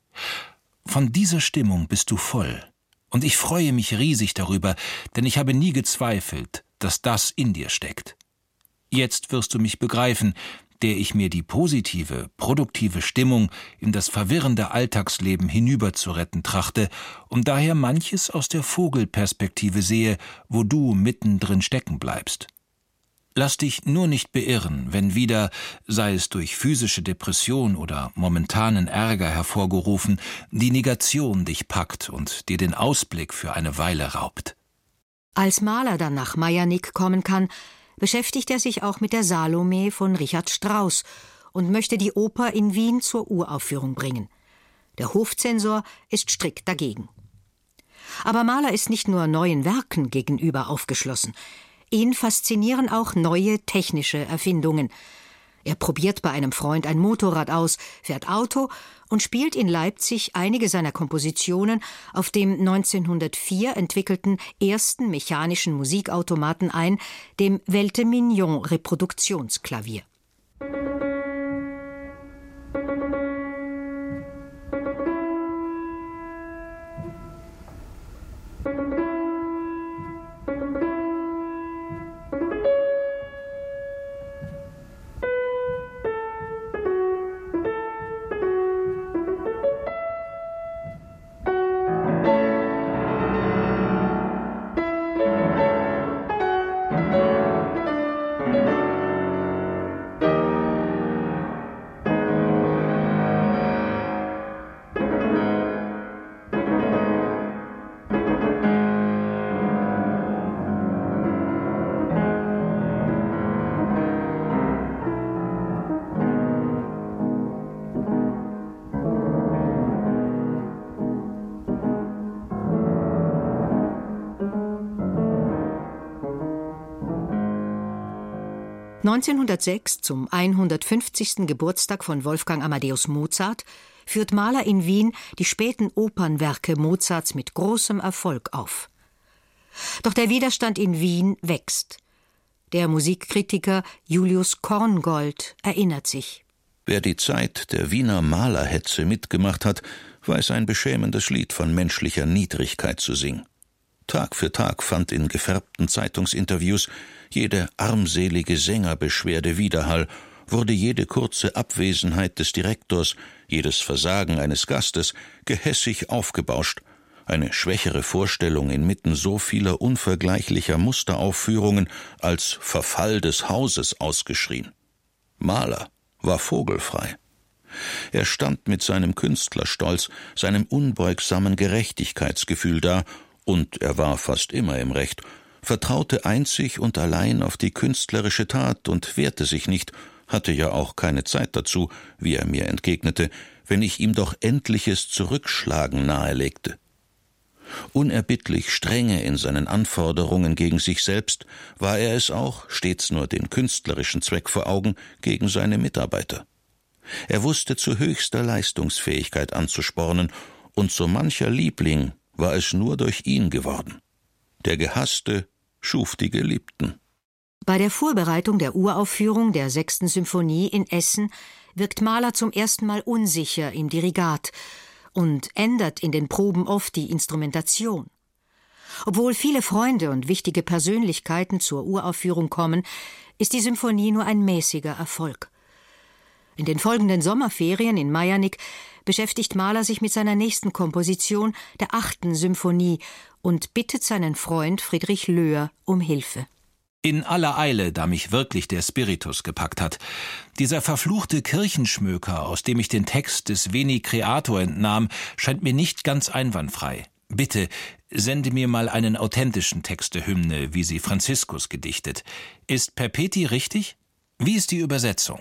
Von dieser Stimmung bist du voll, und ich freue mich riesig darüber, denn ich habe nie gezweifelt, dass das in dir steckt. Jetzt wirst du mich begreifen, der ich mir die positive, produktive Stimmung in das verwirrende Alltagsleben hinüberzuretten trachte und daher manches aus der Vogelperspektive sehe, wo du mittendrin stecken bleibst. Lass dich nur nicht beirren, wenn wieder, sei es durch physische Depression oder momentanen Ärger hervorgerufen, die Negation dich packt und dir den Ausblick für eine Weile raubt. Als Mahler dann nach Maiernigg kommen kann, beschäftigt er sich auch mit der Salome von Richard Strauss und möchte die Oper in Wien zur Uraufführung bringen. Der Hofzensor ist strikt dagegen. Aber Mahler ist nicht nur neuen Werken gegenüber aufgeschlossen. Ihn faszinieren auch neue technische Erfindungen. Er probiert bei einem Freund ein Motorrad aus, fährt Auto und spielt in Leipzig einige seiner Kompositionen auf dem 1904 entwickelten ersten mechanischen Musikautomaten ein, dem Welte-Mignon-Reproduktionsklavier. (1906) zum 150. Geburtstag von Wolfgang Amadeus Mozart führt Mahler in Wien die späten Opernwerke Mozarts mit großem Erfolg auf. Doch der Widerstand in Wien wächst. Der Musikkritiker Julius Korngold erinnert sich: Wer die Zeit der Wiener Malerhetze mitgemacht hat, weiß ein beschämendes Lied von menschlicher Niedrigkeit zu singen. Tag für Tag fand in gefärbten Zeitungsinterviews jede armselige Sängerbeschwerde Widerhall, wurde jede kurze Abwesenheit des Direktors, jedes Versagen eines Gastes gehässig aufgebauscht, eine schwächere Vorstellung inmitten so vieler unvergleichlicher Musteraufführungen als Verfall des Hauses ausgeschrien. Mahler war vogelfrei. Er stand mit seinem Künstlerstolz, seinem unbeugsamen Gerechtigkeitsgefühl da, und er war fast immer im Recht, vertraute einzig und allein auf die künstlerische Tat und wehrte sich nicht, hatte ja auch keine Zeit dazu, wie er mir entgegnete, wenn ich ihm doch endliches Zurückschlagen nahelegte. Unerbittlich strenge in seinen Anforderungen gegen sich selbst, war er es auch, stets nur den künstlerischen Zweck vor Augen, gegen seine Mitarbeiter. Er wusste zu höchster Leistungsfähigkeit anzuspornen, und so mancher Liebling war es nur durch ihn geworden. Der Gehasste schuf die Geliebten. Bei der Vorbereitung der Uraufführung der 6. Symphonie in Essen wirkt Mahler zum ersten Mal unsicher im Dirigat und ändert in den Proben oft die Instrumentation. Obwohl viele Freunde und wichtige Persönlichkeiten zur Uraufführung kommen, ist die Symphonie nur ein mäßiger Erfolg. In den folgenden Sommerferien in Majernick beschäftigt Mahler sich mit seiner nächsten Komposition, der 8. Symphonie, und bittet seinen Freund Friedrich Löhr um Hilfe. In aller Eile, da mich wirklich der Spiritus gepackt hat. Dieser verfluchte Kirchenschmöker, aus dem ich den Text des Veni Creator entnahm, scheint mir nicht ganz einwandfrei. Bitte, sende mir mal einen authentischen Text der Hymne, wie sie Franziskus gedichtet. Ist Perpeti richtig? Wie ist die Übersetzung?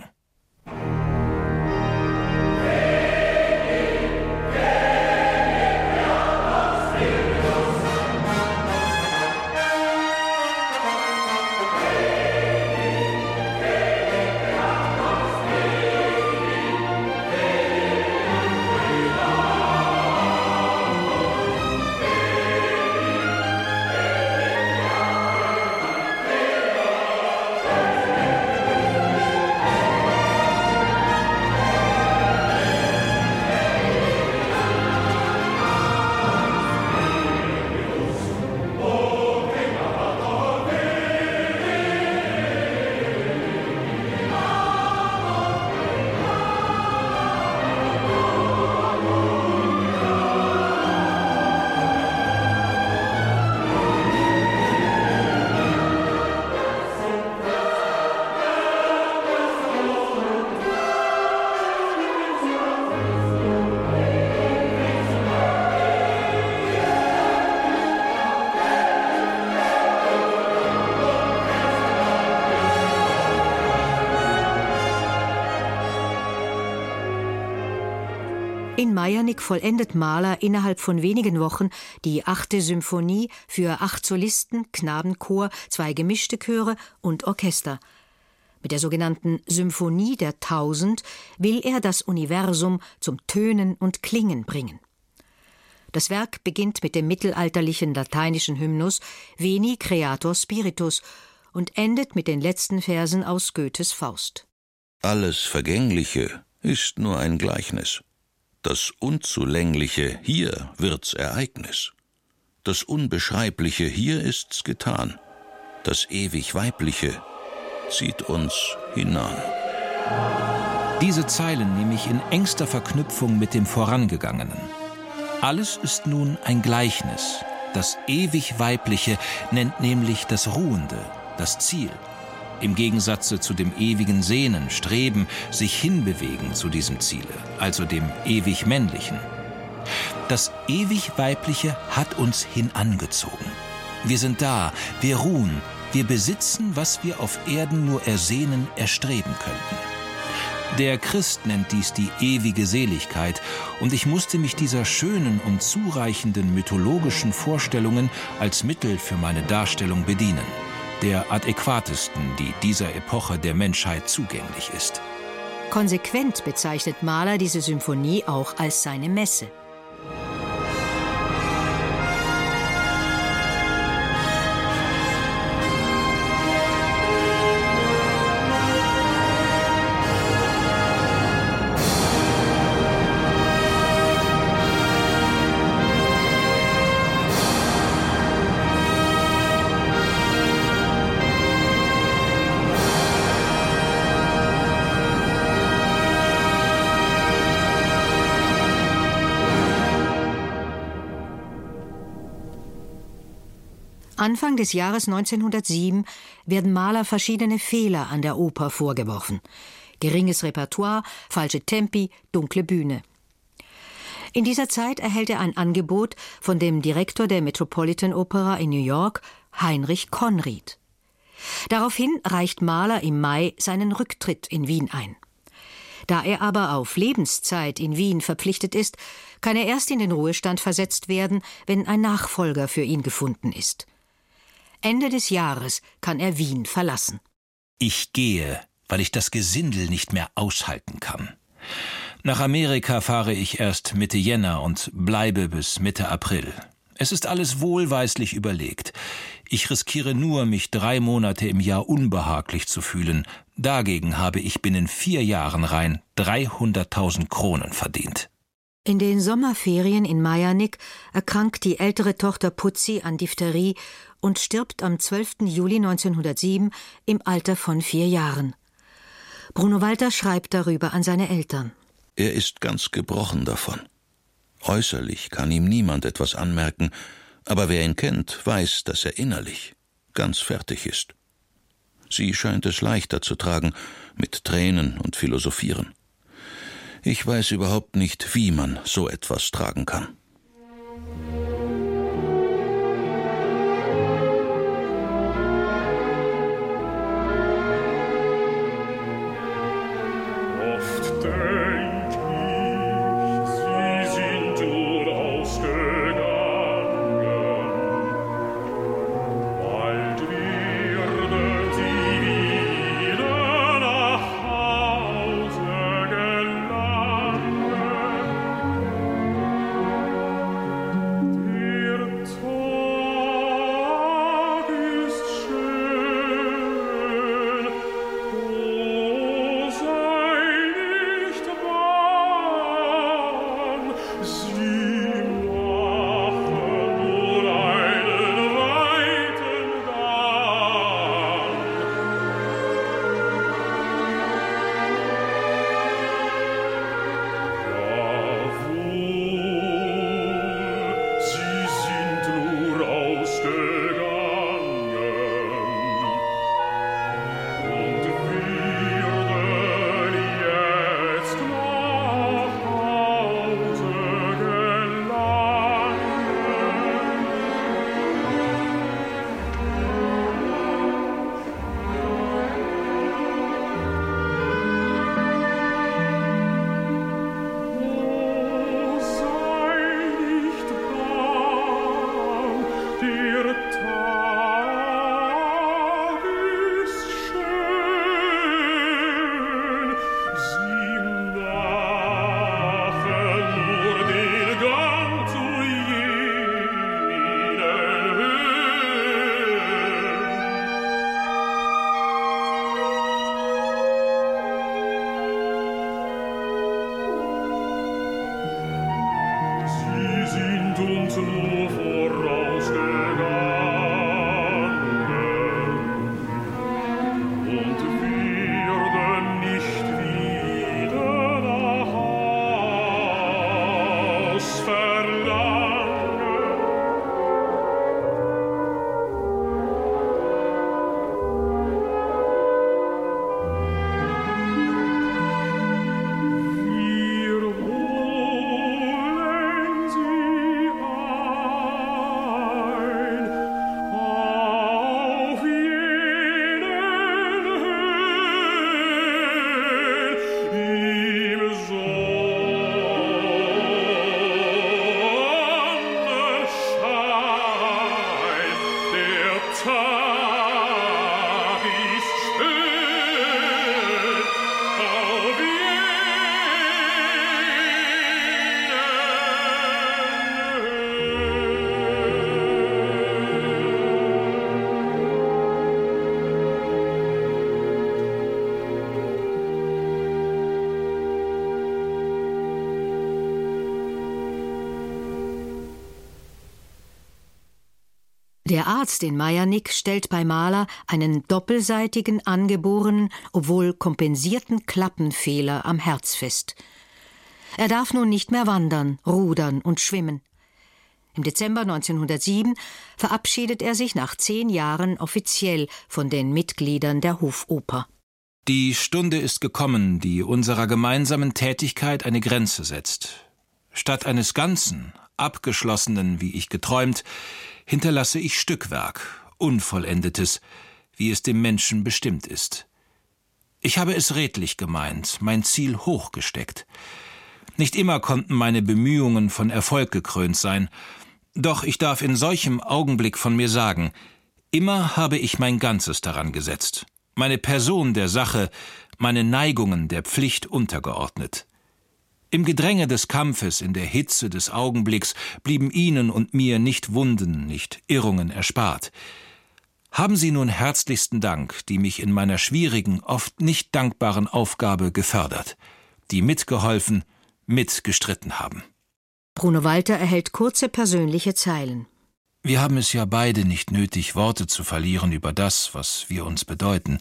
In Majernick vollendet Mahler innerhalb von wenigen Wochen die 8. Symphonie für 8 Solisten, Knabenchor, 2 gemischte Chöre und Orchester. Mit der sogenannten Symphonie der 1000 will er das Universum zum Tönen und Klingen bringen. Das Werk beginnt mit dem mittelalterlichen lateinischen Hymnus Veni Creator Spiritus und endet mit den letzten Versen aus Goethes Faust. Alles Vergängliche ist nur ein Gleichnis. Das Unzulängliche, hier wird's Ereignis. Das Unbeschreibliche, hier ist's getan. Das ewig Weibliche zieht uns hinan. Diese Zeilen nehme ich in engster Verknüpfung mit dem Vorangegangenen. Alles ist nun ein Gleichnis. Das ewig Weibliche nennt nämlich das Ruhende, das Ziel. Im Gegensatz zu dem ewigen Sehnen, Streben, sich hinbewegen zu diesem Ziele, also dem ewig Männlichen. Das ewig Weibliche hat uns hinangezogen. Wir sind da, wir ruhen, wir besitzen, was wir auf Erden nur ersehnen, erstreben könnten. Der Christ nennt dies die ewige Seligkeit, und ich musste mich dieser schönen und zureichenden mythologischen Vorstellungen als Mittel für meine Darstellung bedienen, der adäquatesten, die dieser Epoche der Menschheit zugänglich ist. Konsequent bezeichnet Mahler diese Symphonie auch als seine Messe. Anfang des Jahres 1907 werden Mahler verschiedene Fehler an der Oper vorgeworfen. Geringes Repertoire, falsche Tempi, dunkle Bühne. In dieser Zeit erhält er ein Angebot von dem Direktor der Metropolitan Opera in New York, Heinrich Conried. Daraufhin reicht Mahler im Mai seinen Rücktritt in Wien ein. Da er aber auf Lebenszeit in Wien verpflichtet ist, kann er erst in den Ruhestand versetzt werden, wenn ein Nachfolger für ihn gefunden ist. Ende des Jahres kann er Wien verlassen. Ich gehe, weil ich das Gesindel nicht mehr aushalten kann. Nach Amerika fahre ich erst Mitte Jänner und bleibe bis Mitte April. Es ist alles wohlweislich überlegt. Ich riskiere nur, mich 3 Monate im Jahr unbehaglich zu fühlen. Dagegen habe ich binnen 4 Jahren rein 300.000 Kronen verdient. In den Sommerferien in Majernick erkrankt die ältere Tochter Putzi an Diphtherie und stirbt am 12. Juli 1907 im Alter von 4 Jahren. Bruno Walter schreibt darüber an seine Eltern. Er ist ganz gebrochen davon. Äußerlich kann ihm niemand etwas anmerken, aber wer ihn kennt, weiß, dass er innerlich ganz fertig ist. Sie scheint es leichter zu tragen, mit Tränen und Philosophieren. Ich weiß überhaupt nicht, wie man so etwas tragen kann. Der Arzt in Majernick stellt bei Mahler einen doppelseitigen, angeborenen, obwohl kompensierten Klappenfehler am Herz fest. Er darf nun nicht mehr wandern, rudern und schwimmen. Im Dezember 1907 verabschiedet er sich nach 10 Jahren offiziell von den Mitgliedern der Hofoper. Die Stunde ist gekommen, die unserer gemeinsamen Tätigkeit eine Grenze setzt. Statt eines Ganzen, Abgeschlossenen, wie ich geträumt, hinterlasse ich Stückwerk, Unvollendetes, wie es dem Menschen bestimmt ist. Ich habe es redlich gemeint, mein Ziel hoch gesteckt. Nicht immer konnten meine Bemühungen von Erfolg gekrönt sein, doch ich darf in solchem Augenblick von mir sagen, immer habe ich mein Ganzes daran gesetzt, meine Person der Sache, meine Neigungen der Pflicht untergeordnet. Im Gedränge des Kampfes, in der Hitze des Augenblicks, blieben Ihnen und mir nicht Wunden, nicht Irrungen erspart. Haben Sie nun herzlichsten Dank, die mich in meiner schwierigen, oft nicht dankbaren Aufgabe gefördert, die mitgeholfen, mitgestritten haben. Bruno Walter erhält kurze persönliche Zeilen. Wir haben es ja beide nicht nötig, Worte zu verlieren über das, was wir uns bedeuten.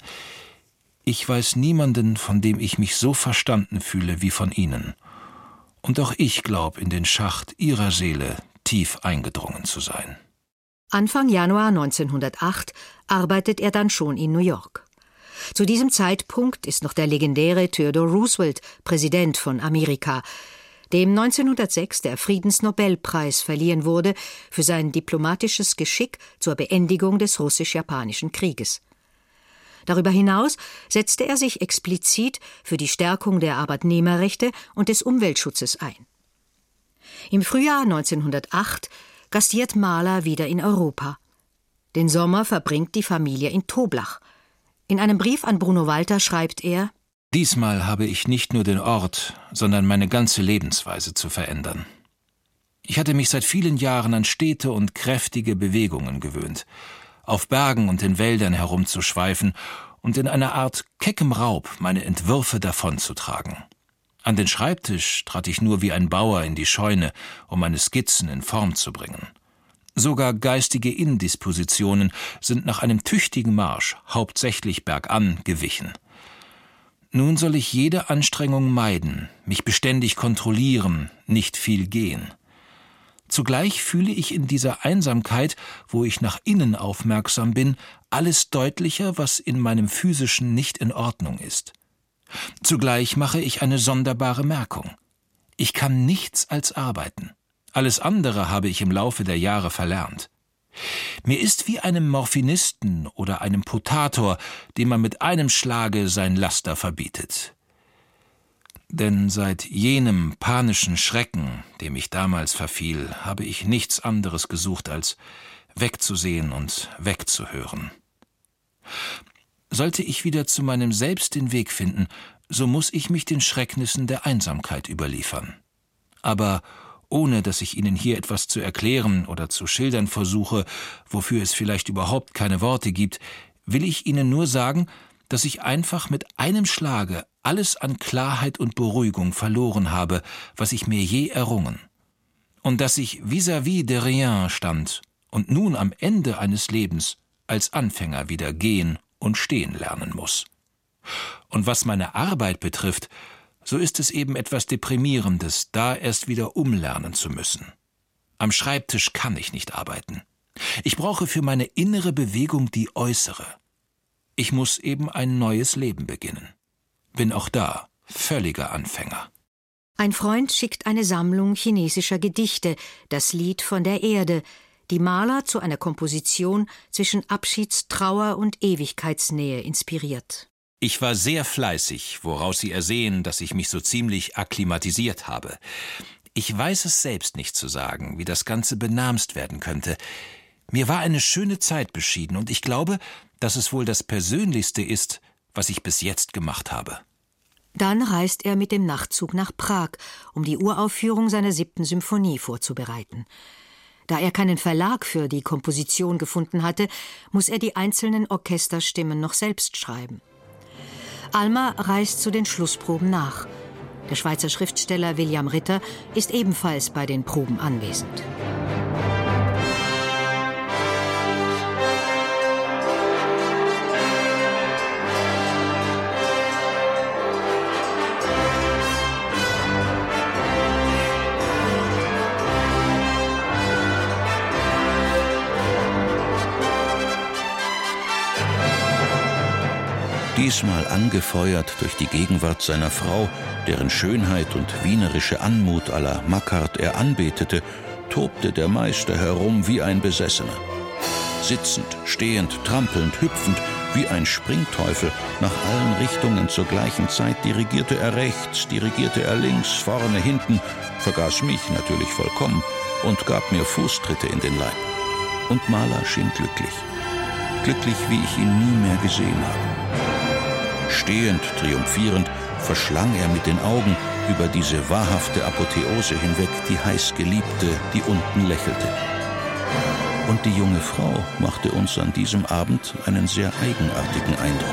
Ich weiß niemanden, von dem ich mich so verstanden fühle wie von Ihnen. Und auch ich glaube, in den Schacht Ihrer Seele tief eingedrungen zu sein. Anfang Januar 1908 arbeitet er dann schon in New York. Zu diesem Zeitpunkt ist noch der legendäre Theodore Roosevelt Präsident von Amerika, dem 1906 der Friedensnobelpreis verliehen wurde für sein diplomatisches Geschick zur Beendigung des russisch-japanischen Krieges. Darüber hinaus setzte er sich explizit für die Stärkung der Arbeitnehmerrechte und des Umweltschutzes ein. Im Frühjahr 1908 gastiert Mahler wieder in Europa. Den Sommer verbringt die Familie in Toblach. In einem Brief an Bruno Walter schreibt er: Diesmal habe ich nicht nur den Ort, sondern meine ganze Lebensweise zu verändern. Ich hatte mich seit vielen Jahren an stete und kräftige Bewegungen gewöhnt, auf Bergen und in Wäldern herumzuschweifen und in einer Art keckem Raub meine Entwürfe davonzutragen. An den Schreibtisch trat ich nur wie ein Bauer in die Scheune, um meine Skizzen in Form zu bringen. Sogar geistige Indispositionen sind nach einem tüchtigen Marsch, hauptsächlich bergan, gewichen. Nun soll ich jede Anstrengung meiden, mich beständig kontrollieren, nicht viel gehen. Zugleich fühle ich in dieser Einsamkeit, wo ich nach innen aufmerksam bin, alles deutlicher, was in meinem Physischen nicht in Ordnung ist. Zugleich mache ich eine sonderbare Merkung. Ich kann nichts als arbeiten. Alles andere habe ich im Laufe der Jahre verlernt. Mir ist wie einem Morphinisten oder einem Potator, dem man mit einem Schlage sein Laster verbietet. Denn seit jenem panischen Schrecken, dem ich damals verfiel, habe ich nichts anderes gesucht, als wegzusehen und wegzuhören. Sollte ich wieder zu meinem Selbst den Weg finden, so muss ich mich den Schrecknissen der Einsamkeit überliefern. Aber ohne dass ich Ihnen hier etwas zu erklären oder zu schildern versuche, wofür es vielleicht überhaupt keine Worte gibt, will ich Ihnen nur sagen, dass ich einfach mit einem Schlage alles an Klarheit und Beruhigung verloren habe, was ich mir je errungen. Und dass ich vis-à-vis de rien stand und nun am Ende eines Lebens als Anfänger wieder gehen und stehen lernen muss. Und was meine Arbeit betrifft, so ist es eben etwas Deprimierendes, da erst wieder umlernen zu müssen. Am Schreibtisch kann ich nicht arbeiten. Ich brauche für meine innere Bewegung die äußere. Ich muss eben ein neues Leben beginnen. Bin auch da völliger Anfänger. Ein Freund schickt eine Sammlung chinesischer Gedichte, das Lied von der Erde, die Mahler zu einer Komposition zwischen Abschiedstrauer und Ewigkeitsnähe inspiriert. Ich war sehr fleißig, woraus Sie ersehen, dass ich mich so ziemlich akklimatisiert habe. Ich weiß es selbst nicht zu sagen, wie das Ganze benamst werden könnte. Mir war eine schöne Zeit beschieden und ich glaube, dass es wohl das Persönlichste ist, was ich bis jetzt gemacht habe. Dann reist er mit dem Nachtzug nach Prag, um die Uraufführung seiner 7. Symphonie vorzubereiten. Da er keinen Verlag für die Komposition gefunden hatte, muss er die einzelnen Orchesterstimmen noch selbst schreiben. Alma reist zu den Schlussproben nach. Der Schweizer Schriftsteller William Ritter ist ebenfalls bei den Proben anwesend. Diesmal angefeuert durch die Gegenwart seiner Frau, deren Schönheit und wienerische Anmut à la Makart er anbetete, tobte der Meister herum wie ein Besessener. Sitzend, stehend, trampelnd, hüpfend, wie ein Springteufel, nach allen Richtungen zur gleichen Zeit dirigierte er rechts, dirigierte er links, vorne, hinten, vergaß mich natürlich vollkommen und gab mir Fußtritte in den Leib. Und Mahler schien glücklich. Glücklich, wie ich ihn nie mehr gesehen habe. Stehend, triumphierend, verschlang er mit den Augen über diese wahrhafte Apotheose hinweg die heißgeliebte, die unten lächelte. Und die junge Frau machte uns an diesem Abend einen sehr eigenartigen Eindruck.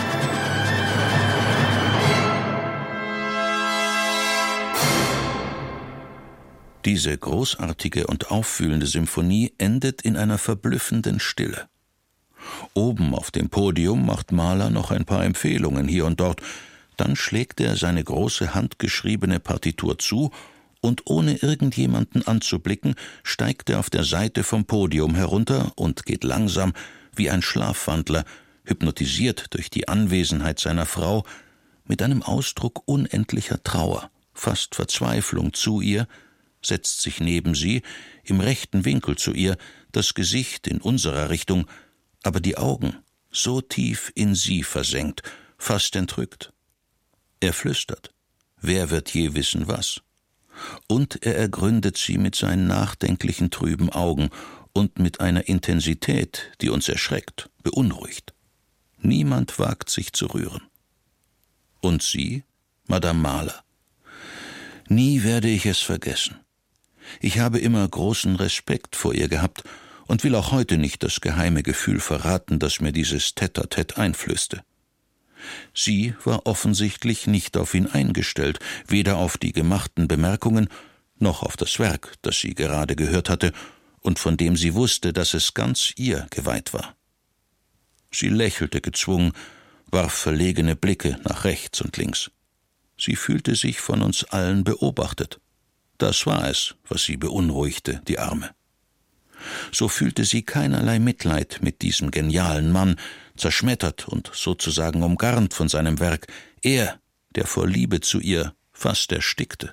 Diese großartige und auffühlende Symphonie endet in einer verblüffenden Stille. Oben auf dem Podium macht Mahler noch ein paar Empfehlungen hier und dort, dann schlägt er seine große handgeschriebene Partitur zu und ohne irgendjemanden anzublicken, steigt er auf der Seite vom Podium herunter und geht langsam, wie ein Schlafwandler, hypnotisiert durch die Anwesenheit seiner Frau, mit einem Ausdruck unendlicher Trauer, fast Verzweiflung zu ihr, setzt sich neben sie, im rechten Winkel zu ihr, das Gesicht in unserer Richtung, aber die Augen so tief in sie versenkt, fast entrückt. Er flüstert, wer wird je wissen was? Und er ergründet sie mit seinen nachdenklichen, trüben Augen und mit einer Intensität, die uns erschreckt, beunruhigt. Niemand wagt sich zu rühren. Und sie, Madame Mahler? Nie werde ich es vergessen. Ich habe immer großen Respekt vor ihr gehabt und will auch heute nicht das geheime Gefühl verraten, das mir dieses Tête-à-Tête einflößte. Sie war offensichtlich nicht auf ihn eingestellt, weder auf die gemachten Bemerkungen, noch auf das Werk, das sie gerade gehört hatte und von dem sie wusste, dass es ganz ihr geweiht war. Sie lächelte gezwungen, warf verlegene Blicke nach rechts und links. Sie fühlte sich von uns allen beobachtet. Das war es, was sie beunruhigte, die Arme. So fühlte sie keinerlei Mitleid mit diesem genialen Mann, zerschmettert und sozusagen umgarnt von seinem Werk, er, der vor Liebe zu ihr fast erstickte.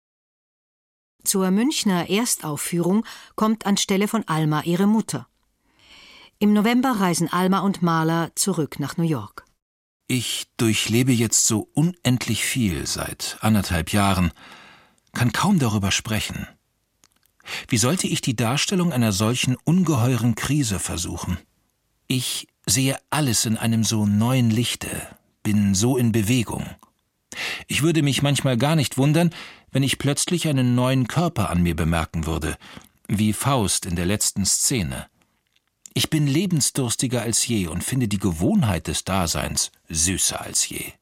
Zur Münchner Erstaufführung kommt anstelle von Alma ihre Mutter. Im November reisen Alma und Mahler zurück nach New York. Ich durchlebe jetzt so unendlich viel seit 1,5 Jahren, kann kaum darüber sprechen. Wie sollte ich die Darstellung einer solchen ungeheuren Krise versuchen? Ich sehe alles in einem so neuen Lichte, bin so in Bewegung. Ich würde mich manchmal gar nicht wundern, wenn ich plötzlich einen neuen Körper an mir bemerken würde, wie Faust in der letzten Szene. Ich bin lebensdurstiger als je und finde die Gewohnheit des Daseins süßer als je.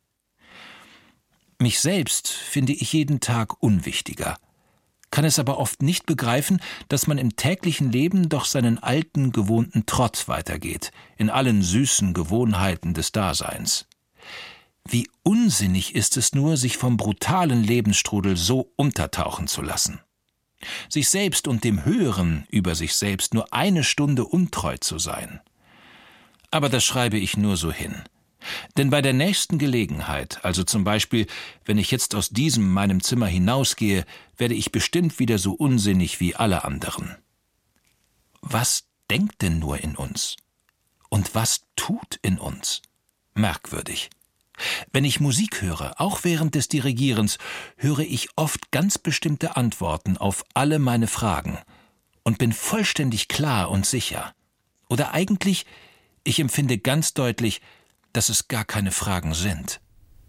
Mich selbst finde ich jeden Tag unwichtiger, kann es aber oft nicht begreifen, dass man im täglichen Leben doch seinen alten, gewohnten Trott weitergeht, in allen süßen Gewohnheiten des Daseins. Wie unsinnig ist es nur, sich vom brutalen Lebensstrudel so untertauchen zu lassen. Sich selbst und dem Höheren über sich selbst nur 1 Stunde untreu zu sein. Aber das schreibe ich nur so hin. Denn bei der nächsten Gelegenheit, also zum Beispiel, wenn ich jetzt aus meinem Zimmer hinausgehe, werde ich bestimmt wieder so unsinnig wie alle anderen. Was denkt denn nur in uns? Und was tut in uns? Merkwürdig. Wenn ich Musik höre, auch während des Dirigierens, höre ich oft ganz bestimmte Antworten auf alle meine Fragen und bin vollständig klar und sicher. Oder eigentlich, ich empfinde ganz deutlich, dass es gar keine Fragen sind.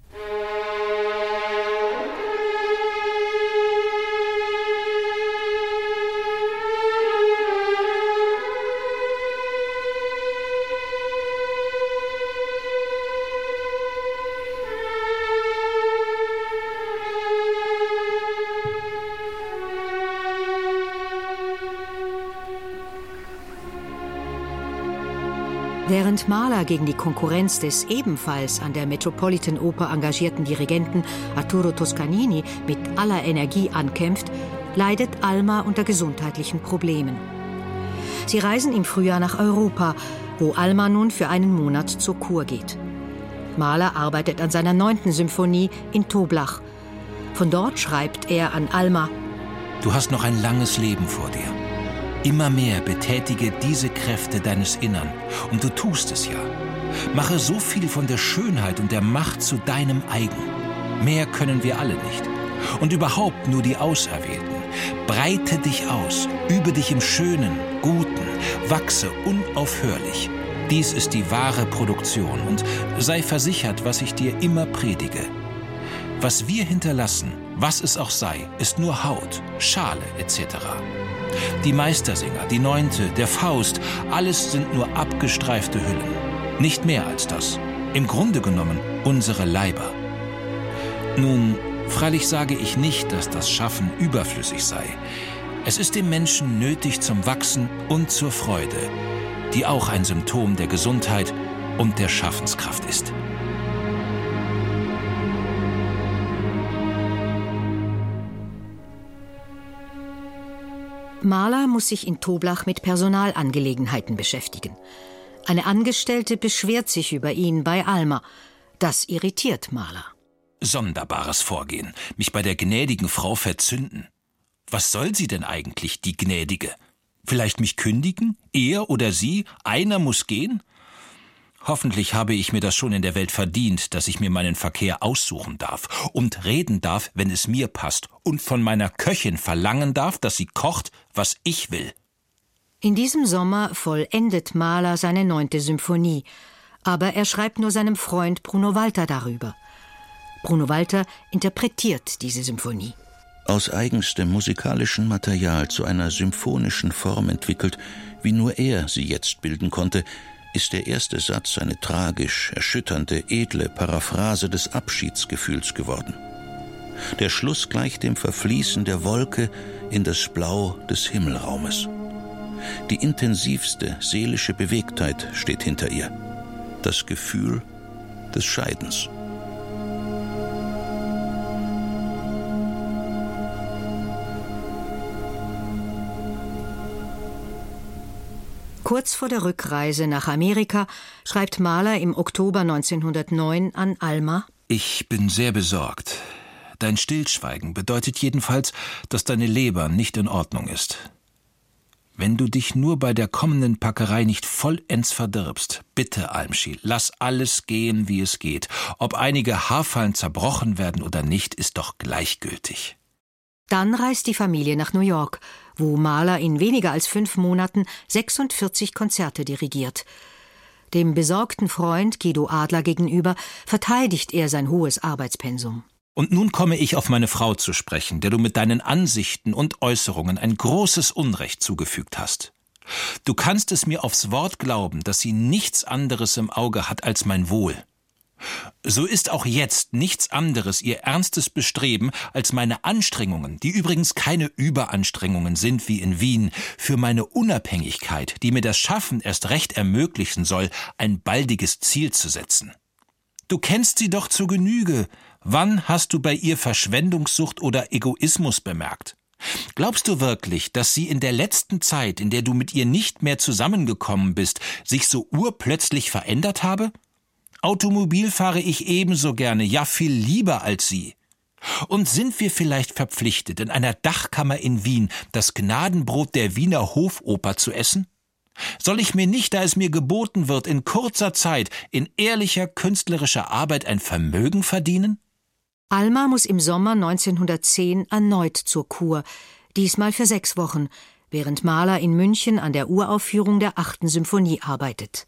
Während Mahler gegen die Konkurrenz des ebenfalls an der Metropolitan Oper engagierten Dirigenten Arturo Toscanini mit aller Energie ankämpft, leidet Alma unter gesundheitlichen Problemen. Sie reisen im Frühjahr nach Europa, wo Alma nun für einen Monat zur Kur geht. Mahler arbeitet an seiner 9. Symphonie in Toblach. Von dort schreibt er an Alma: Du hast noch ein langes Leben vor dir. Immer mehr betätige diese Kräfte deines Innern. Und du tust es ja. Mache so viel von der Schönheit und der Macht zu deinem eigen. Mehr können wir alle nicht. Und überhaupt nur die Auserwählten. Breite dich aus, übe dich im Schönen, Guten, wachse unaufhörlich. Dies ist die wahre Produktion und sei versichert, was ich dir immer predige. Was wir hinterlassen, was es auch sei, ist nur Haut, Schale etc. Die Meistersinger, die 9., der Faust, alles sind nur abgestreifte Hüllen. Nicht mehr als das. Im Grunde genommen unsere Leiber. Nun, freilich sage ich nicht, dass das Schaffen überflüssig sei. Es ist dem Menschen nötig zum Wachsen und zur Freude, die auch ein Symptom der Gesundheit und der Schaffenskraft ist. Mahler muss sich in Toblach mit Personalangelegenheiten beschäftigen. Eine Angestellte beschwert sich über ihn bei Alma. Das irritiert Mahler. Sonderbares Vorgehen. Mich bei der gnädigen Frau verzünden. Was soll sie denn eigentlich, die Gnädige? Vielleicht mich kündigen? Er oder sie? Einer muss gehen? Hoffentlich habe ich mir das schon in der Welt verdient, dass ich mir meinen Verkehr aussuchen darf und reden darf, wenn es mir passt, und von meiner Köchin verlangen darf, dass sie kocht, was ich will. In diesem Sommer vollendet Mahler seine 9. Symphonie, aber er schreibt nur seinem Freund Bruno Walter darüber. Bruno Walter interpretiert diese Symphonie. Aus eigenstem musikalischen Material zu einer symphonischen Form entwickelt, wie nur er sie jetzt bilden konnte, ist der erste Satz eine tragisch, erschütternde, edle Paraphrase des Abschiedsgefühls geworden. Der Schluss gleicht dem Verfließen der Wolke in das Blau des Himmelraumes. Die intensivste seelische Bewegtheit steht hinter ihr. Das Gefühl des Scheidens. Kurz vor der Rückreise nach Amerika schreibt Mahler im Oktober 1909 an Alma: Ich bin sehr besorgt. Dein Stillschweigen bedeutet jedenfalls, dass deine Leber nicht in Ordnung ist. Wenn du dich nur bei der kommenden Packerei nicht vollends verdirbst, bitte, Almschi, lass alles gehen, wie es geht. Ob einige Haarfallen zerbrochen werden oder nicht, ist doch gleichgültig. Dann reist die Familie nach New York, wo Mahler in weniger als 5 Monaten 46 Konzerte dirigiert. Dem besorgten Freund Guido Adler gegenüber verteidigt er sein hohes Arbeitspensum. Und nun komme ich auf meine Frau zu sprechen, der du mit deinen Ansichten und Äußerungen ein großes Unrecht zugefügt hast. Du kannst es mir aufs Wort glauben, dass sie nichts anderes im Auge hat als mein Wohl. So ist auch jetzt nichts anderes ihr ernstes Bestreben als meine Anstrengungen, die übrigens keine Überanstrengungen sind wie in Wien, für meine Unabhängigkeit, die mir das Schaffen erst recht ermöglichen soll, ein baldiges Ziel zu setzen. Du kennst sie doch zur Genüge. Wann hast du bei ihr Verschwendungssucht oder Egoismus bemerkt? Glaubst du wirklich, dass sie in der letzten Zeit, in der du mit ihr nicht mehr zusammengekommen bist, sich so urplötzlich verändert habe? Automobil fahre ich ebenso gerne, ja viel lieber als sie. Und sind wir vielleicht verpflichtet, in einer Dachkammer in Wien das Gnadenbrot der Wiener Hofoper zu essen? Soll ich mir nicht, da es mir geboten wird, in kurzer Zeit, in ehrlicher künstlerischer Arbeit ein Vermögen verdienen? Alma muss im Sommer 1910 erneut zur Kur, diesmal für 6 Wochen, während Mahler in München an der Uraufführung der 8. Symphonie arbeitet.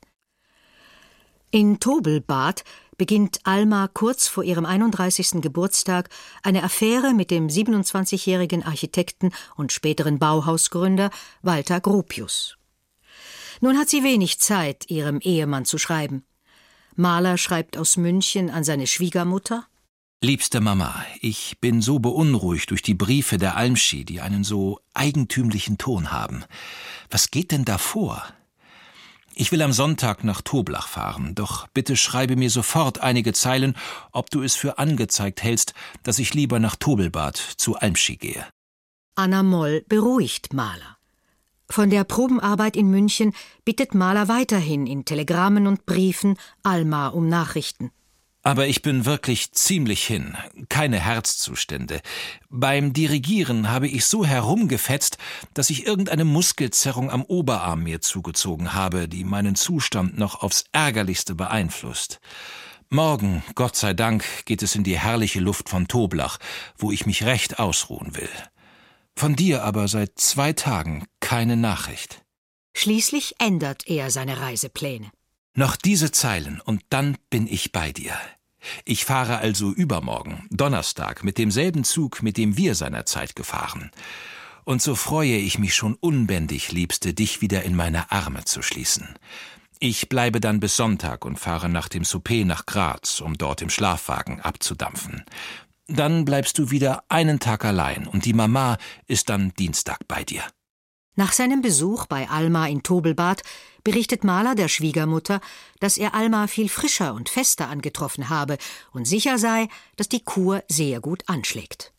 In Tobelbad beginnt Alma kurz vor ihrem 31. Geburtstag eine Affäre mit dem 27-jährigen Architekten und späteren Bauhausgründer Walter Gropius. Nun hat sie wenig Zeit, ihrem Ehemann zu schreiben. Mahler schreibt aus München an seine Schwiegermutter: Liebste Mama, ich bin so beunruhigt durch die Briefe der Almschi, die einen so eigentümlichen Ton haben. Was geht denn da vor? Ich will am Sonntag nach Toblach fahren, doch bitte schreibe mir sofort einige Zeilen, ob du es für angezeigt hältst, dass ich lieber nach Tobelbad zu Almschi gehe. Anna Moll beruhigt Mahler. Von der Probenarbeit in München bittet Mahler weiterhin in Telegrammen und Briefen Alma um Nachrichten. Aber ich bin wirklich ziemlich hin. Keine Herzzustände. Beim Dirigieren habe ich so herumgefetzt, dass ich irgendeine Muskelzerrung am Oberarm mir zugezogen habe, die meinen Zustand noch aufs Ärgerlichste beeinflusst. Morgen, Gott sei Dank, geht es in die herrliche Luft von Toblach, wo ich mich recht ausruhen will. Von dir aber seit 2 Tagen keine Nachricht. Schließlich ändert er seine Reisepläne. Noch diese Zeilen und dann bin ich bei dir. Ich fahre also übermorgen, Donnerstag, mit demselben Zug, mit dem wir seinerzeit gefahren. Und so freue ich mich schon unbändig, Liebste, dich wieder in meine Arme zu schließen. Ich bleibe dann bis Sonntag und fahre nach dem Souper nach Graz, um dort im Schlafwagen abzudampfen. Dann bleibst du wieder einen Tag allein und die Mama ist dann Dienstag bei dir. Nach seinem Besuch bei Alma in Tobelbad berichtet Mahler der Schwiegermutter, dass er Alma viel frischer und fester angetroffen habe und sicher sei, dass die Kur sehr gut anschlägt.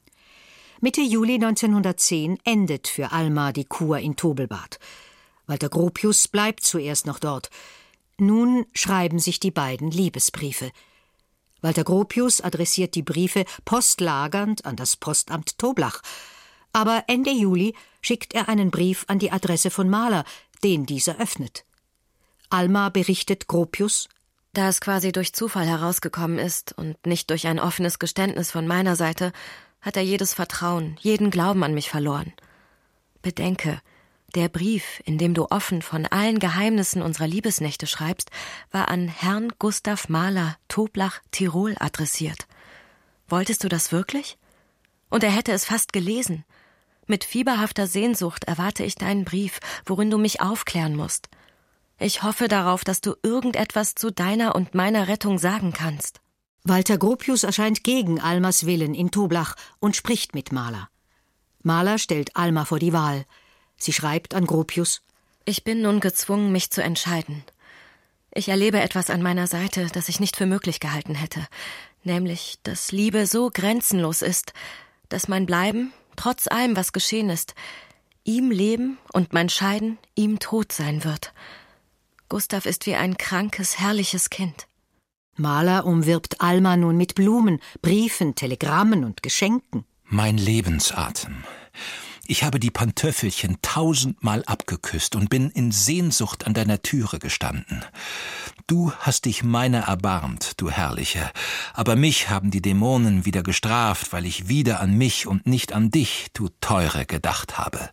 Mitte Juli 1910 endet für Alma die Kur in Tobelbad. Walter Gropius bleibt zuerst noch dort. Nun schreiben sich die beiden Liebesbriefe. Walter Gropius adressiert die Briefe postlagernd an das Postamt Toblach. Aber Ende Juli schickt er einen Brief an die Adresse von Mahler, den dieser öffnet. Alma berichtet Gropius: Da es quasi durch Zufall herausgekommen ist und nicht durch ein offenes Geständnis von meiner Seite, hat er jedes Vertrauen, jeden Glauben an mich verloren. Bedenke, der Brief, in dem du offen von allen Geheimnissen unserer Liebesnächte schreibst, war an Herrn Gustav Mahler, Toblach, Tirol adressiert. Wolltest du das wirklich? Und er hätte es fast gelesen. Mit fieberhafter Sehnsucht erwarte ich deinen Brief, worin du mich aufklären musst. Ich hoffe darauf, dass du irgendetwas zu deiner und meiner Rettung sagen kannst. Walter Gropius erscheint gegen Almas Willen in Toblach und spricht mit Mahler. Mahler stellt Alma vor die Wahl. Sie schreibt an Gropius: Ich bin nun gezwungen, mich zu entscheiden. Ich erlebe etwas an meiner Seite, das ich nicht für möglich gehalten hätte, nämlich, dass Liebe so grenzenlos ist, dass mein Bleiben, trotz allem, was geschehen ist, ihm Leben und mein Scheiden ihm Tod sein wird. Gustav ist wie ein krankes, herrliches Kind. Mahler umwirbt Alma nun mit Blumen, Briefen, Telegrammen und Geschenken. Mein Lebensatem. Ich habe die Pantöffelchen 1000-mal abgeküsst und bin in Sehnsucht an deiner Türe gestanden. Du hast dich meiner erbarmt, du Herrliche, aber mich haben die Dämonen wieder gestraft, weil ich wieder an mich und nicht an dich, du Teure, gedacht habe.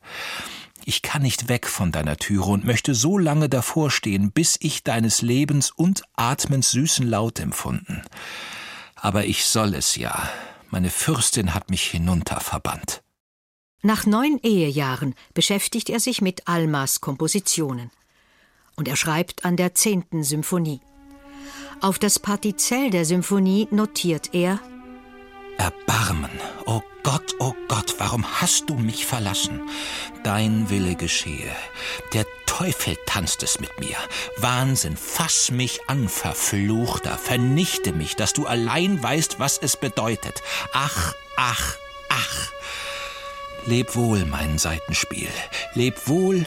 Ich kann nicht weg von deiner Türe und möchte so lange davor stehen, bis ich deines Lebens und Atmens süßen Laut empfunden. Aber ich soll es ja. Meine Fürstin hat mich hinunter verbannt. Nach 9 Ehejahren beschäftigt er sich mit Almas Kompositionen. Und er schreibt an der 10. Symphonie. Auf das Partizell der Symphonie notiert er: Erbarmen, oh Gott, warum hast du mich verlassen? Dein Wille geschehe. Der Teufel tanzt es mit mir. Wahnsinn, fass mich an, Verfluchter, vernichte mich, dass du allein weißt, was es bedeutet. Ach. Leb wohl, mein Saitenspiel. Leb wohl.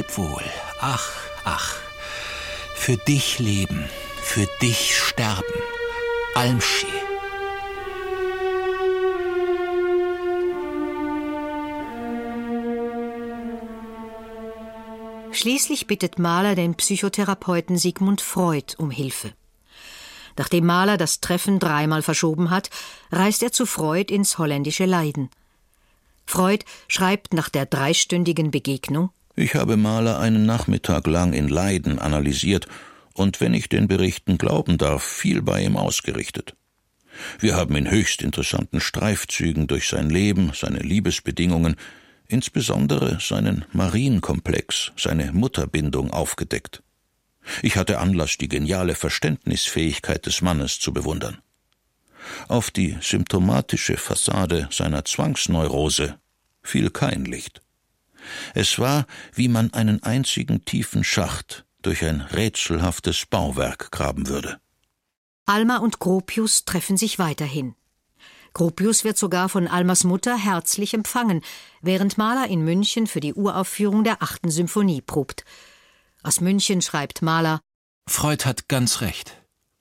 Ach. Für dich leben, für dich sterben. Almschi. Schließlich bittet Mahler den Psychotherapeuten Sigmund Freud um Hilfe. Nachdem Mahler das Treffen 3-mal verschoben hat, reist er zu Freud ins holländische Leiden. Freud schreibt nach der 3-stündigen Begegnung: Ich habe Mahler einen Nachmittag lang in Leiden analysiert und, wenn ich den Berichten glauben darf, viel bei ihm ausgerichtet. Wir haben in höchst interessanten Streifzügen durch sein Leben, seine Liebesbedingungen, insbesondere seinen Marienkomplex, seine Mutterbindung aufgedeckt. Ich hatte Anlass, die geniale Verständnisfähigkeit des Mannes zu bewundern. Auf die symptomatische Fassade seiner Zwangsneurose fiel kein Licht. Es war, wie man einen einzigen tiefen Schacht durch ein rätselhaftes Bauwerk graben würde. Alma und Gropius treffen sich weiterhin. Gropius wird sogar von Almas Mutter herzlich empfangen, während Mahler in München für die Uraufführung der 8. Symphonie probt. Aus München schreibt Mahler: Freud hat ganz recht.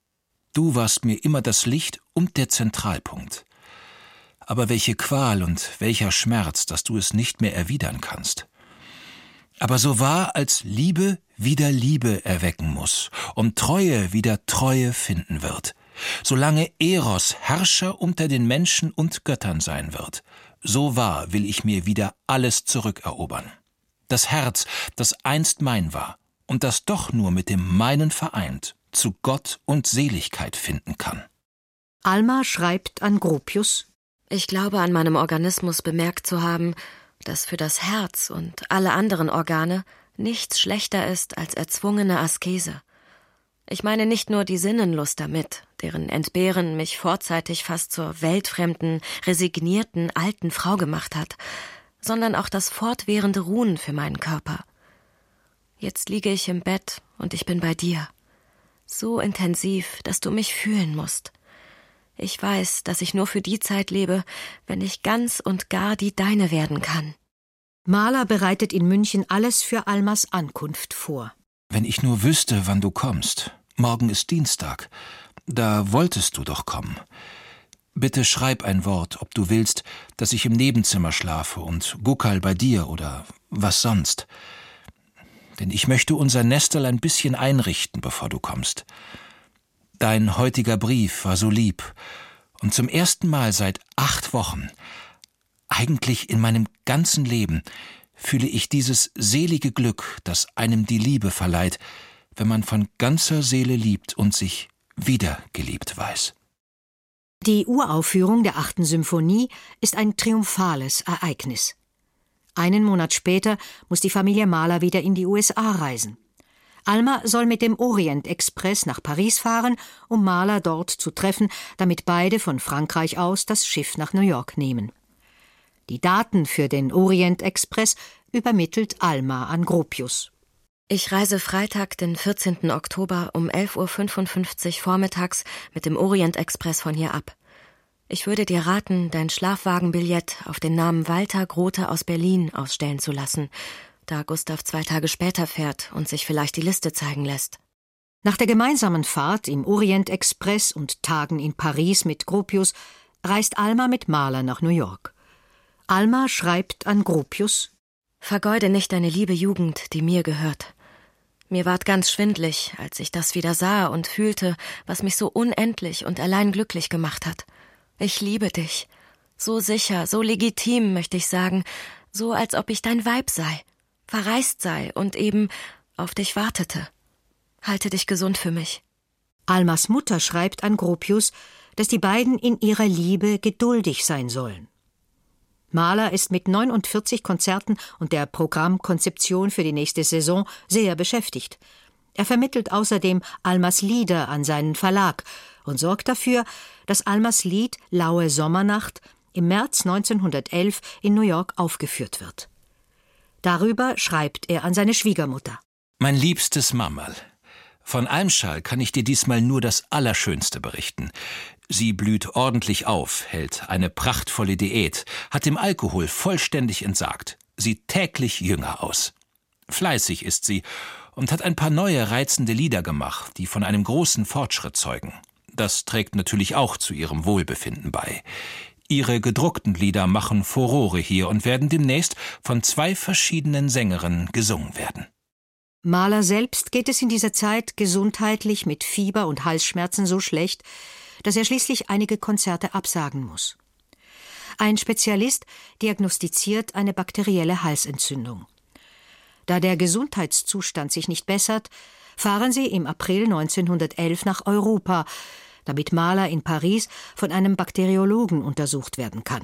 Du warst mir immer das Licht und der Zentralpunkt. Aber welche Qual und welcher Schmerz, dass du es nicht mehr erwidern kannst. Aber so wahr, als Liebe wieder Liebe erwecken muss und Treue wieder Treue finden wird. Solange Eros Herrscher unter den Menschen und Göttern sein wird, so wahr will ich mir wieder alles zurückerobern. Das Herz, das einst mein war und das doch nur mit dem meinen vereint, zu Gott und Seligkeit finden kann. Alma schreibt an Gropius: Ich glaube, an meinem Organismus bemerkt zu haben, dass für das Herz und alle anderen Organe nichts schlechter ist als erzwungene Askese. Ich meine nicht nur die Sinnenlust damit, deren Entbehren mich vorzeitig fast zur weltfremden, resignierten, alten Frau gemacht hat, sondern auch das fortwährende Ruhen für meinen Körper. Jetzt liege ich im Bett und ich bin bei dir. So intensiv, dass du mich fühlen musst. Ich weiß, dass ich nur für die Zeit lebe, wenn ich ganz und gar die deine werden kann. Mahler bereitet in München alles für Almas Ankunft vor. Wenn ich nur wüsste, wann du kommst. Morgen ist Dienstag. Da wolltest du doch kommen. Bitte schreib ein Wort, ob du willst, dass ich im Nebenzimmer schlafe und Gukal bei dir oder was sonst. Denn ich möchte unser Nestel ein bisschen einrichten, bevor du kommst. Dein heutiger Brief war so lieb und zum ersten Mal seit 8 Wochen, eigentlich in meinem ganzen Leben, fühle ich dieses selige Glück, das einem die Liebe verleiht, wenn man von ganzer Seele liebt und sich wieder geliebt weiß. Die Uraufführung der 8. Symphonie ist ein triumphales Ereignis. Einen Monat später muss die Familie Mahler wieder in die USA reisen. Alma soll mit dem Orient-Express nach Paris fahren, um Mahler dort zu treffen, damit beide von Frankreich aus das Schiff nach New York nehmen. Die Daten für den Orient-Express übermittelt Alma an Gropius. Ich reise Freitag, den 14. Oktober um 11.55 Uhr vormittags mit dem Orient-Express von hier ab. Ich würde dir raten, dein Schlafwagenbillett auf den Namen Walter Grote aus Berlin ausstellen zu lassen, da Gustav 2 Tage später fährt und sich vielleicht die Liste zeigen lässt. Nach der gemeinsamen Fahrt im Orient-Express und Tagen in Paris mit Gropius reist Alma mit Mahler nach New York. Alma schreibt an Gropius: Vergeude nicht deine liebe Jugend, die mir gehört. Mir ward ganz schwindlig, als ich das wieder sah und fühlte, was mich so unendlich und allein glücklich gemacht hat. Ich liebe dich. So sicher, so legitim, möchte ich sagen, so als ob ich dein Weib sei, verreist sei und eben auf dich wartete. Halte dich gesund für mich. Almas Mutter schreibt an Gropius, dass die beiden in ihrer Liebe geduldig sein sollen. Mahler ist mit 49 Konzerten und der Programmkonzeption für die nächste Saison sehr beschäftigt. Er vermittelt außerdem Almas Lieder an seinen Verlag und sorgt dafür, dass Almas Lied »Laue Sommernacht« im März 1911 in New York aufgeführt wird. Darüber schreibt er an seine Schwiegermutter: Mein liebstes Mammerl, von Almschal kann ich dir diesmal nur das Allerschönste berichten. Sie blüht ordentlich auf, hält eine prachtvolle Diät, hat dem Alkohol vollständig entsagt, sieht täglich jünger aus. Fleißig ist sie und hat ein paar neue reizende Lieder gemacht, die von einem großen Fortschritt zeugen. Das trägt natürlich auch zu ihrem Wohlbefinden bei. Ihre gedruckten Lieder machen Furore hier und werden demnächst von 2 verschiedenen Sängerinnen gesungen werden. Mahler selbst geht es in dieser Zeit gesundheitlich mit Fieber und Halsschmerzen so schlecht, dass er schließlich einige Konzerte absagen muss. Ein Spezialist diagnostiziert eine bakterielle Halsentzündung. Da der Gesundheitszustand sich nicht bessert, fahren sie im April 1911 nach Europa, damit Mahler in Paris von einem Bakteriologen untersucht werden kann.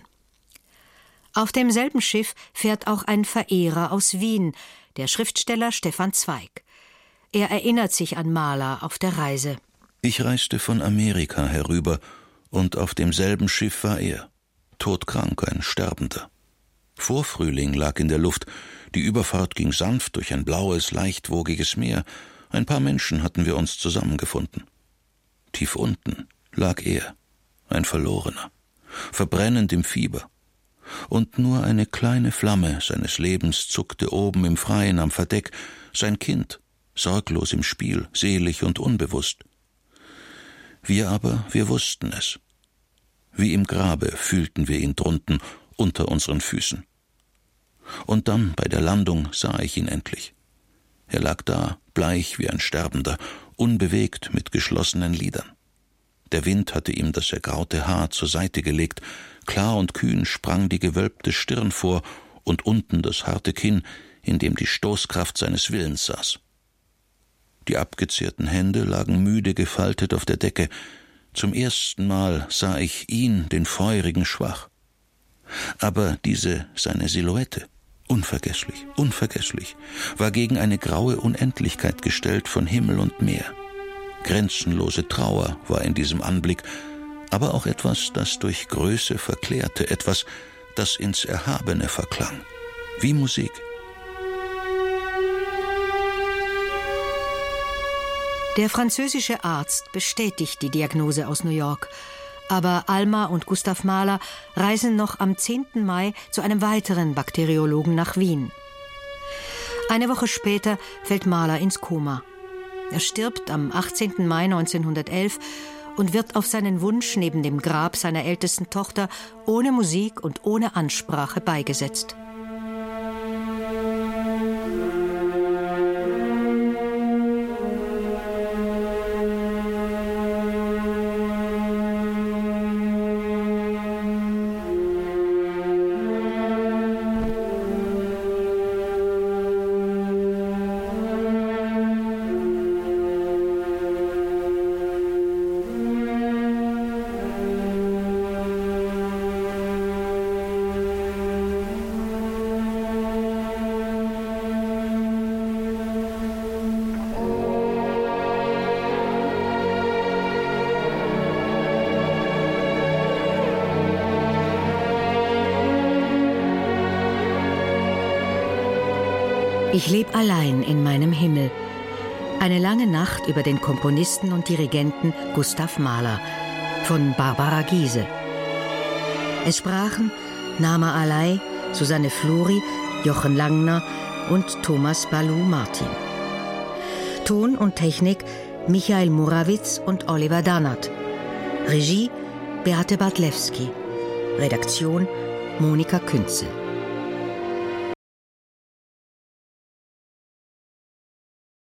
Auf demselben Schiff fährt auch ein Verehrer aus Wien, der Schriftsteller Stefan Zweig. Er erinnert sich an Mahler auf der Reise. Ich reiste von Amerika herüber, und auf demselben Schiff war er, todkrank, ein Sterbender. Vorfrühling lag in der Luft, die Überfahrt ging sanft durch ein blaues, leichtwogiges Meer. Ein paar Menschen hatten wir uns zusammengefunden. Tief unten lag er, ein Verlorener, verbrennend im Fieber. Und nur eine kleine Flamme seines Lebens zuckte oben im Freien am Verdeck, sein Kind, sorglos im Spiel, selig und unbewusst. Wir wussten es. Wie im Grabe fühlten wir ihn drunten unter unseren Füßen. Und dann bei der Landung sah ich ihn endlich. Er lag da, bleich wie ein Sterbender, unbewegt mit geschlossenen Lidern. Der Wind hatte ihm das ergraute Haar zur Seite gelegt, klar und kühn sprang die gewölbte Stirn vor und unten das harte Kinn, in dem die Stoßkraft seines Willens saß. Die abgezehrten Hände lagen müde gefaltet auf der Decke. Zum ersten Mal sah ich ihn, den Feurigen, schwach. Aber seine Silhouette, unvergesslich, war gegen eine graue Unendlichkeit gestellt von Himmel und Meer. Grenzenlose Trauer war in diesem Anblick, aber auch etwas, das durch Größe verklärte, etwas, das ins Erhabene verklang, wie Musik. Der französische Arzt bestätigt die Diagnose aus New York. Aber Alma und Gustav Mahler reisen noch am 10. Mai zu einem weiteren Bakteriologen nach Wien. Eine Woche später fällt Mahler ins Koma. Er stirbt am 18. Mai 1911 und wird auf seinen Wunsch neben dem Grab seiner ältesten Tochter ohne Musik und ohne Ansprache beigesetzt. Ich leb allein in meinem Himmel. Eine lange Nacht über den Komponisten und Dirigenten Gustav Mahler von Barbara Giese. Es sprachen Nama Alai, Susanne Flori, Jochen Langner und Thomas Balou-Martin. Ton und Technik Michael Murawitz und Oliver Danert. Regie Beate Bartlewski. Redaktion Monika Künzel.